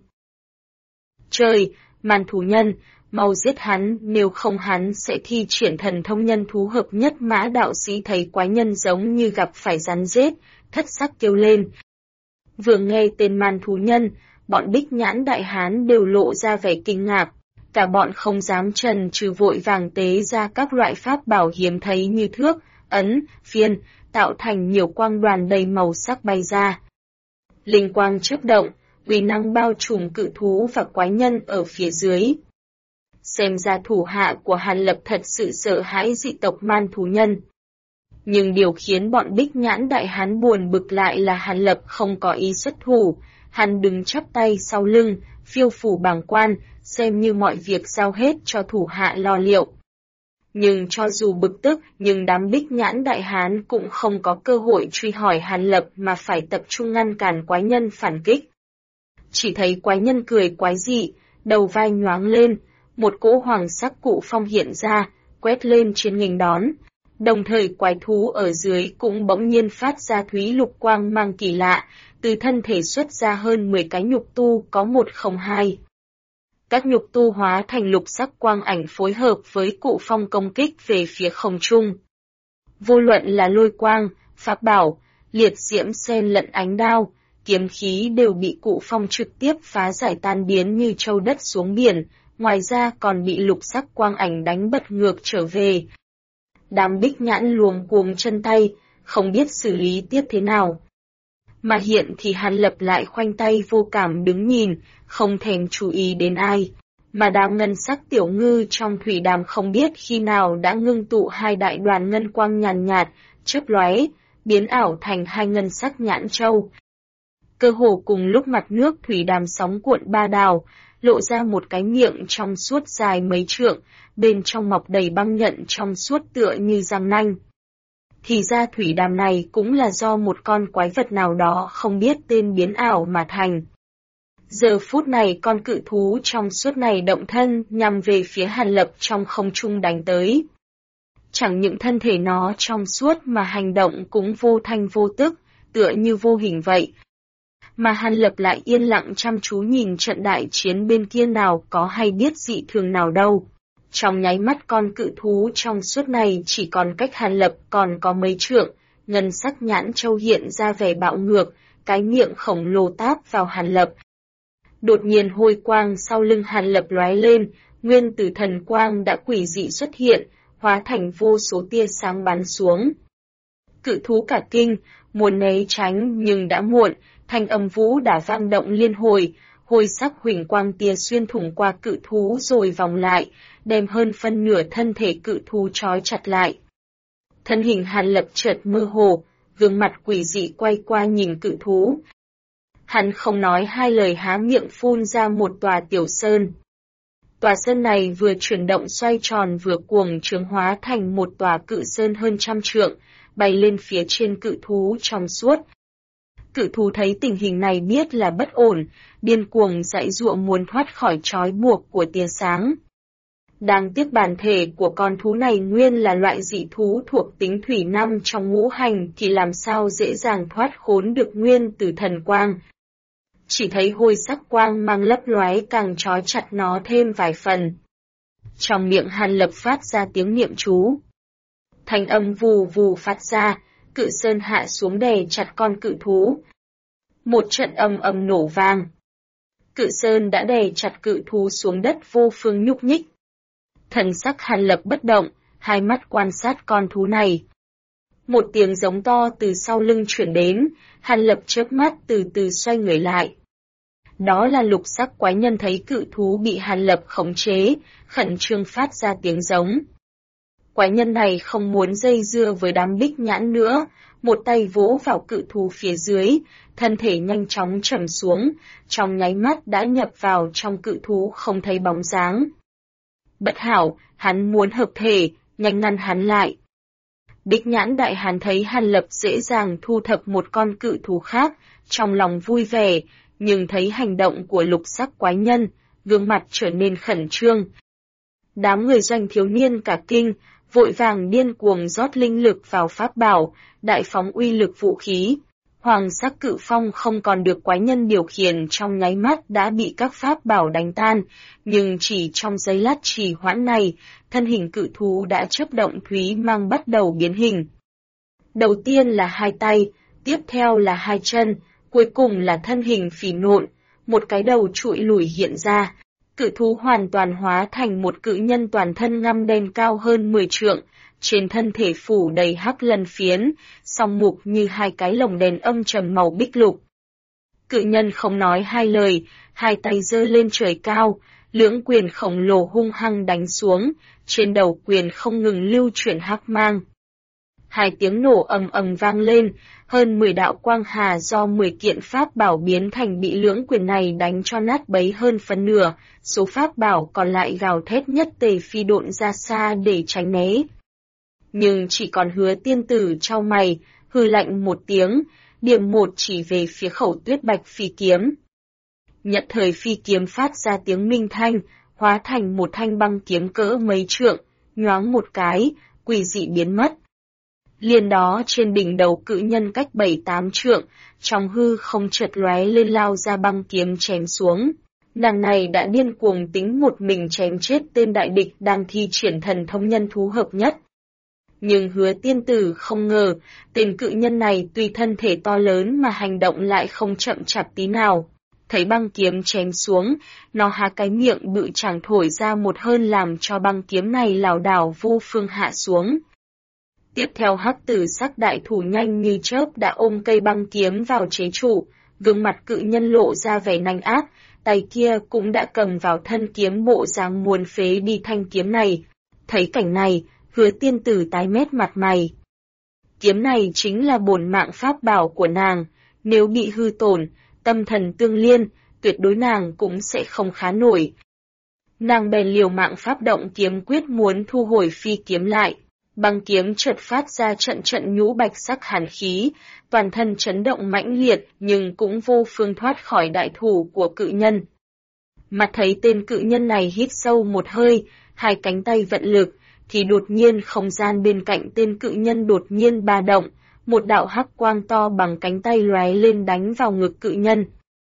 Trời, Màn thú nhân, mau giết hắn, nếu không hắn sẽ thi triển thần thông nhân thú hợp nhất. Mã đạo sĩ thấy quái nhân giống như gặp phải rắn rết, thất sắc kêu lên. Vừa nghe tên Màn thú nhân, bọn Bích Nhãn đại hán đều lộ ra vẻ kinh ngạc. Cả bọn không dám chần chừ vội vàng tế ra các loại pháp bảo hiếm thấy như thước, ấn, phiên, tạo thành nhiều quang đoàn đầy màu sắc bay ra. Linh quang chớp động, uy năng bao trùm cự thú và quái nhân ở phía dưới. Xem ra thủ hạ của Hàn Lập thật sự sợ hãi dị tộc Man thú nhân. Nhưng điều khiến bọn Bích Nhãn đại hán buồn bực lại là Hàn Lập không có ý xuất thủ, hắn đứng chắp tay sau lưng, phiêu phù bàng quan, xem như mọi việc giao hết cho thủ hạ lo liệu. Nhưng cho dù bực tức, nhưng đám Bích Nhãn đại hán cũng không có cơ hội truy hỏi Hàn Lập mà phải tập trung ngăn cản quái nhân phản kích. Chỉ thấy quái nhân cười quái dị, đầu vai nhoáng lên, một cỗ hoàng sắc cụ phong hiện ra, quét lên trên nghênh đón. Đồng thời quái thú ở dưới cũng bỗng nhiên phát ra thúy lục quang mang kỳ lạ, từ thân thể xuất ra hơn 10 cái nhục tu có 102. Các nhục tu hóa thành lục sắc quang ảnh phối hợp với cụ phong công kích về phía không trung. Vô luận là lôi quang, pháp bảo, liệt diễm xen lẫn ánh đao, kiếm khí đều bị cụ phong trực tiếp phá giải tan biến như châu đất xuống biển, ngoài ra còn bị lục sắc quang ảnh đánh bật ngược trở về. Đám Bích Nhãn luống cuống chân tay, không biết xử lý tiếp thế nào. Mà hiện thì Hàn Lập lại khoanh tay vô cảm đứng nhìn, không thèm chú ý đến ai. Mà đám ngân sắc tiểu ngư trong thủy đàm không biết khi nào đã ngưng tụ hai đại đoàn ngân quang nhàn nhạt, chớp lóe, biến ảo thành hai ngân sắc nhãn châu. Cơ hồ cùng lúc mặt nước thủy đàm sóng cuộn ba đào, lộ ra một cái miệng trong suốt dài mấy trượng, bên trong mọc đầy băng nhận trong suốt tựa như răng nanh. Thì ra thủy đàm này cũng là do một con quái vật nào đó không biết tên biến ảo mà thành. Giờ phút này con cự thú trong suốt này động thân nhằm về phía Hàn Lập trong không trung đánh tới. Chẳng những thân thể nó trong suốt mà hành động cũng vô thanh vô tức, tựa như vô hình vậy. Mà Hàn Lập lại yên lặng chăm chú nhìn trận đại chiến bên kia nào có hay biết dị thường nào đâu. Trong nháy mắt con cự thú trong suốt này chỉ còn cách Hàn Lập còn có mấy trượng, ngân sắc nhãn châu hiện ra vẻ bạo ngược, cái miệng khổng lồ táp vào Hàn Lập. Đột nhiên hôi quang sau lưng Hàn Lập lóe lên, nguyên tử thần quang đã quỷ dị xuất hiện, hóa thành vô số tia sáng bắn xuống. Cự thú cả kinh, muốn né tránh nhưng đã muộn, thanh âm vũ đã vang động liên hồi, hôi sắc huỳnh quang tia xuyên thủng qua cự thú rồi vòng lại, đem hơn phân nửa thân thể cự thú trói chặt lại. Thân hình Hàn Lập chợt mơ hồ, gương mặt quỷ dị quay qua nhìn cự thú. Hắn không nói hai lời há miệng phun ra một tòa tiểu sơn. Tòa sơn này vừa chuyển động xoay tròn vừa cuồng trướng hóa thành một tòa cự sơn hơn 100 trượng, bay lên phía trên cự thú trong suốt. Cự thú thấy tình hình này biết là bất ổn, điên cuồng giãy giụa muốn thoát khỏi trói buộc của tia sáng. Đáng tiếc bản thể của con thú này nguyên là loại dị thú thuộc tính thủy năm trong ngũ hành thì làm sao dễ dàng thoát khốn được nguyên từ thần quang. Chỉ thấy hôi sắc quang mang lấp lóe càng trói chặt nó thêm vài phần. Trong miệng Hàn Lập phát ra tiếng niệm chú. Thanh âm vù vù phát ra, cự sơn hạ xuống đè chặt con cự thú. Một trận âm ầm nổ vang. Cự sơn đã đè chặt cự thú xuống đất vô phương nhúc nhích. Thần sắc Hàn Lập bất động, hai mắt quan sát con thú này. Một tiếng giống to từ sau lưng chuyển đến, Hàn Lập chớp mắt từ từ xoay người lại. Đó là lục sắc quái nhân thấy cự thú bị Hàn Lập khống chế, khẩn trương phát ra tiếng giống. Quái nhân này không muốn dây dưa với đám bích nhãn nữa, một tay vỗ vào cự thú phía dưới, thân thể nhanh chóng trầm xuống, trong nháy mắt đã nhập vào trong cự thú không thấy bóng dáng. Bất hảo, hắn muốn hợp thể, nhanh ngăn hắn lại. Bích nhãn đại hán thấy Hàn Lập dễ dàng thu thập một con cự thú khác, trong lòng vui vẻ, nhưng thấy hành động của lục sắc quái nhân, gương mặt trở nên khẩn trương. Đám người doanh thiếu niên cả kinh, vội vàng điên cuồng rót linh lực vào pháp bảo, đại phóng uy lực vũ khí. Hoàng sắc cự phong không còn được quái nhân điều khiển trong nháy mắt đã bị các pháp bảo đánh tan, nhưng chỉ trong giây lát trì hoãn này, thân hình cự thú đã chớp động thúy mang bắt đầu biến hình. Đầu tiên là hai tay, tiếp theo là hai chân, cuối cùng là thân hình phì nộn, một cái đầu trụi lủi hiện ra. Cự thú hoàn toàn hóa thành một cự nhân toàn thân ngăm đen cao hơn 10 trượng, trên thân thể phủ đầy hắc lân phiến, song mục như hai cái lồng đèn âm trầm màu bích lục. Cự nhân không nói hai lời, hai tay giơ lên trời cao, lưỡng quyền khổng lồ hung hăng đánh xuống, trên đầu quyền không ngừng lưu chuyển hắc mang. Hai tiếng nổ ầm ầm vang lên, hơn 10 đạo quang hà do 10 kiện pháp bảo biến thành bị lưỡng quyền này đánh cho nát bấy hơn phân nửa, số pháp bảo còn lại gào thét nhất tề phi độn ra xa để tránh né. Nhưng chỉ còn Hứa tiên tử trao mày, hừ lạnh một tiếng, điểm một chỉ về phía khẩu tuyết bạch phi kiếm. Nhận thời phi kiếm phát ra tiếng minh thanh, hóa thành một thanh băng kiếm cỡ mấy trượng, nhoáng một cái, quỷ dị biến mất. Liền đó trên đỉnh đầu cự nhân cách 7-8 trượng, trong hư không chợt lóe lên lao ra băng kiếm chém xuống. Nàng này đã điên cuồng tính một mình chém chết tên đại địch đang thi triển thần thông nhân thú hợp nhất. Nhưng Hứa tiên tử không ngờ, tên cự nhân này tuy thân thể to lớn mà hành động lại không chậm chạp tí nào. Thấy băng kiếm chém xuống, nó há cái miệng bự chàng thổi ra một hơi làm cho băng kiếm này lảo đảo vô phương hạ xuống. Tiếp theo hắc tử sắc đại thủ nhanh như chớp đã ôm cây băng kiếm vào chế trụ, gương mặt cự nhân lộ ra vẻ nanh ác, tay kia cũng đã cầm vào thân kiếm bộ dáng muốn phế đi thanh kiếm này. Thấy cảnh này, Hứa tiên tử tái mét mặt mày. Kiếm này chính là bổn mạng pháp bảo của nàng, nếu bị hư tổn, tâm thần tương liên, tuyệt đối nàng cũng sẽ không khá nổi. Nàng bèn liều mạng pháp động kiếm quyết muốn thu hồi phi kiếm lại. Băng kiếm chợt phát ra trận trận nhũ bạch sắc hàn khí, toàn thân chấn động mãnh liệt nhưng cũng vô phương thoát khỏi đại thủ của cự nhân. Mặt thấy tên cự nhân này hít sâu một hơi, hai cánh tay vận lực, thì đột nhiên không gian bên cạnh tên cự nhân đột nhiên ba động, một đạo hắc quang to bằng cánh tay lóe lên đánh vào ngực cự nhân.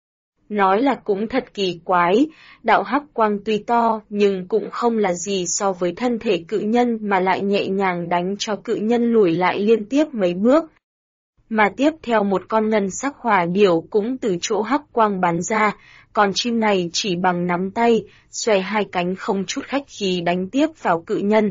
Nói là cũng thật kỳ quái, đạo hắc quang tuy to nhưng cũng không là gì so với thân thể cự nhân mà lại nhẹ nhàng đánh cho cự nhân lùi lại liên tiếp mấy bước. Mà tiếp theo một con ngân sắc hỏa điểu cũng từ chỗ hắc quang bắn ra, con chim này chỉ bằng nắm tay, xòe hai cánh không chút khách khí đánh tiếp vào cự nhân.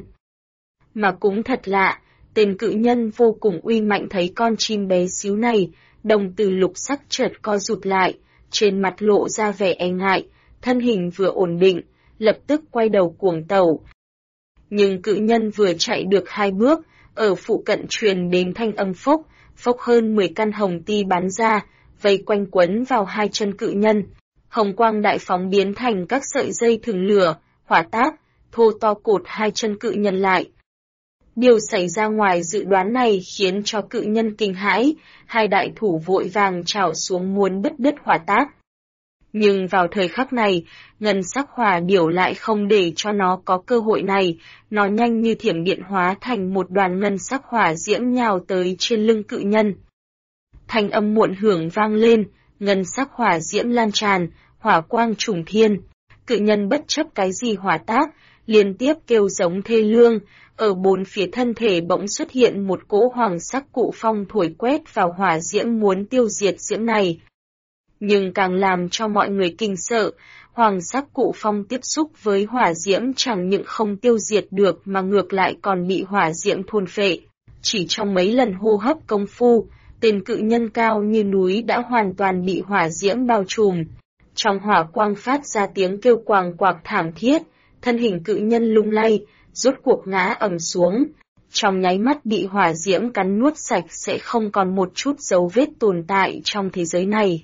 Mà cũng thật lạ, tên cự nhân vô cùng uy mạnh thấy con chim bé xíu này, đồng tử lục sắc chợt co rụt lại, trên mặt lộ ra vẻ e ngại, thân hình vừa ổn định, lập tức quay đầu cuồng tẩu. Nhưng cự nhân vừa chạy được 2 bước, ở phụ cận truyền đến thanh âm phốc, phốc hơn 10 căn hồng ti bắn ra, vây quanh quấn vào hai chân cự nhân. Hồng quang đại phóng biến thành các sợi dây thừng lửa, hỏa tác, thô to cột hai chân cự nhân lại. Điều xảy ra ngoài dự đoán này khiến cho cự nhân kinh hãi, hai đại thủ vội vàng chảo xuống muốn bứt đứt hỏa tác. Nhưng vào thời khắc này, ngân sắc hỏa điểu lại không để cho nó có cơ hội này, nó nhanh như thiểm điện hóa thành một đoàn ngân sắc hỏa diễm nhào tới trên lưng cự nhân. Thanh âm muộn hưởng vang lên, ngân sắc hỏa diễm lan tràn, hỏa quang trùng thiên. Cự nhân bất chấp cái gì hỏa tác, liên tiếp kêu giống thê lương, ở bốn phía thân thể bỗng xuất hiện một cỗ hoàng sắc cụ phong thổi quét vào hỏa diễm muốn tiêu diệt diễm này. Nhưng càng làm cho mọi người kinh sợ, hoàng sắc cụ phong tiếp xúc với hỏa diễm chẳng những không tiêu diệt được mà ngược lại còn bị hỏa diễm thôn phệ. Chỉ trong mấy lần hô hấp công phu, tên cự nhân cao như núi đã hoàn toàn bị hỏa diễm bao trùm. Trong hỏa quang phát ra tiếng kêu quàng quạc thảm thiết, thân hình cự nhân lung lay, rốt cuộc ngã ầm xuống. Trong nháy mắt bị hỏa diễm cắn nuốt sạch sẽ không còn một chút dấu vết tồn tại trong thế giới này.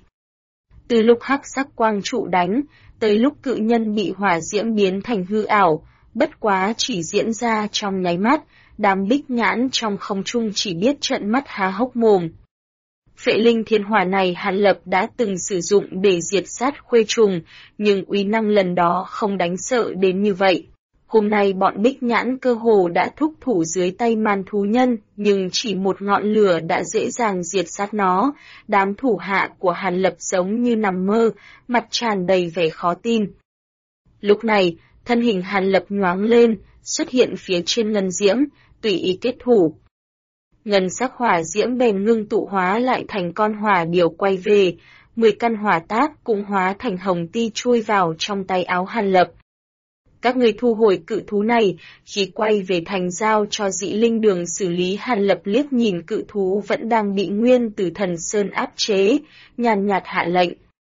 Từ lúc hắc sắc quang trụ đánh, tới lúc cự nhân bị hỏa diễm biến thành hư ảo, bất quá chỉ diễn ra trong nháy mắt, đám bích nhãn trong không trung chỉ biết trợn mắt há hốc mồm. Phệ linh thiên hỏa này Hàn Lập đã từng sử dụng để diệt sát khuê trùng, nhưng uy năng lần đó không đáng sợ đến như vậy. Hôm nay bọn bích nhãn cơ hồ đã thúc thủ dưới tay man thú nhân, nhưng chỉ một ngọn lửa đã dễ dàng diệt sát nó, đám thủ hạ của Hàn Lập giống như nằm mơ, mặt tràn đầy vẻ khó tin. Lúc này, thân hình Hàn Lập nhoáng lên, xuất hiện phía trên ngân diễm, tùy ý kết thủ. Ngân sắc hỏa diễm bèn ngưng tụ hóa lại thành con hỏa điểu quay về, 10 căn hỏa tác cũng hóa thành hồng ti chui vào trong tay áo Hàn Lập. Các người thu hồi cự thú này, khi quay về thành giao cho Dĩ Linh Đường xử lý. Hàn Lập liếc nhìn cự thú vẫn đang bị Nguyên Tử Thần Sơn áp chế, nhàn nhạt hạ lệnh.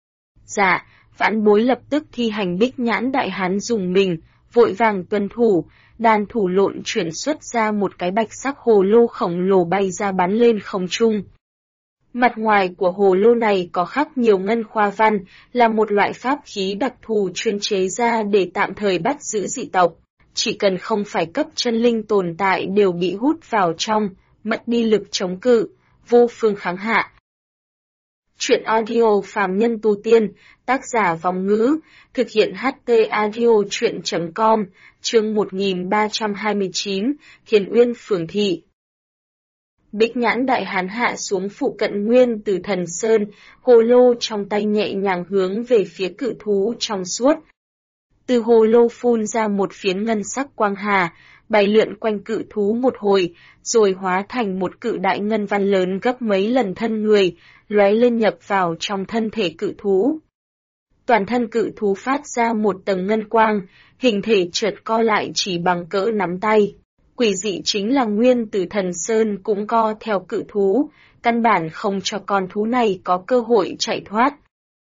Dạ, vãn bối lập tức thi hành bích nhãn đại hán dùng mình, vội vàng tuân thủ, đàn thủ lộn chuyển xuất ra một cái bạch sắc hồ lô khổng lồ bay ra bắn lên không trung. Mặt ngoài của hồ lô này có khắc nhiều ngân khoa văn, là một loại pháp khí đặc thù chuyên chế ra để tạm thời bắt giữ dị tộc. Chỉ cần không phải cấp chân linh tồn tại đều bị hút vào trong, mất đi lực chống cự, vô phương kháng hạ. Chuyện audio phàm nhân tu tiên, tác giả Vong Ngữ, thực hiện HT audio chuyện.com, chương 1329, Thiền Uyên Phường Thị. Bích nhãn đại hán hạ xuống phụ cận Nguyên Tử Thần Sơn, hồ lô trong tay nhẹ nhàng hướng về phía cự thú trong suốt. Từ hồ lô phun ra một phiến ngân sắc quang hà, bay lượn quanh cự thú một hồi, rồi hóa thành một cự đại ngân văn lớn gấp mấy lần thân người, lóe lên nhập vào trong thân thể cự thú. Toàn thân cự thú phát ra một tầng ngân quang, hình thể chợt co lại chỉ bằng cỡ nắm tay. Quỷ dị chính là Nguyên Tử Thần Sơn cũng co theo cự thú, căn bản không cho con thú này có cơ hội chạy thoát.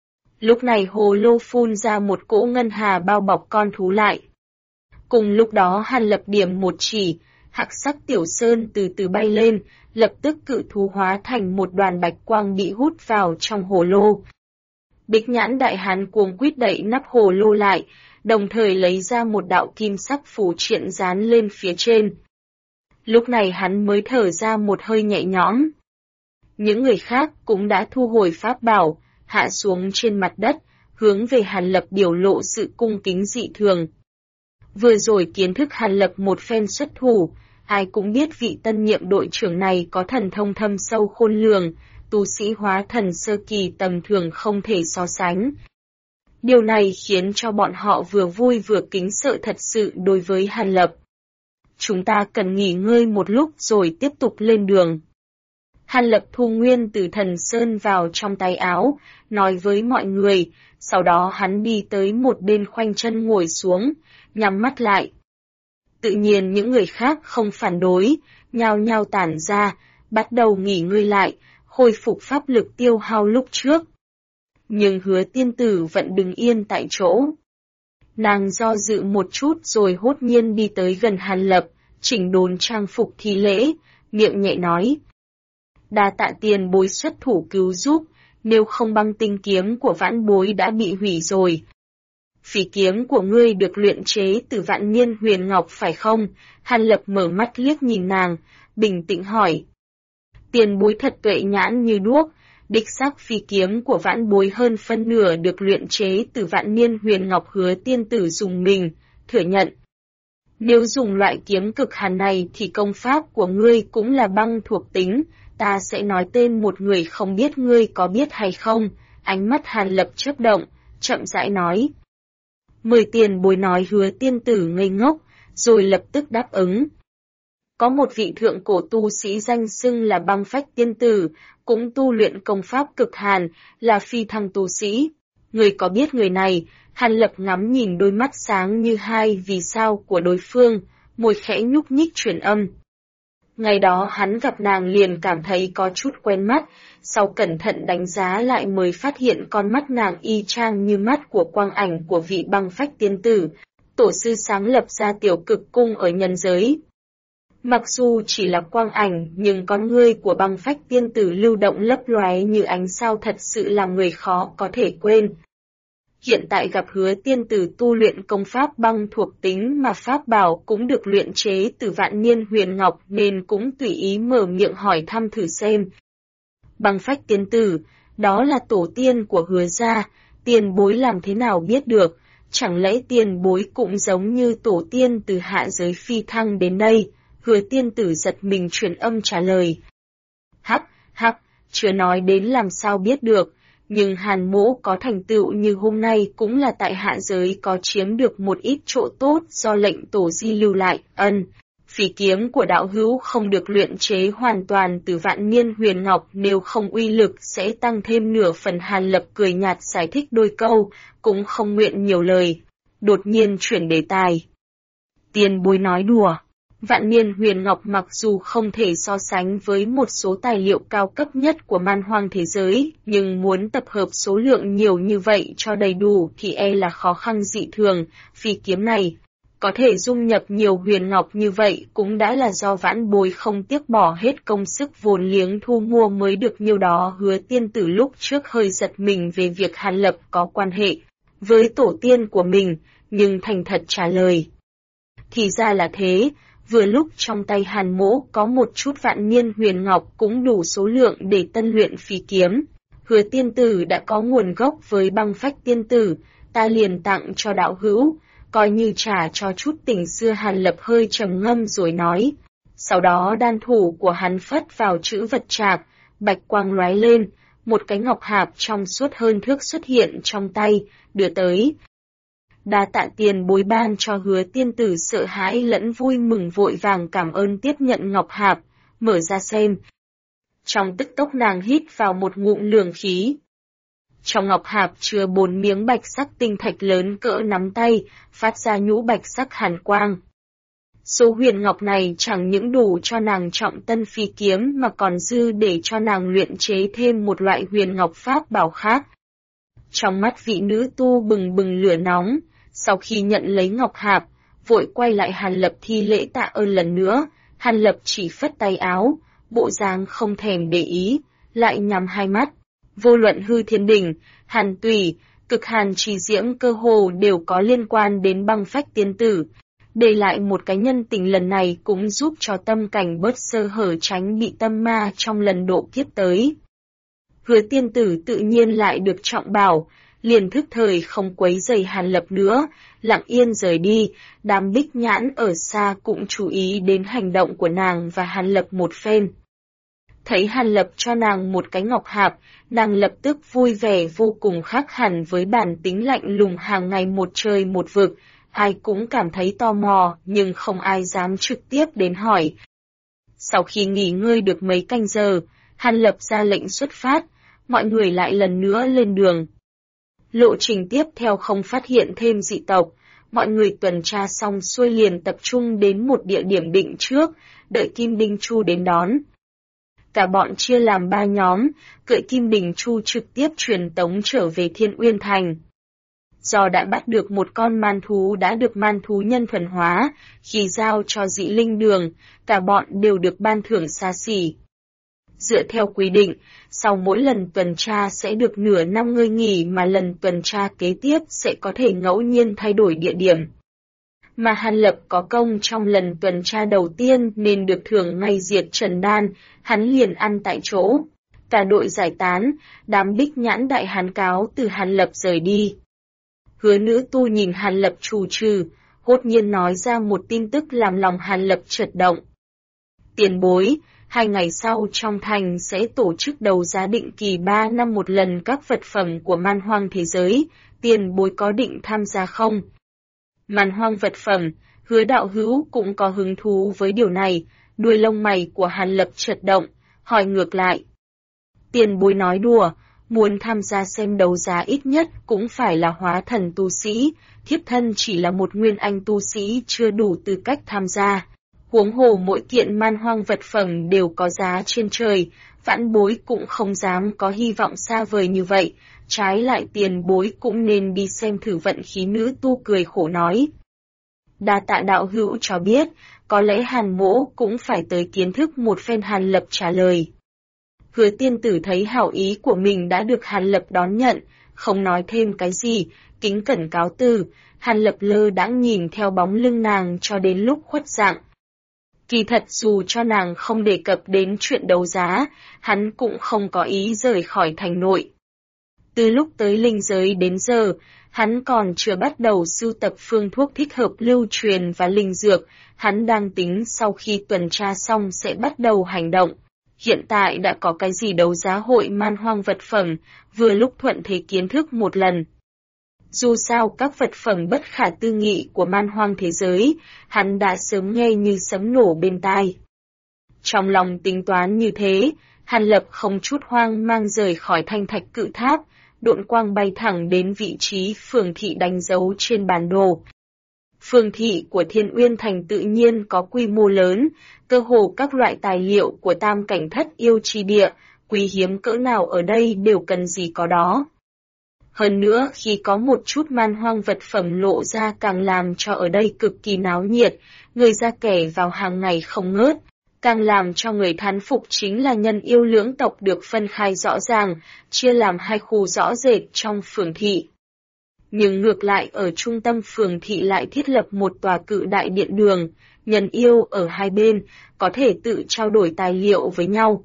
Lúc này hồ lô phun ra một cỗ ngân hà bao bọc con thú lại. Cùng lúc đó Hàn Lập điểm một chỉ, hắc sắc tiểu sơn từ từ bay lên, lập tức cự thú hóa thành một đoàn bạch quang bị hút vào trong hồ lô. Bích nhãn đại hán cuồng quýt đậy nắp hồ lô lại, đồng thời lấy ra một đạo kim sắc phù triện dán lên phía trên. Lúc này hắn mới thở ra một hơi nhẹ nhõm. Những người khác cũng đã thu hồi pháp bảo, hạ xuống trên mặt đất, hướng về Hàn Lập biểu lộ sự cung kính dị thường. Vừa rồi kiến thức Hàn Lập một phen xuất thủ, ai cũng biết vị tân nhiệm đội trưởng này có thần thông thâm sâu khôn lường, tu sĩ hóa thần sơ kỳ tầm thường không thể so sánh. Điều này khiến cho bọn họ vừa vui vừa kính sợ thật sự đối với Hàn Lập. Chúng ta cần nghỉ ngơi một lúc rồi tiếp tục lên đường. Hàn Lập thu Nguyên Tử Thần Sơn vào trong tay áo, nói với mọi người, sau đó hắn đi tới một bên khoanh chân ngồi xuống, nhắm mắt lại. Tự nhiên những người khác không phản đối, nhao nhao tản ra, bắt đầu nghỉ ngơi lại, khôi phục pháp lực tiêu hao lúc trước. Nhưng Hứa tiên tử vẫn đứng yên tại chỗ. Nàng do dự một chút rồi hốt nhiên đi tới gần Hàn Lập, chỉnh đốn trang phục thi lễ, miệng nhẹ nói. Đa tạ tiền bối xuất thủ cứu giúp, nếu không băng tinh kiếm của vãn bối đã bị hủy rồi. Phỉ kiếm của ngươi được luyện chế từ vạn niên huyền ngọc phải không? Hàn Lập mở mắt liếc nhìn nàng, bình tĩnh hỏi. Tiền bối thật tuệ nhãn như đuốc, đích xác phỉ kiếm của vãn bối hơn phân nửa được luyện chế từ vạn niên huyền ngọc. Hứa tiên tử dùng mình, thừa nhận. Nếu dùng loại kiếm cực hàn này thì công pháp của ngươi cũng là băng thuộc tính, ta sẽ nói tên một người không biết ngươi có biết hay không. Ánh mắt Hàn Lập chớp động, chậm rãi nói. Mời tiền bối nói. Hứa tiên tử ngây ngốc, rồi lập tức đáp ứng. Có một vị thượng cổ tu sĩ danh xưng là Băng Phách tiên tử, cũng tu luyện công pháp cực hàn, là phi thăng tu sĩ. Người có biết người này? Hàn Lập ngắm nhìn đôi mắt sáng như hai vì sao của đối phương, môi khẽ nhúc nhích truyền âm. Ngày đó hắn gặp nàng liền cảm thấy có chút quen mắt, sau cẩn thận đánh giá lại mới phát hiện con mắt nàng y chang như mắt của quang ảnh của vị Băng Phách tiên tử, tổ sư sáng lập ra tiểu cực cung ở nhân giới. Mặc dù chỉ là quang ảnh nhưng con ngươi của Băng Phách tiên tử lưu động lấp lóe như ánh sao, thật sự làm người khó có thể quên. Hiện tại gặp Hứa tiên tử tu luyện công pháp băng thuộc tính mà pháp bảo cũng được luyện chế từ vạn niên huyền ngọc nên cũng tùy ý mở miệng hỏi thăm thử xem. Băng Phách tiên tử, đó là tổ tiên của Hứa gia, tiền bối làm thế nào biết được, chẳng lẽ tiền bối cũng giống như tổ tiên từ hạ giới phi thăng đến đây? Hứa tiên tử giật mình truyền âm trả lời. Hắc, chưa nói đến làm sao biết được, nhưng Hàn mỗ có thành tựu như hôm nay cũng là tại hạ giới có chiếm được một ít chỗ tốt do lệnh tổ di lưu lại. Phỉ kiếm của đạo hữu không được luyện chế hoàn toàn từ vạn niên huyền ngọc, nếu không uy lực sẽ tăng thêm nửa phần. Hàn Lập cười nhạt giải thích đôi câu, cũng không nguyện nhiều lời, đột nhiên chuyển đề tài. Tiền bối nói đùa. Vạn niên huyền ngọc mặc dù không thể so sánh với một số tài liệu cao cấp nhất của man hoang thế giới, nhưng muốn tập hợp số lượng nhiều như vậy cho đầy đủ thì e là khó khăn dị thường. Phỉ kiếm này có thể dung nhập nhiều huyền ngọc như vậy cũng đã là do vãn bối không tiếc bỏ hết công sức vốn liếng thu mua mới được nhiêu đó. Hứa tiên tử lúc trước hơi giật mình về việc Hàn Lập có quan hệ với tổ tiên của mình, nhưng thành thật trả lời. Thì ra là thế. Vừa lúc trong tay Hàn mỗ có một chút vạn niên huyền ngọc cũng đủ số lượng để tân luyện phỉ kiếm. Hứa tiên tử đã có nguồn gốc với Băng Phách tiên tử, ta liền tặng cho đạo hữu, coi như trả cho chút tình xưa. Hàn Lập hơi trầm ngâm rồi nói. Sau đó đan thủ của hắn phất vào chữ vật trạc, bạch quang lóe lên, một cái ngọc hạp trong suốt hơn thước xuất hiện trong tay, đưa tới. Đa tạ tiền bối ban cho. Hứa tiên tử sợ hãi lẫn vui mừng vội vàng cảm ơn tiếp nhận ngọc hạp, mở ra xem. Trong tức tốc nàng hít vào một ngụm lường khí. Trong ngọc hạp chứa 4 miếng bạch sắc tinh thạch lớn cỡ nắm tay, phát ra nhũ bạch sắc hàn quang. Số huyền ngọc này chẳng những đủ cho nàng trọng tân phi kiếm mà còn dư để cho nàng luyện chế thêm một loại huyền ngọc pháp bảo khác. Trong mắt vị nữ tu bừng bừng lửa nóng, sau khi nhận lấy ngọc hạp, vội quay lại Hàn Lập thi lễ tạ ơn lần nữa. Hàn Lập chỉ phất tay áo, bộ dáng không thèm để ý, lại nhắm hai mắt. Vô luận hư thiên đỉnh, hàn tùy, cực hàn trì diễm cơ hồ đều có liên quan đến Băng Phách tiên tử. Để lại một cái nhân tình lần này cũng giúp cho tâm cảnh bớt sơ hở, tránh bị tâm ma trong lần độ kiếp tới. Hứa tiên tử tự nhiên lại được trọng bảo, liền thức thời không quấy rầy Hàn Lập nữa, lặng yên rời đi. Đám Bích Nhãn ở xa cũng chú ý đến hành động của nàng và Hàn Lập một phen. Thấy Hàn Lập cho nàng một cái ngọc hạp, nàng lập tức vui vẻ vô cùng, khác hẳn với bản tính lạnh lùng hàng ngày một trời một vực. Ai cũng cảm thấy tò mò nhưng không ai dám trực tiếp đến hỏi. Sau khi nghỉ ngơi được mấy canh giờ, Hàn Lập ra lệnh xuất phát, mọi người lại lần nữa lên đường. Lộ trình tiếp theo không phát hiện thêm dị tộc, mọi người tuần tra xong xuôi liền tập trung đến một địa điểm định trước, đợi Kim Đinh Chu đến đón. Cả bọn chia làm 3 nhóm, cưỡi Kim Đinh Chu trực tiếp truyền tống trở về Thiên Uyên Thành. Do đã bắt được một con man thú đã được man thú nhân thuần hóa, khi giao cho dị linh đường, cả bọn đều được ban thưởng xa xỉ. Dựa theo quy định, sau mỗi lần tuần tra sẽ được nửa năm ngơi nghỉ mà lần tuần tra kế tiếp sẽ có thể ngẫu nhiên thay đổi địa điểm. Mà Hàn Lập có công trong lần tuần tra đầu tiên nên được thưởng ngày diệt Trần Đan, hắn liền ăn tại chỗ. Cả đội giải tán, đám Bích Nhãn đại hán cáo từ Hàn Lập rời đi. Hứa nữ tu nhìn Hàn Lập trù trừ, hốt nhiên nói ra một tin tức làm lòng Hàn Lập chợt động. Tiền bối, 2 ngày sau trong thành sẽ tổ chức đấu giá định kỳ 3 năm một lần các vật phẩm của man hoang thế giới, tiền bối có định tham gia không? Man hoang vật phẩm, Hứa đạo hữu cũng có hứng thú với điều này, đuôi lông mày của Hàn Lập chợt động, hỏi ngược lại. Tiền bối nói đùa, muốn tham gia xem đấu giá ít nhất cũng phải là hóa thần tu sĩ, thiếp thân chỉ là một nguyên anh tu sĩ chưa đủ tư cách tham gia. Huống hồ mỗi kiện man hoang vật phẩm đều có giá trên trời, vãn bối cũng không dám có hy vọng xa vời như vậy, trái lại tiền bối cũng nên đi xem thử vận khí. Nữ tu cười khổ nói. Đa tạ đạo hữu cho biết, có lẽ Hàn mỗ cũng phải tới kiến thức một phen. Hàn Lập trả lời. Hứa tiên tử thấy hảo ý của mình đã được Hàn Lập đón nhận, không nói thêm cái gì, kính cẩn cáo từ. Hàn Lập lơ đãng nhìn theo bóng lưng nàng cho đến lúc khuất dạng. Kỳ thật dù cho nàng không đề cập đến chuyện đấu giá, hắn cũng không có ý rời khỏi thành nội. Từ lúc tới linh giới đến giờ, hắn còn chưa bắt đầu sưu tập phương thuốc thích hợp lưu truyền và linh dược, hắn đang tính sau khi tuần tra xong sẽ bắt đầu hành động. Hiện tại đã có cái gì đấu giá hội man hoang vật phẩm, vừa lúc thuận thế kiến thức một lần. Dù sao các vật phẩm bất khả tư nghị của man hoang thế giới, hắn đã sớm nghe như sấm nổ bên tai. Trong lòng tính toán như thế, Hàn Lập không chút hoang mang rời khỏi thanh thạch cự tháp, độn quang bay thẳng đến vị trí phường thị đánh dấu trên bản đồ. Phường thị của Thiên Uyên Thành tự nhiên có quy mô lớn, cơ hồ các loại tài liệu của tam cảnh thất yêu chi địa, quý hiếm cỡ nào ở đây đều cần gì có đó. Hơn nữa khi có một chút man hoang vật phẩm lộ ra càng làm cho ở đây cực kỳ náo nhiệt, người ra kẻ vào hàng ngày không ngớt. Càng làm cho người thán phục chính là nhân yêu lưỡng tộc được phân khai rõ ràng, chia làm 2 khu rõ rệt trong phường thị. Nhưng ngược lại ở trung tâm phường thị lại thiết lập một tòa cự đại điện đường, nhân yêu ở hai bên, có thể tự trao đổi tài liệu với nhau.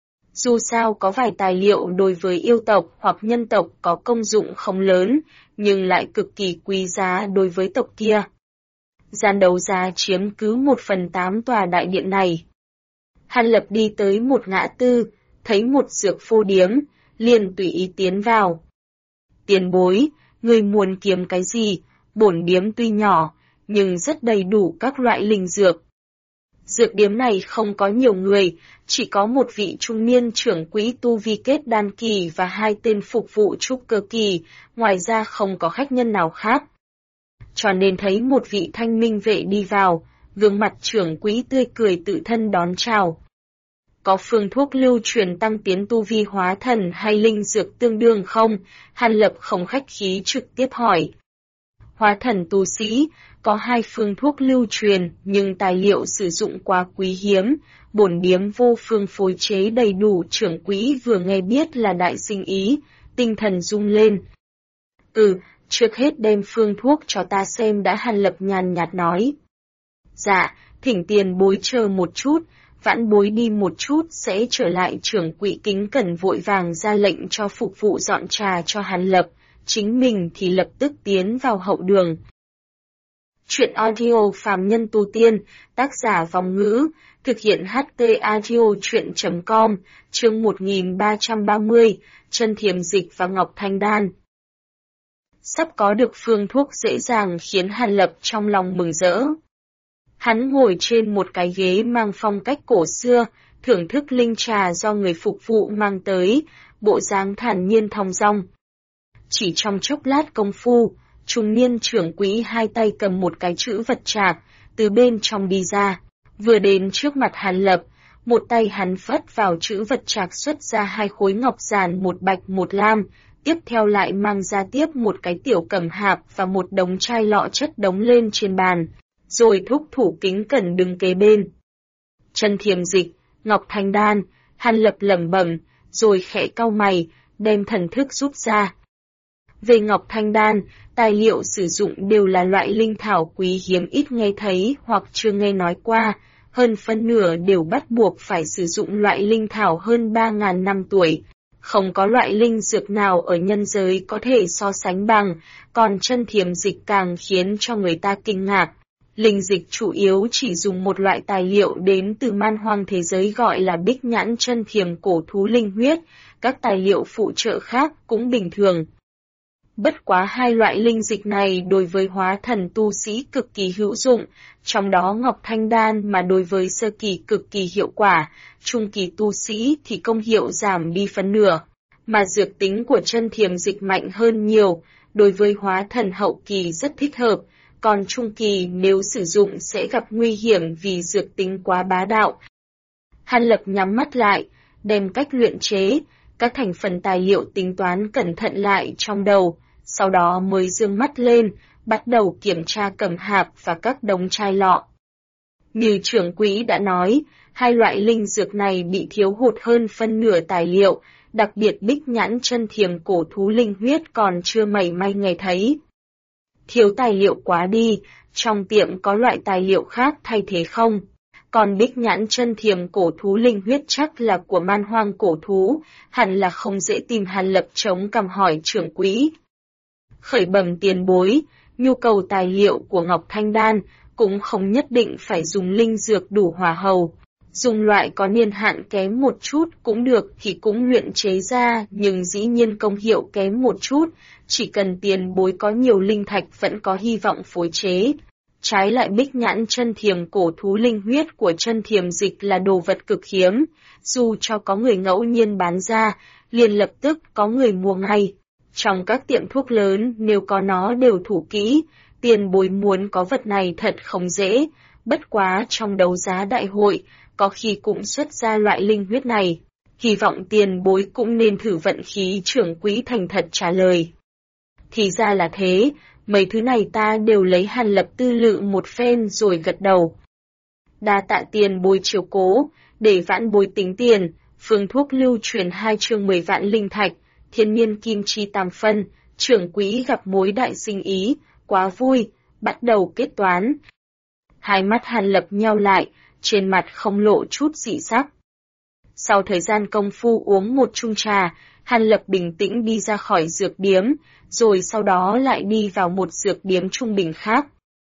Dù sao có vài tài liệu đối với yêu tộc hoặc nhân tộc có công dụng không lớn, nhưng lại cực kỳ quý giá đối với tộc kia. Gian đấu giá chiếm cứ 1/8 tòa đại điện này. Hàn Lập đi tới một ngã tư, thấy một dược phô điếm, liền tùy ý tiến vào. Tiền bối, người muốn kiếm cái gì? Bổn điếm tuy nhỏ, nhưng rất đầy đủ các loại linh dược. Dược điếm này không có nhiều người, chỉ có một vị trung niên trưởng quỹ tu vi kết đan kỳ và 2 tên phục vụ trúc cơ kỳ, ngoài ra không có khách nhân nào khác. Cho nên thấy một vị thanh minh vệ đi vào, gương mặt trưởng quỹ tươi cười tự thân đón chào. Có phương thuốc lưu truyền tăng tiến tu vi hóa thần hay linh dược tương đương không? Hàn Lập không khách khí trực tiếp hỏi. Hóa thần tu sĩ, có 2 phương thuốc lưu truyền, nhưng tài liệu sử dụng quá quý hiếm, bổn điếm vô phương phối chế đầy đủ. Trưởng quỹ vừa nghe biết là đại sinh ý, tinh thần rung lên. Trước hết đem phương thuốc cho ta xem đã. Hàn Lập nhàn nhạt nói. Dạ, thỉnh tiền bối chờ một chút, vãn bối đi một chút sẽ trở lại. Trưởng quỹ kính cẩn vội vàng ra lệnh cho phục vụ dọn trà cho Hàn Lập, chính mình thì lập tức tiến vào hậu đường. Chuyện audio phàm nhân tu tiên, tác giả Vong Ngữ, thực hiện HT Audio Chuyện.com, chương 1330, Chân Thiềm Dịch và Ngọc Thanh Đan. Sắp có được phương thuốc dễ dàng khiến Hàn Lập trong lòng mừng rỡ. Hắn ngồi trên một cái ghế mang phong cách cổ xưa, thưởng thức linh trà do người phục vụ mang tới, bộ dáng thản nhiên thong dong. Chỉ trong chốc lát công phu, trung niên trưởng quỹ 2 tay cầm một cái chữ vật trạc, từ bên trong đi ra, vừa đến trước mặt Hàn Lập, một tay hắn phất vào chữ vật trạc xuất ra 2 khối ngọc giản, một bạch một lam, tiếp theo lại mang ra tiếp một cái tiểu cẩm hạp và một đống chai lọ chất đống lên trên bàn, rồi thúc thủ kính cẩn đứng kế bên. Chân Thiềm Dịch, Ngọc Thanh Đan, Hàn Lập lẩm bẩm, rồi khẽ cau mày, đem thần thức rút ra. Về Ngọc Thanh Đan, tài liệu sử dụng đều là loại linh thảo quý hiếm ít nghe thấy hoặc chưa nghe nói qua, hơn phân nửa đều bắt buộc phải sử dụng loại linh thảo hơn 3.000 năm tuổi. Không có loại linh dược nào ở nhân giới có thể so sánh bằng, còn chân thiềm dịch càng khiến cho người ta kinh ngạc. Linh dịch chủ yếu chỉ dùng một loại tài liệu đến từ man hoang thế giới gọi là bích nhãn chân thiềm cổ thú linh huyết, các tài liệu phụ trợ khác cũng bình thường. Bất quá hai loại linh dịch này đối với hóa thần tu sĩ cực kỳ hữu dụng, trong đó Ngọc Thanh Đan mà đối với sơ kỳ cực kỳ hiệu quả, trung kỳ tu sĩ thì công hiệu giảm đi phân nửa, mà dược tính của chân thiềm dịch mạnh hơn nhiều, đối với hóa thần hậu kỳ rất thích hợp, còn trung kỳ nếu sử dụng sẽ gặp nguy hiểm vì dược tính quá bá đạo. Hàn Lập nhắm mắt lại, đem cách luyện chế, các thành phần tài liệu tính toán cẩn thận lại trong đầu, sau đó mới dương mắt lên, bắt đầu kiểm tra cẩm hạp và các đống chai lọ. Như trưởng quỹ đã nói, hai loại linh dược này bị thiếu hụt hơn phân nửa tài liệu, đặc biệt bích nhãn chân thiềm cổ thú linh huyết còn chưa mảy may nghe thấy. Thiếu tài liệu quá đi, trong tiệm có loại tài liệu khác thay thế không? Còn bích nhãn chân thiềm cổ thú linh huyết chắc là của man hoang cổ thú, hẳn là không dễ tìm. Hàn Lập chống cằm hỏi trưởng quỹ. Khởi bẩm tiền bối, nhu cầu tài liệu của Ngọc Thanh Đan cũng không nhất định phải dùng linh dược đủ hỏa hầu. Dùng loại có niên hạn kém một chút cũng được thì cũng luyện chế ra, nhưng dĩ nhiên công hiệu kém một chút, chỉ cần tiền bối có nhiều linh thạch vẫn có hy vọng phối chế. Trái lại bích nhãn chân thiềm cổ thú linh huyết của chân thiềm dịch là đồ vật cực hiếm, dù cho có người ngẫu nhiên bán ra, liền lập tức có người mua ngay. Trong các tiệm thuốc lớn nếu có nó đều thủ kỹ, tiền bối muốn có vật này thật không dễ, bất quá trong đấu giá đại hội, có khi cũng xuất ra loại linh huyết này. Hy vọng tiền bối cũng nên thử vận khí. Trưởng quỹ thành thật trả lời. Thì ra là thế, mấy thứ này ta đều lấy. Hàn Lập tư lự một phen rồi gật đầu. Đa tạ tiền bối chiếu cố, để vãn bối tính tiền, phương thuốc lưu truyền 2 chương 10 vạn linh thạch, thiên niên kim chi tam phân, trưởng quỹ gặp mối đại sinh ý, quá vui, bắt đầu kết toán. Hai mắt Hàn Lập nheo lại, trên mặt không lộ chút dị sắc. Sau thời gian công phu uống một chung trà, Hàn Lập bình tĩnh đi ra khỏi dược điếm, rồi sau đó lại đi vào một dược điếm trung bình khác.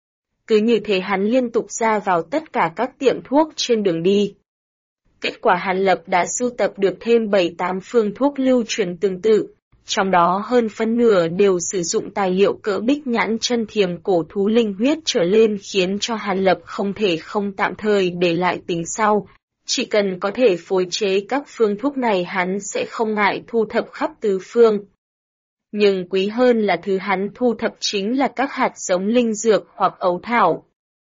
Cứ như thế hắn liên tục ra vào tất cả các tiệm thuốc trên đường đi. Kết quả Hàn Lập đã sưu tập được thêm 7-8 phương thuốc lưu truyền tương tự, trong đó hơn phân nửa đều sử dụng tài liệu cỡ bích nhãn chân thiềm cổ thú linh huyết trở lên, khiến cho Hàn Lập không thể không tạm thời để lại tính sau. Chỉ cần có thể phối chế các phương thuốc này hắn sẽ không ngại thu thập khắp tứ phương. Nhưng quý hơn là thứ hắn thu thập chính là các hạt giống linh dược hoặc ấu thảo.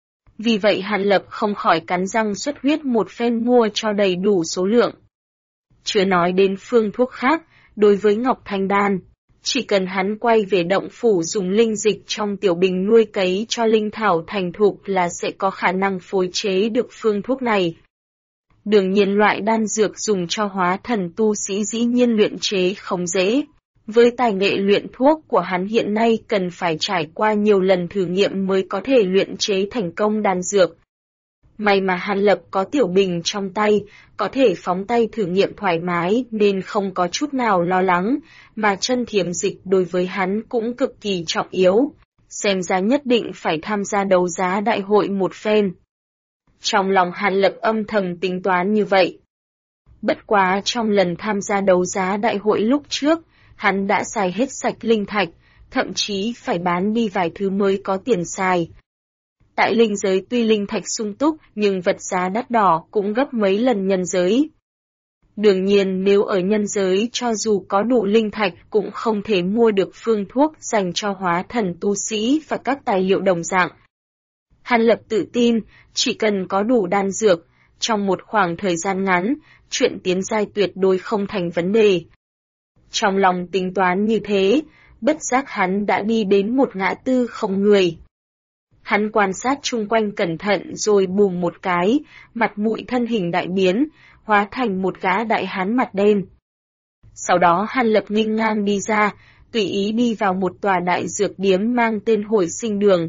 Vì vậy Hàn Lập không khỏi cắn răng xuất huyết một phen mua cho đầy đủ số lượng. Chưa nói đến phương thuốc khác, đối với Ngọc Thanh Đan, chỉ cần hắn quay về động phủ dùng linh dịch trong tiểu bình nuôi cấy cho linh thảo thành thục là sẽ có khả năng phối chế được phương thuốc này. Đương nhiên loại đan dược dùng cho hóa thần tu sĩ dĩ nhiên luyện chế không dễ. Với tài nghệ luyện thuốc của hắn hiện nay cần phải trải qua nhiều lần thử nghiệm mới có thể luyện chế thành công đan dược. May mà Hàn Lập có tiểu bình trong tay, có thể phóng tay thử nghiệm thoải mái nên không có chút nào lo lắng, mà chân thiềm dịch đối với hắn cũng cực kỳ trọng yếu. Xem ra nhất định phải tham gia đấu giá đại hội một phen. Trong lòng Hàn Lập âm thầm tính toán như vậy. Bất quá trong lần tham gia đấu giá đại hội lúc trước, hắn đã xài hết sạch linh thạch, thậm chí phải bán đi vài thứ mới có tiền xài. Tại linh giới tuy linh thạch sung túc nhưng vật giá đắt đỏ cũng gấp mấy lần nhân giới. Đương nhiên nếu ở nhân giới cho dù có đủ linh thạch cũng không thể mua được phương thuốc dành cho hóa thần tu sĩ và các tài liệu đồng dạng. Hàn Lập tự tin, chỉ cần có đủ đan dược, trong một khoảng thời gian ngắn, chuyện tiến giai tuyệt đối không thành vấn đề. Trong lòng tính toán như thế, bất giác hắn đã đi đến một ngã tư không người. Hắn quan sát chung quanh cẩn thận rồi bùm một cái, mặt mũi thân hình đại biến, hóa thành một gã đại hán mặt đen. Sau đó Hàn Lập nghênh ngang đi ra, tùy ý đi vào một tòa đại dược điếm mang tên Hồi Sinh Đường.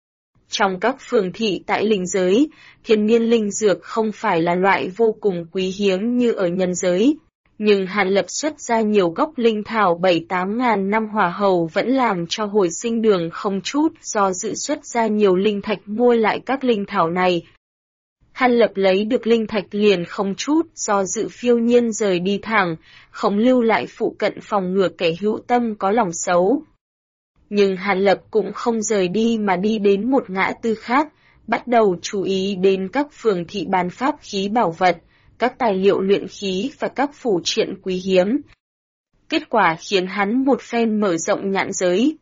Trong các phường thị tại linh giới, thiên niên linh dược không phải là loại vô cùng quý hiếm như ở nhân giới. Nhưng Hàn Lập xuất ra nhiều gốc linh thảo 7-8 ngàn năm hỏa hầu vẫn làm cho Hồi Sinh Đường không chút do dự xuất ra nhiều linh thạch mua lại các linh thảo này. Hàn Lập lấy được linh thạch liền không chút do dự phiêu nhiên rời đi thẳng, không lưu lại phụ cận phòng ngừa kẻ hữu tâm có lòng xấu. Nhưng Hàn Lập cũng không rời đi mà đi đến một ngã tư khác, bắt đầu chú ý đến các phường thị bán pháp khí bảo vật, các tài liệu luyện khí và các phù triện quý hiếm. Kết quả khiến hắn một phen mở rộng nhãn giới.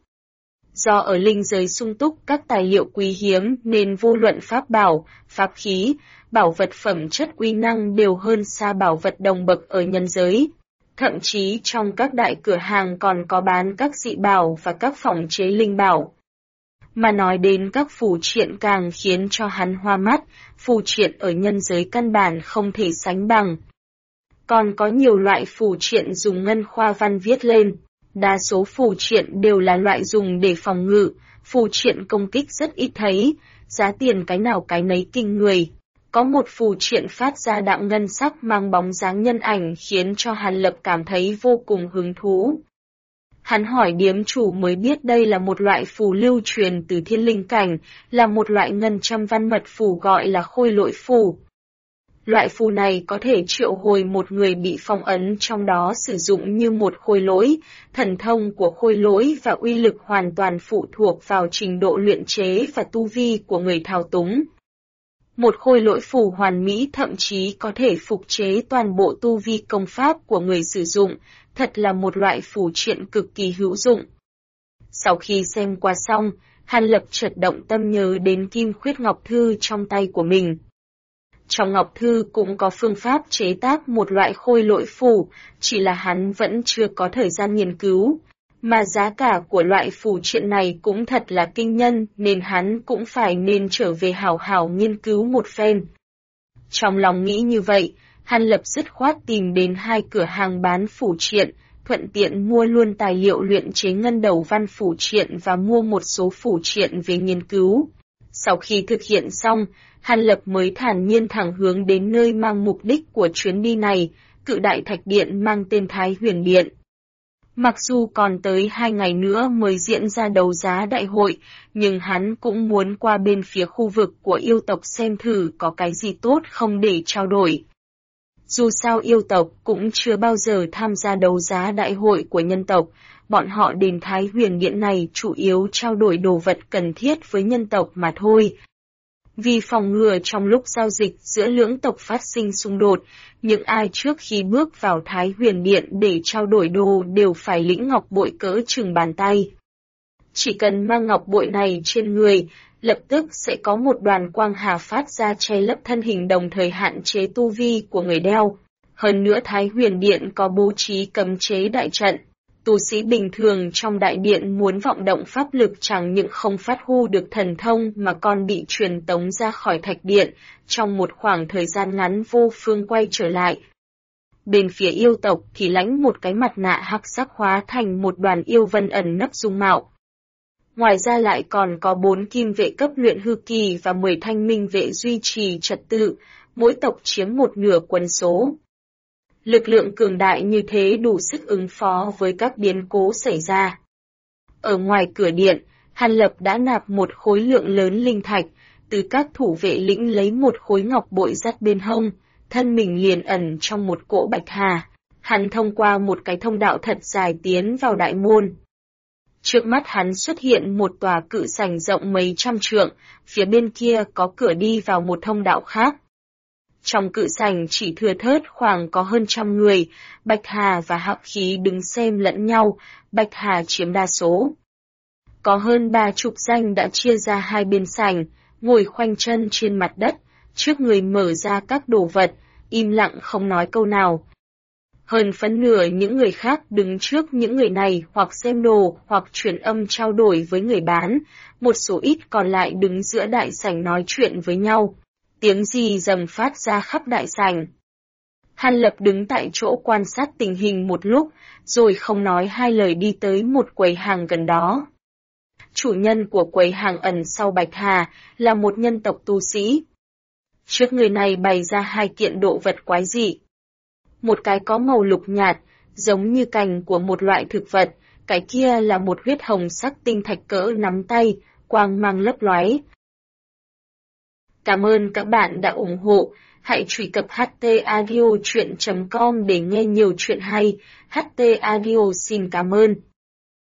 Do ở linh giới sung túc các tài liệu quý hiếm nên vô luận pháp bảo, pháp khí, bảo vật phẩm chất uy năng đều hơn xa bảo vật đồng bậc ở nhân giới. Thậm chí trong các đại cửa hàng còn có bán các dị bảo và các phòng chế linh bảo. Mà nói đến các phù triện càng khiến cho hắn hoa mắt, phù triện ở nhân giới căn bản không thể sánh bằng. Còn có nhiều loại phù triện dùng ngân khoa văn viết lên, đa số phù triện đều là loại dùng để phòng ngự, phù triện công kích rất ít thấy, giá tiền cái nào cái nấy kinh người. Có một phù triện phát ra đạm ngân sắc mang bóng dáng nhân ảnh khiến cho Hàn Lập cảm thấy vô cùng hứng thú. Hắn hỏi điếm chủ mới biết đây là một loại phù lưu truyền từ thiên linh cảnh, là một loại ngân trăm văn mật phù gọi là khôi lỗi phù. Loại phù này có thể triệu hồi một người bị phong ấn trong đó sử dụng như một khôi lỗi, thần thông của khôi lỗi và uy lực hoàn toàn phụ thuộc vào trình độ luyện chế và tu vi của người thao túng. Một khôi lỗi phù hoàn mỹ thậm chí có thể phục chế toàn bộ tu vi công pháp của người sử dụng, thật là một loại phù triện cực kỳ hữu dụng. Sau khi xem qua xong, Hàn Lập chợt động tâm nhớ đến Kim Khuyết Ngọc Thư trong tay của mình. Trong Ngọc Thư cũng có phương pháp chế tác một loại khôi lỗi phù, chỉ là hắn vẫn chưa có thời gian nghiên cứu. Mà giá cả của loại phù triện này cũng thật là kinh nhân nên hắn cũng phải nên trở về hảo hảo nghiên cứu một phen. Trong lòng nghĩ như vậy, Hàn Lập dứt khoát tìm đến 2 cửa hàng bán phù triện, thuận tiện mua luôn tài liệu luyện chế ngân đầu văn phù triện và mua một số phù triện về nghiên cứu. Sau khi thực hiện xong, Hàn Lập mới thản nhiên thẳng hướng đến nơi mang mục đích của chuyến đi này, cự đại thạch điện mang tên Thái Huyền Điện. Mặc dù còn tới 2 ngày nữa mới diễn ra đấu giá đại hội, nhưng hắn cũng muốn qua bên phía khu vực của yêu tộc xem thử có cái gì tốt không để trao đổi. Dù sao yêu tộc cũng chưa bao giờ tham gia đấu giá đại hội của nhân tộc, bọn họ đến Thái Huyền Điện này chủ yếu trao đổi đồ vật cần thiết với nhân tộc mà thôi. Vì phòng ngừa trong lúc giao dịch giữa lưỡng tộc phát sinh xung đột, những ai trước khi bước vào Thái Huyền Điện để trao đổi đồ đều phải lĩnh ngọc bội cỡ chừng bàn tay. Chỉ cần mang ngọc bội này trên người, lập tức sẽ có một đoàn quang hà phát ra che lấp thân hình đồng thời hạn chế tu vi của người đeo. Hơn nữa Thái Huyền Điện có bố trí cấm chế đại trận. Tu sĩ bình thường trong đại điện muốn vọng động pháp lực chẳng những không phát huy được thần thông mà còn bị truyền tống ra khỏi thạch điện, trong một khoảng thời gian ngắn vô phương quay trở lại. Bên phía yêu tộc thì lãnh một cái mặt nạ hắc sắc hóa thành một đoàn yêu vân ẩn nấp dung mạo. Ngoài ra lại còn có 4 kim vệ cấp luyện hư kỳ và 10 thanh minh vệ duy trì trật tự, mỗi tộc chiếm 1/2 quân số. Lực lượng cường đại như thế đủ sức ứng phó với các biến cố xảy ra. Ở ngoài cửa điện, Hàn Lập đã nạp một khối lượng lớn linh thạch, từ các thủ vệ lĩnh lấy một khối ngọc bội dắt bên hông, thân mình liền ẩn trong một cỗ bạch hà. Hắn thông qua một cái thông đạo thật dài tiến vào đại môn. Trước mắt hắn xuất hiện một tòa cự sảnh rộng mấy trăm trượng, phía bên kia có cửa đi vào một thông đạo khác. Trong cự sảnh chỉ thưa thớt khoảng có hơn 100 người, Bạch Hà và Hắc Khí đứng xem lẫn nhau, Bạch Hà chiếm đa số. Có hơn 30 danh đã chia ra 2 bên sảnh, ngồi khoanh chân trên mặt đất, trước người mở ra các đồ vật, im lặng không nói câu nào. Hơn phân nửa những người khác đứng trước những người này hoặc xem đồ hoặc truyền âm trao đổi với người bán, một số ít còn lại đứng giữa đại sảnh nói chuyện với nhau. Tiếng rì rầm phát ra khắp đại sảnh. Hàn Lập đứng tại chỗ quan sát tình hình một lúc, rồi không nói hai lời đi tới một quầy hàng gần đó. Chủ nhân của quầy hàng ẩn sau Bạch Hà là một nhân tộc tu sĩ. Trước người này bày ra hai kiện độ vật quái dị. Một cái có màu lục nhạt, giống như cành của một loại thực vật, cái kia là một huyết hồng sắc tinh thạch cỡ nắm tay, quang mang lấp lóe. Cảm ơn các bạn đã ủng hộ. Hãy truy cập htaudio.com để nghe nhiều chuyện hay. HT Audio xin cảm ơn.